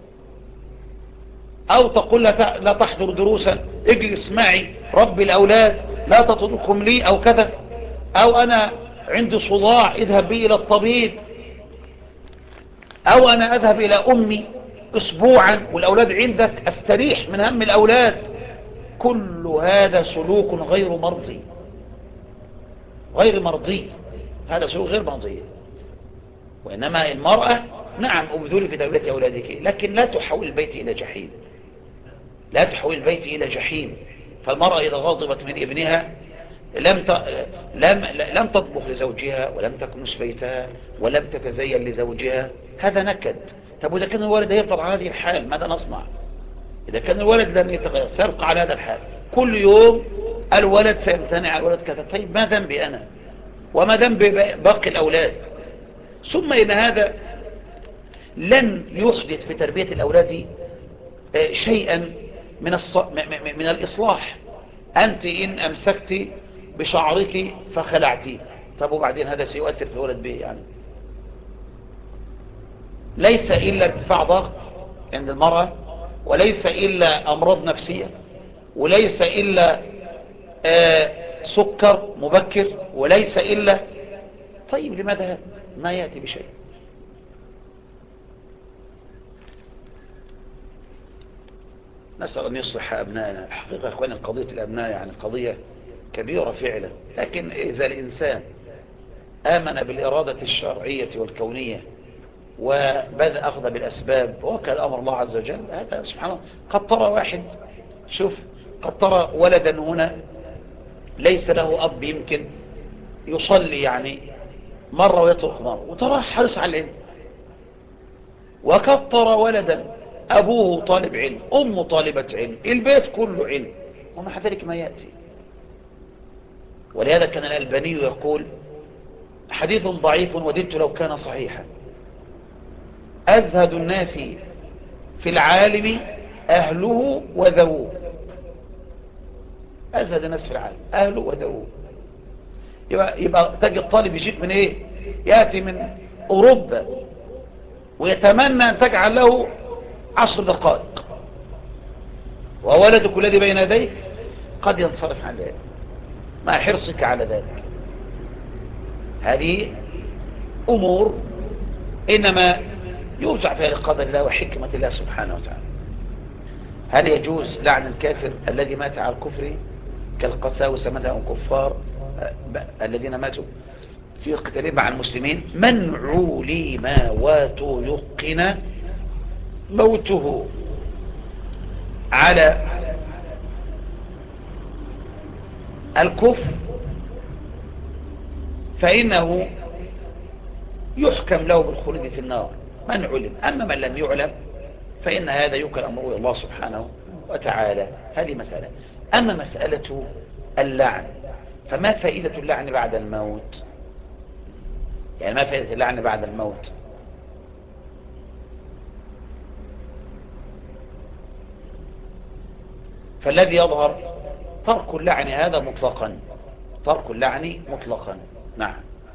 أو تقول لا تحضر دروسا، اجلس معي ربي الأولاد لا تتركهم لي أو كذا. أو أنا عندي صداع اذهب بي إلى الطبيب. أو أنا أذهب إلى أمي أسبوعا والأولاد عندك أستريح من هم الأولاد. كل هذا سلوك غير مرضي، غير مرضي. هذا سلوك غير مرضي. وإنما المرأة نعم أبذلي في تربية أولادك، لكن لا تحول البيت إلى جحيم. لا تحول البيت إلى جحيم. فالمرأة إذا غضبت من ابنها لم تطبخ لزوجها ولم تكنس بيتها ولم تتزين لزوجها، هذا نكد. طب وإذا كان الولد يفضل على هذه الحال ماذا نصنع؟ إذا كان الولد لم يتغير سيبقى على هذا الحال كل يوم الولد سيمتنع الولد كذا. طيب ما ذنبي أنا وما ذنب باقي الأولاد؟ ثم إن هذا لن يحدث في تربية الأولاد شيئا من الإصلاح. أنت إن أمسكت بشعرك فخلعتي، طب وبعدين هذا سيؤثر في الولد به يعني؟ ليس إلا ارتفاع ضغط عند المرأة، وليس إلا أمراض نفسية، وليس إلا سكر مبكر، وليس إلا. طيب لماذا هذا ما يأتي بشيء؟ نسأل أن يصلح أبنائنا. حقيقة أخواني قضية الأبناء يعني قضية كبيرة فعلا، لكن إذا الإنسان آمن بالإرادة الشرعية والكونية وبدأ أخذ بالأسباب وكان أمر الله عز وجل، هذا سبحان الله. قد ترى واحد، شوف، قد ترى ولدا هنا ليس له أب يمكن يصلي يعني مرة ويترك مرة، وترى حرص على العلم. وقد ترى ولدا أبوه طالب علم، أمه طالبة علم، البيت كله علم، ومع ذلك ما يأتي. ولهذا كان الألباني يقول: حديث ضعيف وددت لو كان صحيحا، أزهد الناس في العالم أهله وذووه. أزهد الناس في العالم أهله وذووه. يبقى تجد طالب يجيك من إيه؟ يأتي من أوروبا ويتمنى أن تجعل له 10 دقائق، وولدك الذي بين يديك قد ينصرف عن ذلك مع حرصك على ذلك. هذه أمور إنما يرجع فيها لقدر الله وحكمة الله سبحانه وتعالى. هل يجوز لعن الكافر الذي مات على الكفر كالقساوسة مثلا الكفار الذين ماتوا في قتال مع المسلمين؟ منعوا لما وتيقن موته على الكفر فإنه يحكم له بالخلود في النار من علم. أما من لم يعلم فإن هذا يوكل أمره الله سبحانه وتعالى. هذه مسألة. أما مسألة اللعن فما فائدة اللعن بعد الموت؟ يعني ما فائدة اللعن بعد الموت؟ فالذي يظهر ترك اللعن هذا مطلقا، ترك اللعن مطلقا. نعم.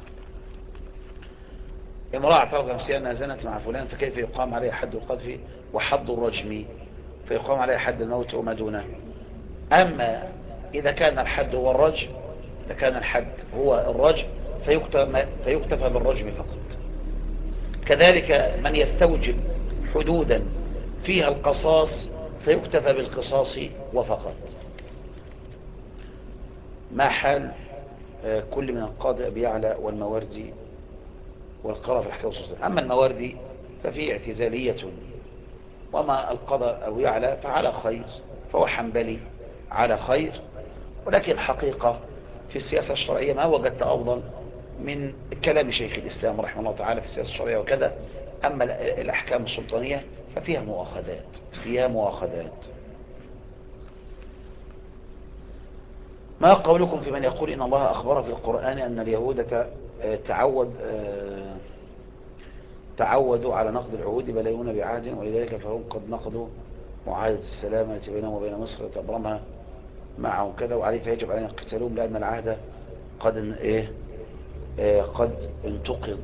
امرأة اعترض نفسها أنها زنت مع فلان، فكيف يقام عليها حد القذف وحد الرجم؟ فيقام عليها حد الموت وما دونه. أما إذا كان الحد هو الرجم، إذا كان الحد هو الرجم فيكتفى بالرجم فقط. كذلك من يستوجب حدودا فيها القصاص فيكتفى بالقصاص وفقط. ما حال كل من القاضي أبي يعلى والمواردي والقراء في الحكاية والسلسلة؟ أما المواردي ففيه اعتزالية، وما القضاء أبي يعلى فعلى خير، فهو حنبلي على خير. ولكن الحقيقة في السياسة الشرعية ما وجدت أفضل من كلام شيخ الإسلام رحمه الله تعالى في السياسة الشرعية وكذا. أما الأحكام السلطانية ففيها مؤاخذات، فيها مؤاخذات. ما قولكم في من يقول إن الله أخبر في القرآن أن اليهود تعودوا على نقض العهود بل يؤمنون بعهد، ولذلك فهم قد نقضوا معاهدة السلام التي بينهم وبين مصر وتأبرمها معهم كذا، وعليه فيجب علينا قتالهم لأن العهد قد انتقض.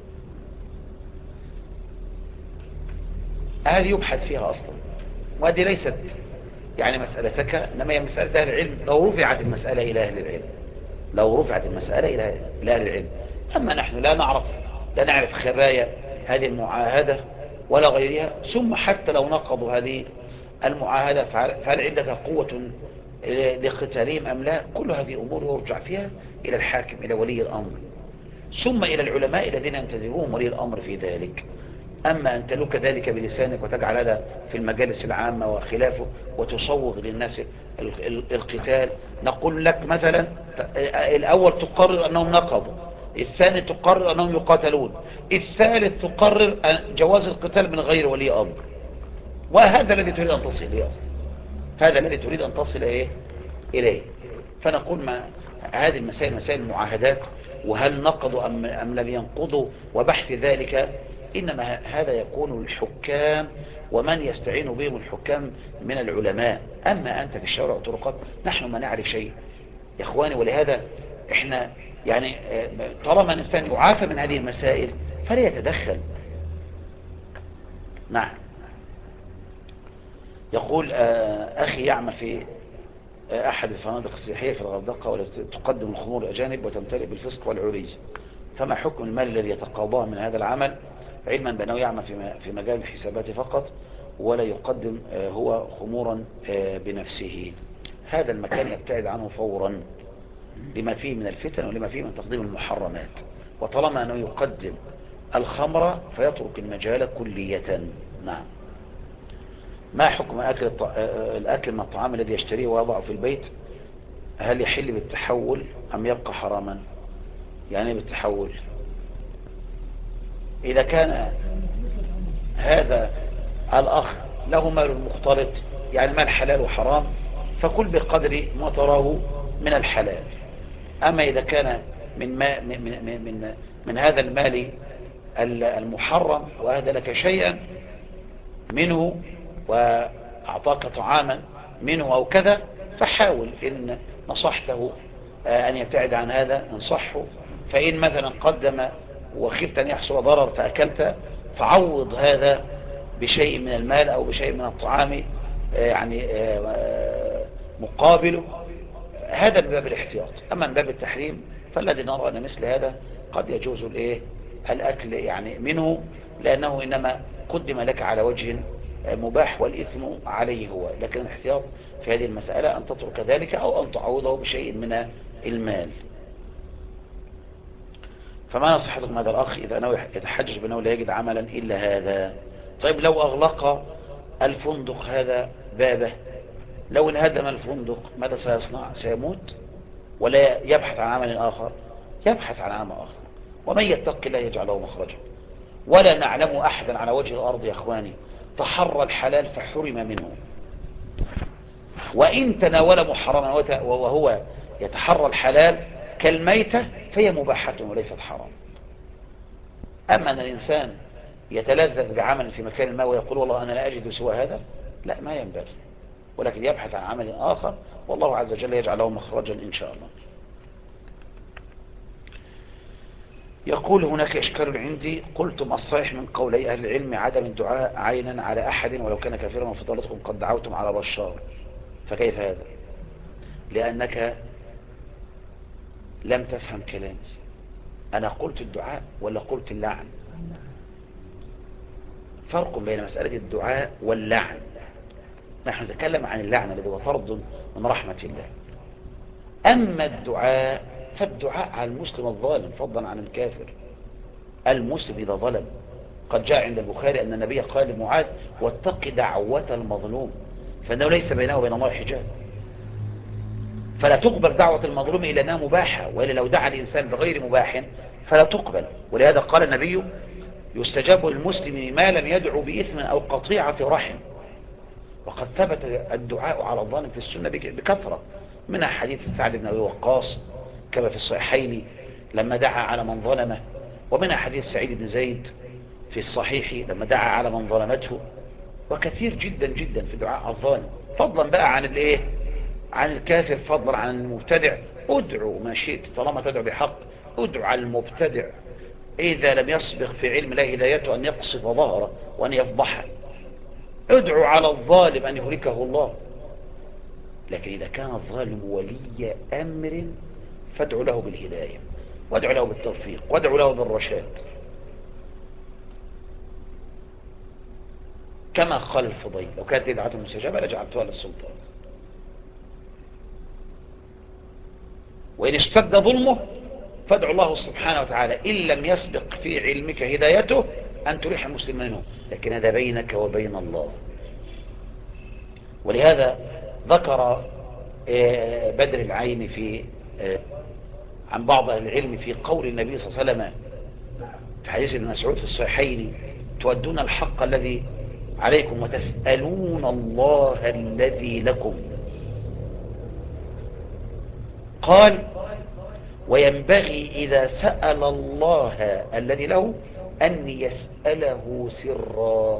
هذه يبحث فيها أصلا، وهذه ليست يعني مسألتك، إنما هي مسألة أهل العلم. لو رفعت المسألة إلى أهل العلم، لو رفعت المسألة إلى أهل العلم. أما نحن لا نعرف خبايا هذه المعاهدة ولا غيرها. ثم حتى لو نقضوا هذه المعاهدة فهل عندك قوة لقتالهم أم لا؟ كل هذه أمور يرجع فيها إلى الحاكم، إلى ولي الأمر، ثم إلى العلماء الذين ينتزعون ولي الأمر في ذلك. أما أن تلوك ذلك بلسانك وتجعل هذا في المجالس العامة وخلافه وتصوغ للناس القتال، نقول لك مثلا الأول تقرر أنهم نقضوا، الثاني تقرر أنهم يقاتلون، الثالث تقرر جواز القتال من غير ولي أمر. وهذا الذي تريد أن تصل إليه، هذا الذي تريد أن تصل إليه. فنقول ما هذه المسائل مسائل المعاهدات، وهل نقضوا أم لم ينقضوا وبحث ذلك، إنما هذا يكون الحكام ومن يستعين بهم الحكام من العلماء. أما أنت في الشوارع والطرقات نحن ما نعرف شيء يا إخواني. ولهذا إحنا يعني طالما الإنسان يعافى من هذه المسائل فلا يتدخل. نعم. يقول أخي يعمل في أحد الفنادق السياحية في الغردقة والتي تقدم الخمور الأجانب وتمتلئ بالفسق والعري، فما حكم المال الذي يتقاضاه من هذا العمل، علما بأنه يعمل في مجال الحسابات فقط ولا يقدم هو خمورا بنفسه؟ هذا المكان يبتعد عنه فورا لما فيه من الفتن ولما فيه من تقديم المحرمات. وطالما أنه يقدم الخمر فيترك المجال كلية. نعم. ما حكم الأكل من الطعام الذي يشتريه ويضعه في البيت؟ هل يحل بالتحول أم يبقى حراما؟ يعني بالتحول إذا كان هذا الأخ له مال مختلط، يعني مال حلال وحرام، فكل بقدر ما تراه من الحلال. أما إذا كان من هذا المال المحرم وأهدى لك شيئا منه وأعطاك طعاما منه أو كذا، فحاول إن نصحته أن يبتعد عن هذا انصحه. فإن مثلا قدم وخفت أن يحصل ضرر فأكلت، فعوض هذا بشيء من المال أو بشيء من الطعام يعني مقابله. هذا من باب الاحتياط. أما من باب التحريم فالذي نرى أن مثل هذا قد يجوز الأكل يعني منه، لأنه إنما قدم لك على وجه مباح والإثم عليه هو. لكن الاحتياط في هذه المسألة أن تترك ذلك أو أن تعوضه بشيء من المال. فما نصيحتكم هذا الأخ إذا أنه يتحجج بأنه لا يجد عملا إلا هذا؟ طيب لو أغلق الفندق هذا بابه، لو انهدم الفندق ماذا سيصنع؟ سيموت ولا يبحث عن عمل آخر؟ يبحث عن عمل آخر. ومن يتق الله يجعل له مخرجا. ولا نعلم أحدا على وجه الأرض يا أخواني تحرى الحلال فحرم منه، وإن تناول محرما وهو يتحرى الحلال كالميتة فهي مباحة وليست حرام. أما أن الإنسان يتلذذ بعمل في مكان ما ويقول والله أنا لا أجد سوى هذا، لا، ما ينبغي، ولكن يبحث عن عمل آخر، والله عز وجل يجعل له مخرجا إن شاء الله. يقول هناك إشكال عندي، قلتم الصحيح من قولي أهل العلم عدم الدعاء عينا على أحد ولو كان كافرا، وفضلتكم قد دعوتم على بشار، فكيف هذا؟ لأنك لم تفهم كلامي. أنا قلت الدعاء ولا قلت اللعن؟ فرق بين مسألة الدعاء واللعن. نحن نتكلم عن اللعن الذي هو طرد من رحمة الله. أما الدعاء فالدعاء على المسلم الظالم فضلا عن الكافر. المسلم إذا ظلم، قد جاء عند البخاري أن النبي قال لمعاذ واتق دعوة المظلوم فإنه ليس بينه وبين الله حجاب. فلا تقبل دعوة المظلوم إلا أنها مباحة، وإلا لو دعا الإنسان بغير مباح فلا تقبل. ولهذا قال النبي يستجاب للمسلم ما لم يدعو بإثم أو قطيعة رحم. وقد ثبت الدعاء على الظالم في السنة بكثرة، منها حديث سعد بن أبي وقاص كما في الصحيحين لما دعا على من ظلمه، ومنها حديث سعيد بن زيد في الصحيح لما دعا على من ظلمته، وكثير جدا جدا في دعاء الظالم، فضلا بقى عن الايه، عن الكافر، فضلا عن المبتدع. ادعو ما شئت طالما تدعو بحق، ادعو على المبتدع إذا لم يسبق في علم الله هدايته أن يقصف ظهره وأن يفضحه، ادعو على الظالم أن يهلكه الله. لكن إذا كان الظالم ولي أمر فادعو له بالهداية، وادعو له بالتوفيق، وادعو له بالرشاد، كما قال الفضيل لو كانت دعوة مستجابة لجعلتها للسلطان. وإن اشتد ظلمه فادعو الله سبحانه وتعالى إن لم يسبق في علمك هدايته أن تريح المسلمين منه، لكن هذا بينك وبين الله. ولهذا ذكر بدر العين في عن بعض أهل العلم في قول النبي صلى الله عليه وسلم في حديث ابن مسعود في الصحيحين تودون الحق الذي عليكم وتسألون الله الذي لكم. قال وينبغي إذا سأل الله الذي له أن يسأله سرا.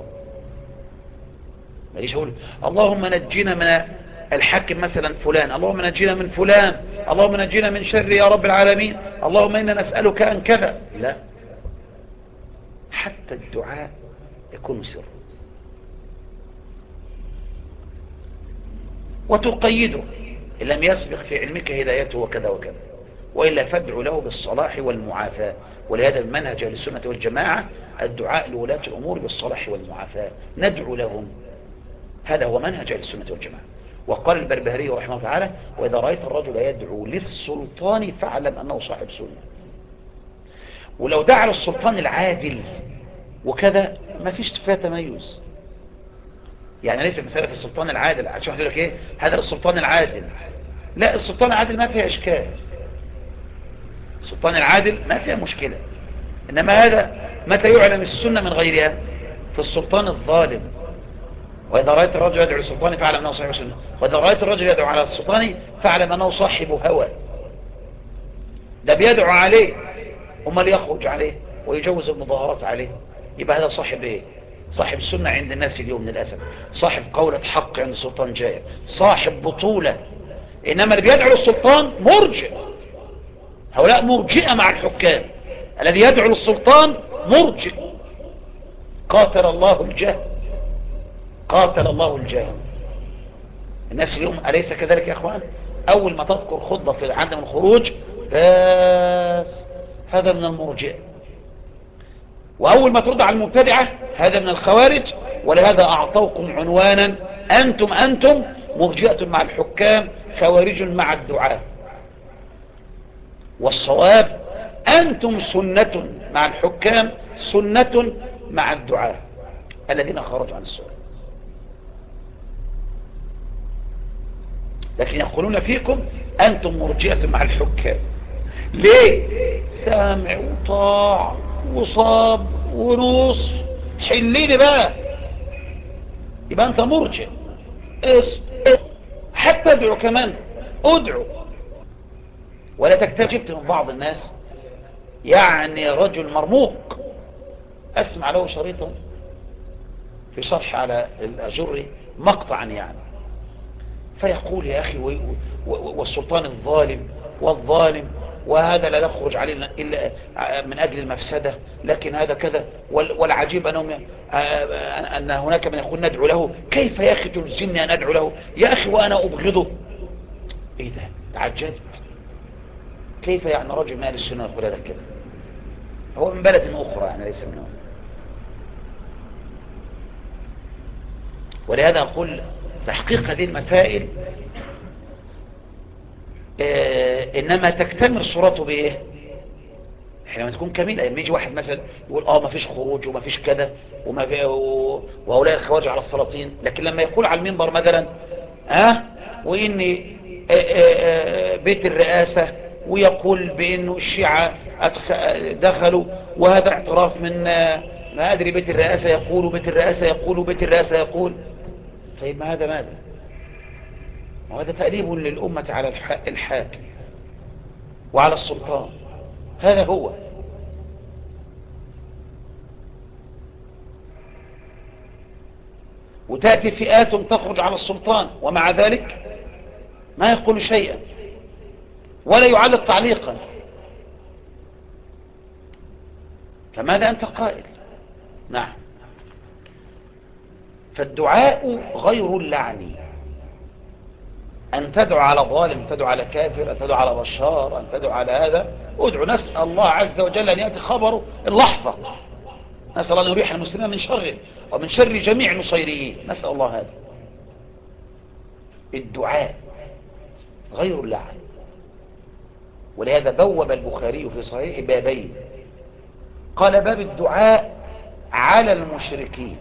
ما ليش أقول اللهم نجينا من الحاكم مثلا فلان، اللهم نجينا من فلان، اللهم نجينا من شر يا رب العالمين، اللهم إنا نسألك أن كذا. لا، حتى الدعاء يكون سر، وتقيده إن لم يسبق في علمك هدايته وكذا وكذا، وإلا فادعو له بالصلاح والمعافاة. ولهذا المنهج للسنة والجماعة الدعاء لولاة الأمور بالصلاح والمعافاة، ندعو لهم، هذا هو منهج للسنة والجماعة. وقال البربهاري رحمه الله تعالى وإذا رأيت الرجل يدعو للسلطان فاعلم أنه صاحب سنة. ولو دعا للسلطان العادل وكذا ما فيش فيها تميز، يعني ليس مسألة السلطان العادل عشان يقول لك ايه هذا السلطان العادل، لا، السلطان العادل ما فيها اشكال، السلطان العادل ما فيها مشكلة. انما هذا متى يعلم السنة من غيرها؟ في السلطان الظالم. وإذا رأيت الرجل يدعو للسلطان فاعلم أنه صاحب سنة، وإذا رأيت الرجل يدعو على السلطان فاعلم أنه صاحب هوى. ده بيدعو عليه امال يخرج عليه ويجوز المظاهرات عليه، يبقى هذا صاحب ايه؟ صاحب السنة عند الناس اليوم للأسف، صاحب قولة حق عند السلطان جائر، صاحب بطولة. إنما اللي بيدعو للسلطان مرجئ، هؤلاء مرجئة مع الحكام. الذي يدعو للسلطان مرجئ. قاتل الله الجهل، قاتل الله الجهل. الناس اليوم أليس كذلك يا أخوان؟ أول ما تذكر خطبة في عدم الخروج بس هذا من المرجئة، وأول ما ترد على المبتدعة هذا من الخوارج. ولهذا أعطوكم عنوانا أنتم مرجئة مع الحكام، خوارج مع الدعاء. والصواب أنتم سنة مع الحكام، سنة مع الدعاء الذين خرجوا عن السنة. لكن يقولون فيكم أنتم مرجئة مع الحكام. ليه؟ سامع وطاع وصاب ونص، حليني بقى، يبقى أنت مرجئ. حتى ادعو كمان، ادعو ولا تكتفي. جبت من بعض الناس يعني رجل مرموق أسمع له شريطا في شرح على الأجري مقطعا يعني، فيقول يا أخي والسلطان الظالم والظالم، وهذا لا يخرج علينا إلا من أجل المفسدة، لكن هذا كذا، والعجيب أن هناك من يقول ندعو له. كيف يا أخي تلزمني أن أدعو له يا أخي وأنا أبغضه؟ إيه ده؟ تعجبت. كيف يعني رجل من أهل السنة يقول هذا كذا؟ هو من بلد أخرى يعني، ليس منه. ولهذا أقول تحقيق هذه المسائل إنما تكتمل صورته بإيه؟ حينما تكون كاملة. لما يجي واحد مثلا يقول ما فيش خروج وما فيش كذا وهؤلاء الخوارج على السلاطين، لكن لما يقول على المنبر مثلا وإن بيت الرئاسة، ويقول بأنه الشيعة دخلوا، وهذا اعتراف من ما أدري بيت الرئاسة يقول وبيت الرئاسة يقول وبيت الرئاسة يقول. طيب ما هذا ماذا؟ وهذا تأليب للأمة على الحاكم وعلى السلطان. هذا هو. وتأتي فئات تخرج على السلطان ومع ذلك ما يقول شيئا ولا يعلق تعليقا. فماذا أنت قائل؟ نعم. فالدعاء غير اللعن. أن تدعو على ظالم، تدعو على كافر، أن تدعو على بشار، أن تدعو على هذا، ادعو. نسأل الله عز وجل أن يأتي خبره اللحظة. نسأل أن يريح المسلمين من شره ومن شر جميع النصيريين. نسأل الله هذا. الدعاء غير اللعن. ولهذا بوب البخاري في صحيح بابين. قال باب الدعاء على المشركين،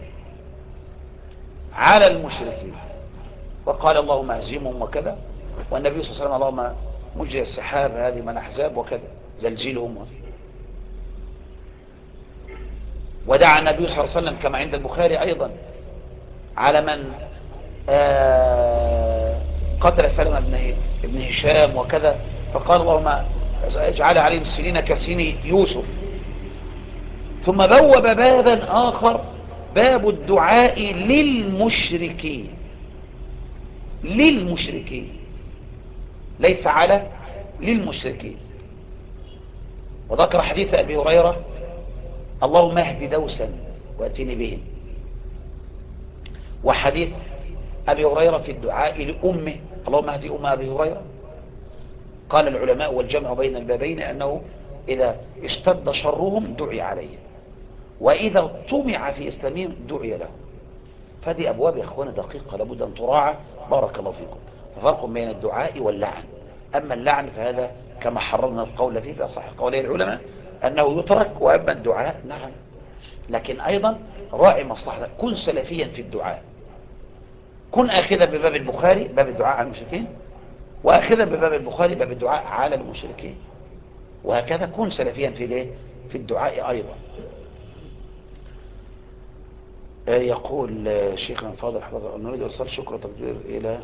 على المشركين، وقال اللهم اهزمهم وكذا، والنبي صلى الله عليه وسلم اللهم مجري السحاب هذه من احزاب وكذا زلزلهم. ودعا النبي صلى الله عليه وسلم كما عند البخاري ايضا على من قتل سلمة بن هشام وكذا، فقال اللهم اجعل عليهم السنين كسنين يوسف. ثم بوب بابا آخر، باب الدعاء للمشركين، للمشركين، ليس على، للمشركين. وذكر حديث أبي هريرة اللهم اهد دوسا واتني بهم، وحديث أبي هريرة في الدعاء لأمه اللهم اهد أم أبي هريرة. قال العلماء والجمع بين البابين أنه إذا اشتد شرهم دعي عليه، وإذا طمع في إسلامهم دعي له. فهذه أبواب يا أخوانا دقيقة لابد أن تراعى. بارك الله فيكم. ففرق بين الدعاء واللعن. أما اللعن فهذا كما حررنا القول فيه فصح قولي العلماء أنه يترك، وأما الدعاء نعم. لكن أيضا راعي مصلحة، كن سلفيا في الدعاء، كن آخذا بباب البخاري باب الدعاء على المشركين، وآخذا بباب البخاري باب الدعاء على المشركين، وهكذا كن سلفيا في الدعاء أيضا. يقول شيخنا الفاضل حفظه نريد إرسال شكر وتقدير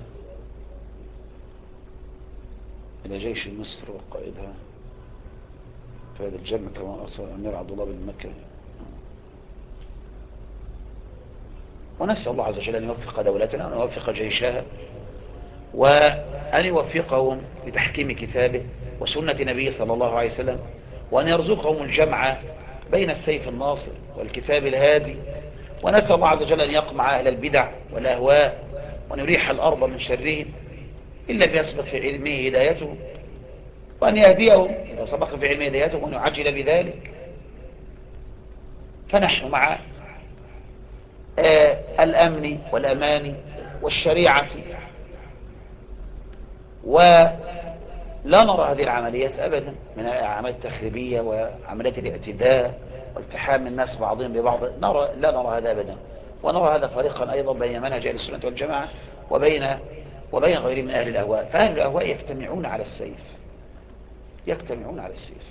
إلى جيش مصر وقائدها في هذا الجنة كما أرسل الأمير عبد الله بن مكة، ونسأل الله عز وجل أن يوفق دولتنا وأن يوفق جيشها، وأن يوفقهم لتحكيم كتابه وسنة نبيه صلى الله عليه وسلم، وأن يرزقهم الجمع بين السيف الناصر والكتاب الهادي. ونسأل الله عز وجل أن يقمع أهل البدع والأهواء وأن يريح الأرض من شرهم إلا بيسبق في علمه هدايته، وأن يهديهم إذا سبق في علمه هدايته وأن يعجل بذلك. فنحن مع الأمن والأمان والشريعة، ولا نرى هذه العمليات أبدا من العمليات التخريبية وعمليات الاعتداء والتحام الناس بعضهم ببعض. لا نرى هذا أبدا. ونرى هذا فريقا أيضا بين منهج أهل السنة والجماعة وبين غيرهم من أهل الأهواء. فأهل الأهواء يجتمعون على السيف، يجتمعون على السيف.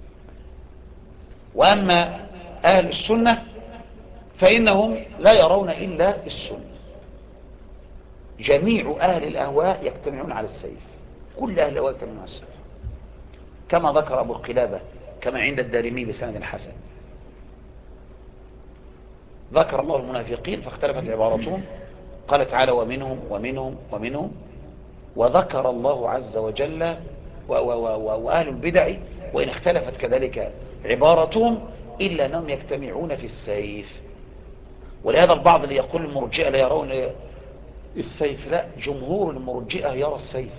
وأما أهل السنة فإنهم لا يرون إلا السنة. جميع أهل الأهواء يجتمعون على السيف، كل أهل الأهواء يجتمعون على السيف، كما ذكر أبو القلابة كما عند الدارمي بسند حسن. ذكر الله المنافقين فاختلفت عبارتهم، قال تعالى ومنهم ومنهم ومنهم، وذكر الله عز وجل وأهل البدع وإن اختلفت كذلك عبارتهم إلا أنهم يجتمعون في السيف. ولهذا البعض اللي يقول المرجئة لا يرون السيف، لا، جمهور المرجئة يرى السيف.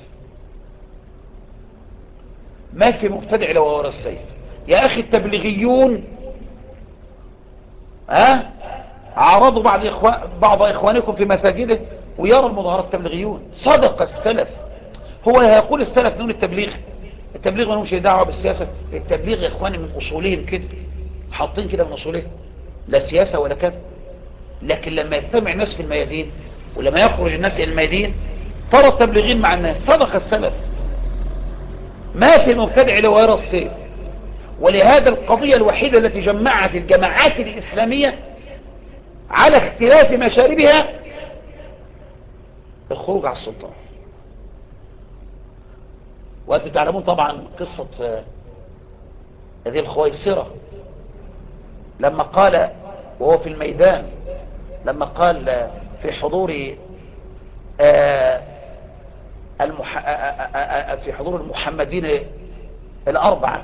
ما في مبتدع لو يرى السيف يا أخي. التبليغيون عارضوا بعض إخوانكم في مساجده ويرى المظاهرات. التبليغيون صدق السلف. هو يقول السلف نون التبليغ ما لهمش دعوه بالسياسه. التبليغ يا اخواني من اصولهم كده، حاطين كده من اصولهم، لا سياسه ولا كذا. لكن لما يجتمع الناس في الميادين ولما يخرج الناس الى الميادين ترى التبليغين مع الناس. صدق السلف. ما في مبتدع لو يرى السيف. ولهذا القضيه الوحيده التي جمعت الجماعات الاسلاميه على اختلاف مشاربها الخروج على السلطان. وأنتم تعلمون طبعا قصة ذي الخويصرة لما قال وهو في الميدان، لما قال في حضور في حضور المحمدين الأربعة،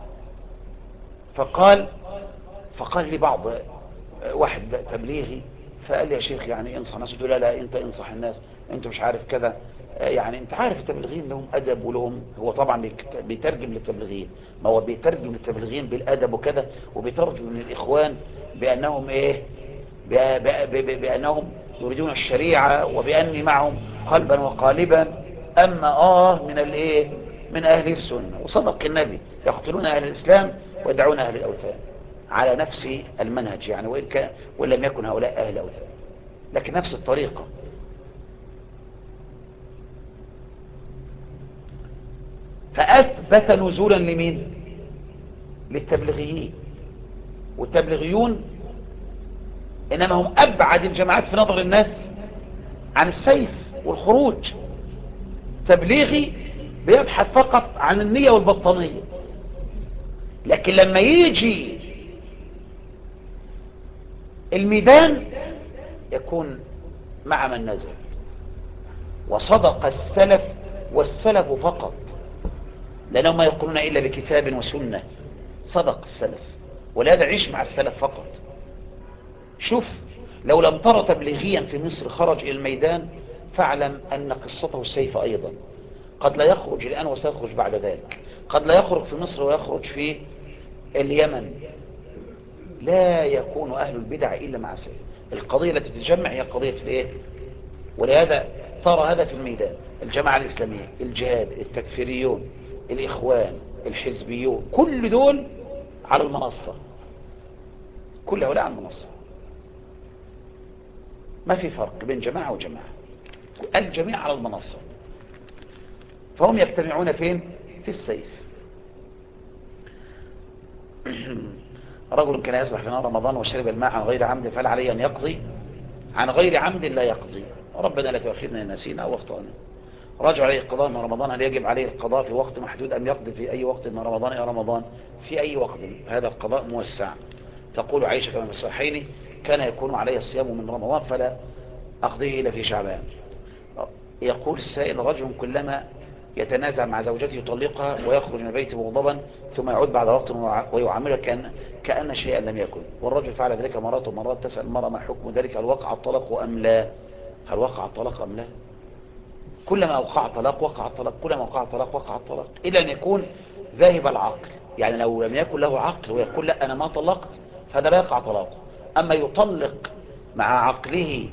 فقال لي بعض واحد تبليغي فقال لي يا شيخ يعني انصح الناس. قلت له لا انت انصح الناس، انت مش عارف كذا. يعني انت عارف التبليغيين لهم ادب ولهم، هو طبعا بيترجم للتبليغيين، ما هو بيترجم للتبليغيين بالادب وكذا، وبيترجم للاخوان بانهم ايه، بانهم يريدون الشريعه وباني معهم قلبا وقالبا. اما من الايه، من اهل السنه. وصدق النبي يقتلون اهل الاسلام ويدعون اهل الاوثان على نفس المنهج، يعني وإن لم يكن هؤلاء أهل أوثان لكن نفس الطريقة. فأثبت نزولا لمين؟ للتبليغيين. والتبليغيون إنما هم أبعد الجماعات في نظر الناس عن السيف والخروج. تبليغي بيبحث فقط عن النية والبطانية، لكن لما يجي الميدان يكون مع من نزل. وصدق السلف، والسلف فقط، لأنهم ما يقولون إلا بكتاب وسنة. صدق السلف، ولهذا عيش مع السلف فقط. شوف، لو لم ترى تبليغيا في مصر خرج إلى الميدان فاعلم أن قصته السيف أيضا. قد لا يخرج الآن وسيخرج بعد ذلك، قد لا يخرج في مصر ويخرج في اليمن. لا يكون أهل البدع إلا مع سيف. القضية التي تتجمع هي قضية الايه. ولهذا ترى هذا في الميدان: الجماعة الإسلامية، الجهاد، التكفيريون، الإخوان، الحزبيون، كل دول على المنصة، كل هؤلاء على المنصة. ما في فرق بين جماعة وجماعة، الجميع على المنصة. فهم يجتمعون فين؟ في السيف. رجل كان يسبح في نهار رمضان وشرب الماء عن غير عمد فهل عليه أن يقضي؟ عن غير عمد لا يقضي. ربنا لا تؤاخذنا إن نسينا أو أخطأنا. رجع عليه القضاء من رمضان، هل يجب عليه القضاء في وقت محدود أم يقضي في أي وقت من رمضان إلى رمضان؟ في أي وقت. هذا القضاء موسع. تقول عائشة كما في الصحيحين: كان يكون علي الصيام من رمضان فلا أقضيه إلا في شعبان. يقول السائل: رجل كلما يتنازع مع زوجته يطلقها ويخرج من البيت مغضبا ثم يعود بعد وقت ويعاملها كأن شيئا لم يكن، والرجل فعل ذلك مرات ومرات. تسأل المرأة ما حكم ذلك؟ هل وقع الطلاق أم لا؟ هل وقع الطلاق أم لا؟ كلما وقع الطلاق وقع الطلاق، كلما وقع الطلاق وقع الطلاق، إلا أن يكون ذاهب العقل. يعني لو لم يكن له عقل ويقول لا أنا ما طلقت، فهذا لا يقع طلاقه. أما يطلق مع عقله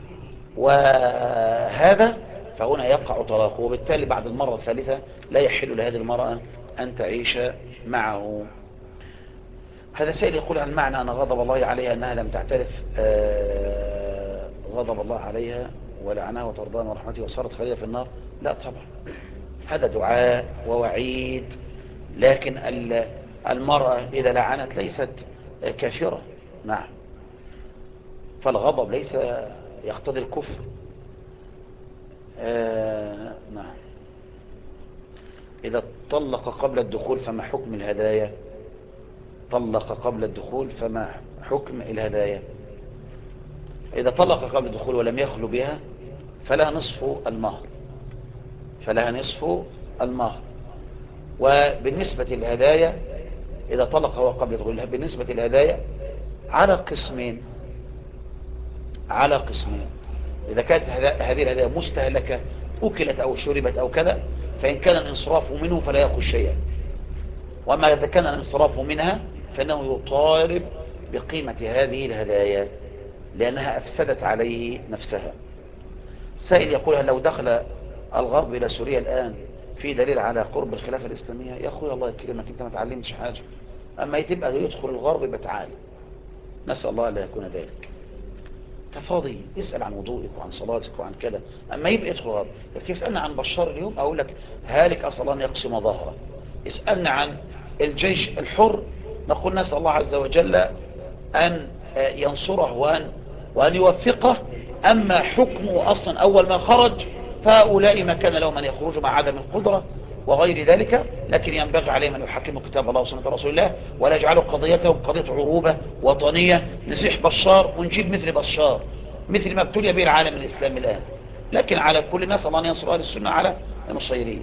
وهذا فهنا يقع طلاقه، وبالتالي بعد المرة الثالثة لا يحل لهذه المرأة أن تعيش معه. هذا سائل يقول: عن معنى أن غضب الله عليها أنها لم تعترف غضب الله عليها ولعنها وطردها من رحمته وصارت خالدة في النار؟ لا طبعا، هذا دعاء ووعيد. لكن المرأة إذا لعنت ليست كافرة. نعم، فالغضب ليس يقتضي الكفر. نعم. إذا طلق قبل الدخول فما حكم الهدايا؟ طلق قبل الدخول فما حكم الهدايا؟ إذا طلق قبل الدخول ولم يخلو بها فلها نصف المهر، فلها نصف المهر. وبالنسبة للهدايا إذا طلق هو قبل الدخول، بالنسبة للهدايا على قسمين، على قسمين. إذا كانت هذه الهدايا مستهلكة أكلت أو شربت أو كذا، فإن كان الانصراف منه فلا يأخذ شيئا. وأما إذا كان الانصراف منها فإنه يطالب بقيمة هذه الهدايا لأنها أفسدت عليه نفسها. سائل يقول هل لو دخل الغرب إلى سوريا الآن في دليل على قرب الخلافة الإسلامية؟ يا أخوي الله يكرمك، أنت ما تعلمتش حاجة. أما يتبقى يدخل الغرب يبقى تعالى، نسأل الله لا يكون ذلك. تفاضي اسأل عن وضوئك وعن صلاتك وعن كذا. أما يبقى يدخل الغرب، لكن يسألنا عن بشار اليوم أقول لك هالك أصلا يقسم ظهره. اسألنا عن الجيش الحر نقول نسأل الله عز وجل أن ينصره وأن يوفقه. أما حكمه أصلا أول ما خرج فهؤلاء ما كان لهم أن يخرجوا مع عدم القدرة وغير ذلك، لكن ينبغي عليهم أن يحكموا كتاب الله وسنة رسول الله ولا يجعلوا قضيتهم قضية عروبة وطنية نزيح بشار ونجيب مثل بشار مثل ما ابتلي به العالم الإسلامي الآن. لكن على كل الناس الله ينصر أهل السنة على المصيرين.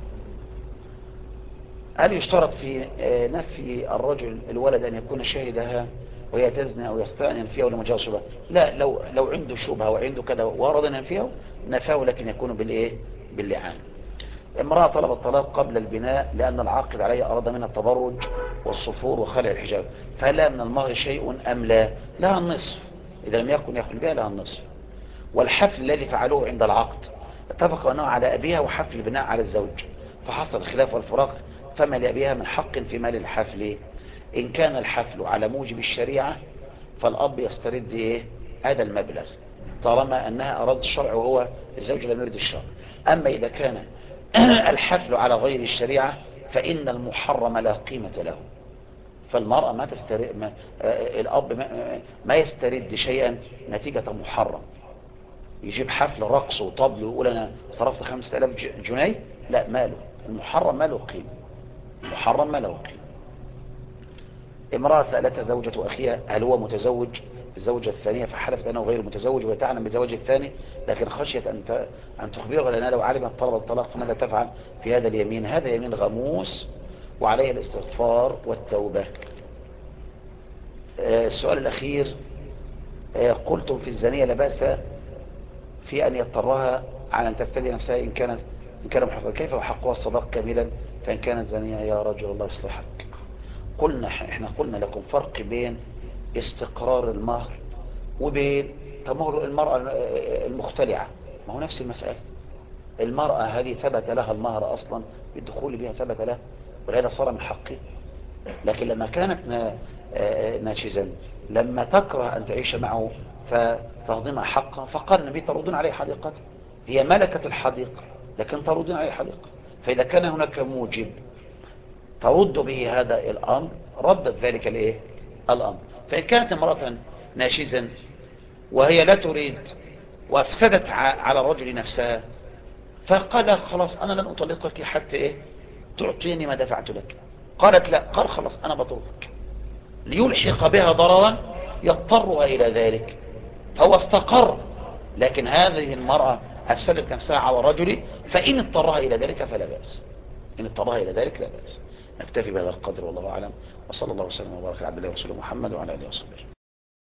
هل يشترط في نفي الرجل الولد أن يكون شاهدها وهي تزني أو يستطيع أن ينفيه ولا مجال شبهة؟ لا، لو عنده شبهة وعنده كذا وأراد أن ينفيه نفاه، لكن يكون باللعان. امرأة طلب الطلاق قبل البناء لأن العاقد عليه أراد منها التبرج والصفور وخلع الحجاب، فهل من المهر شيء أم لا؟ لها النصف إذا لم يكن يخل بها، لها النصف. والحفل الذي فعلوه عند العقد اتفقوا أنه على أبيها وحفل البناء على الزوج، فحصل الخلاف والفراق، فما لأبيها من حق في مال الحفل؟ إن كان الحفل على موجب الشريعة فالأب يسترد هذا المبلغ طالما أنها أراد الشرع وهو الزوج لم يرد الشرع. أما إذا كان الحفل على غير الشريعة فإن المحرم لا قيمة له، فالمرأة ما تسترد الأب ما يسترد شيئا نتيجة محرم. يجيب حفل رقص وطبل ويقول أنا صرفت 5000 جنيه، لا، ماله المحرم ما له قيمة، المحرم ما له قيمة. امرأة سألتها زوجة أخيها هل هو متزوج الزوجة الثانية، فحلفت أنه غير متزوج وتعلم بزواج الثاني، لكن خشيت أن تخبرها لأنها لو علمت طلب الطلاق فماذا تفعل في هذا اليمين؟ هذا يمين غموس وعليه الاستغفار والتوبة. السؤال الأخير، قلتم في الزانية لا بأس في أن يضطرها على أن تفتدي نفسها إن كان محفظة، كيف حقها الصداق كاملا فإن كانت زانية؟ يا رجل الله يصلحك. احنا قلنا لكم فرق بين استقرار المهر وبين تمهر المرأة المختلعة. ما هو نفس المسألة. المرأة هذه ثبت لها المهر أصلا بالدخول بها ثبت لها ولهذا صار من حقه. لكن لما كانت ناشزا لما تكره أن تعيش معه فتهضمها حقها فقال النبي تردون عليه حديقته. هي ملكة الحديقة لكن تردون عليه حديقة. فإذا كان هناك موجب ترد به هذا الأمر ردت ذلك الأمر. فإن كانت امرأة ناشزا وهي لا تريد وافسدت على الرجل نفسها فقال خلاص أنا لن أطلقك حتى تعطيني ما دفعت لك. قالت لا، قال خلاص أنا بطلقك ليلحق بها ضررا يضطرها إلى ذلك، فهو استقر. لكن هذه المرأة أفسدت نفسها على الرجل، فإن اضطرها إلى ذلك فلا بأس، إن اضطرها إلى ذلك لا بأس. نكتفي بهذا القدر والله أعلم، وصلى الله وسلم وبارك على عبد الله ورسوله محمد وعلى آله وصحبه.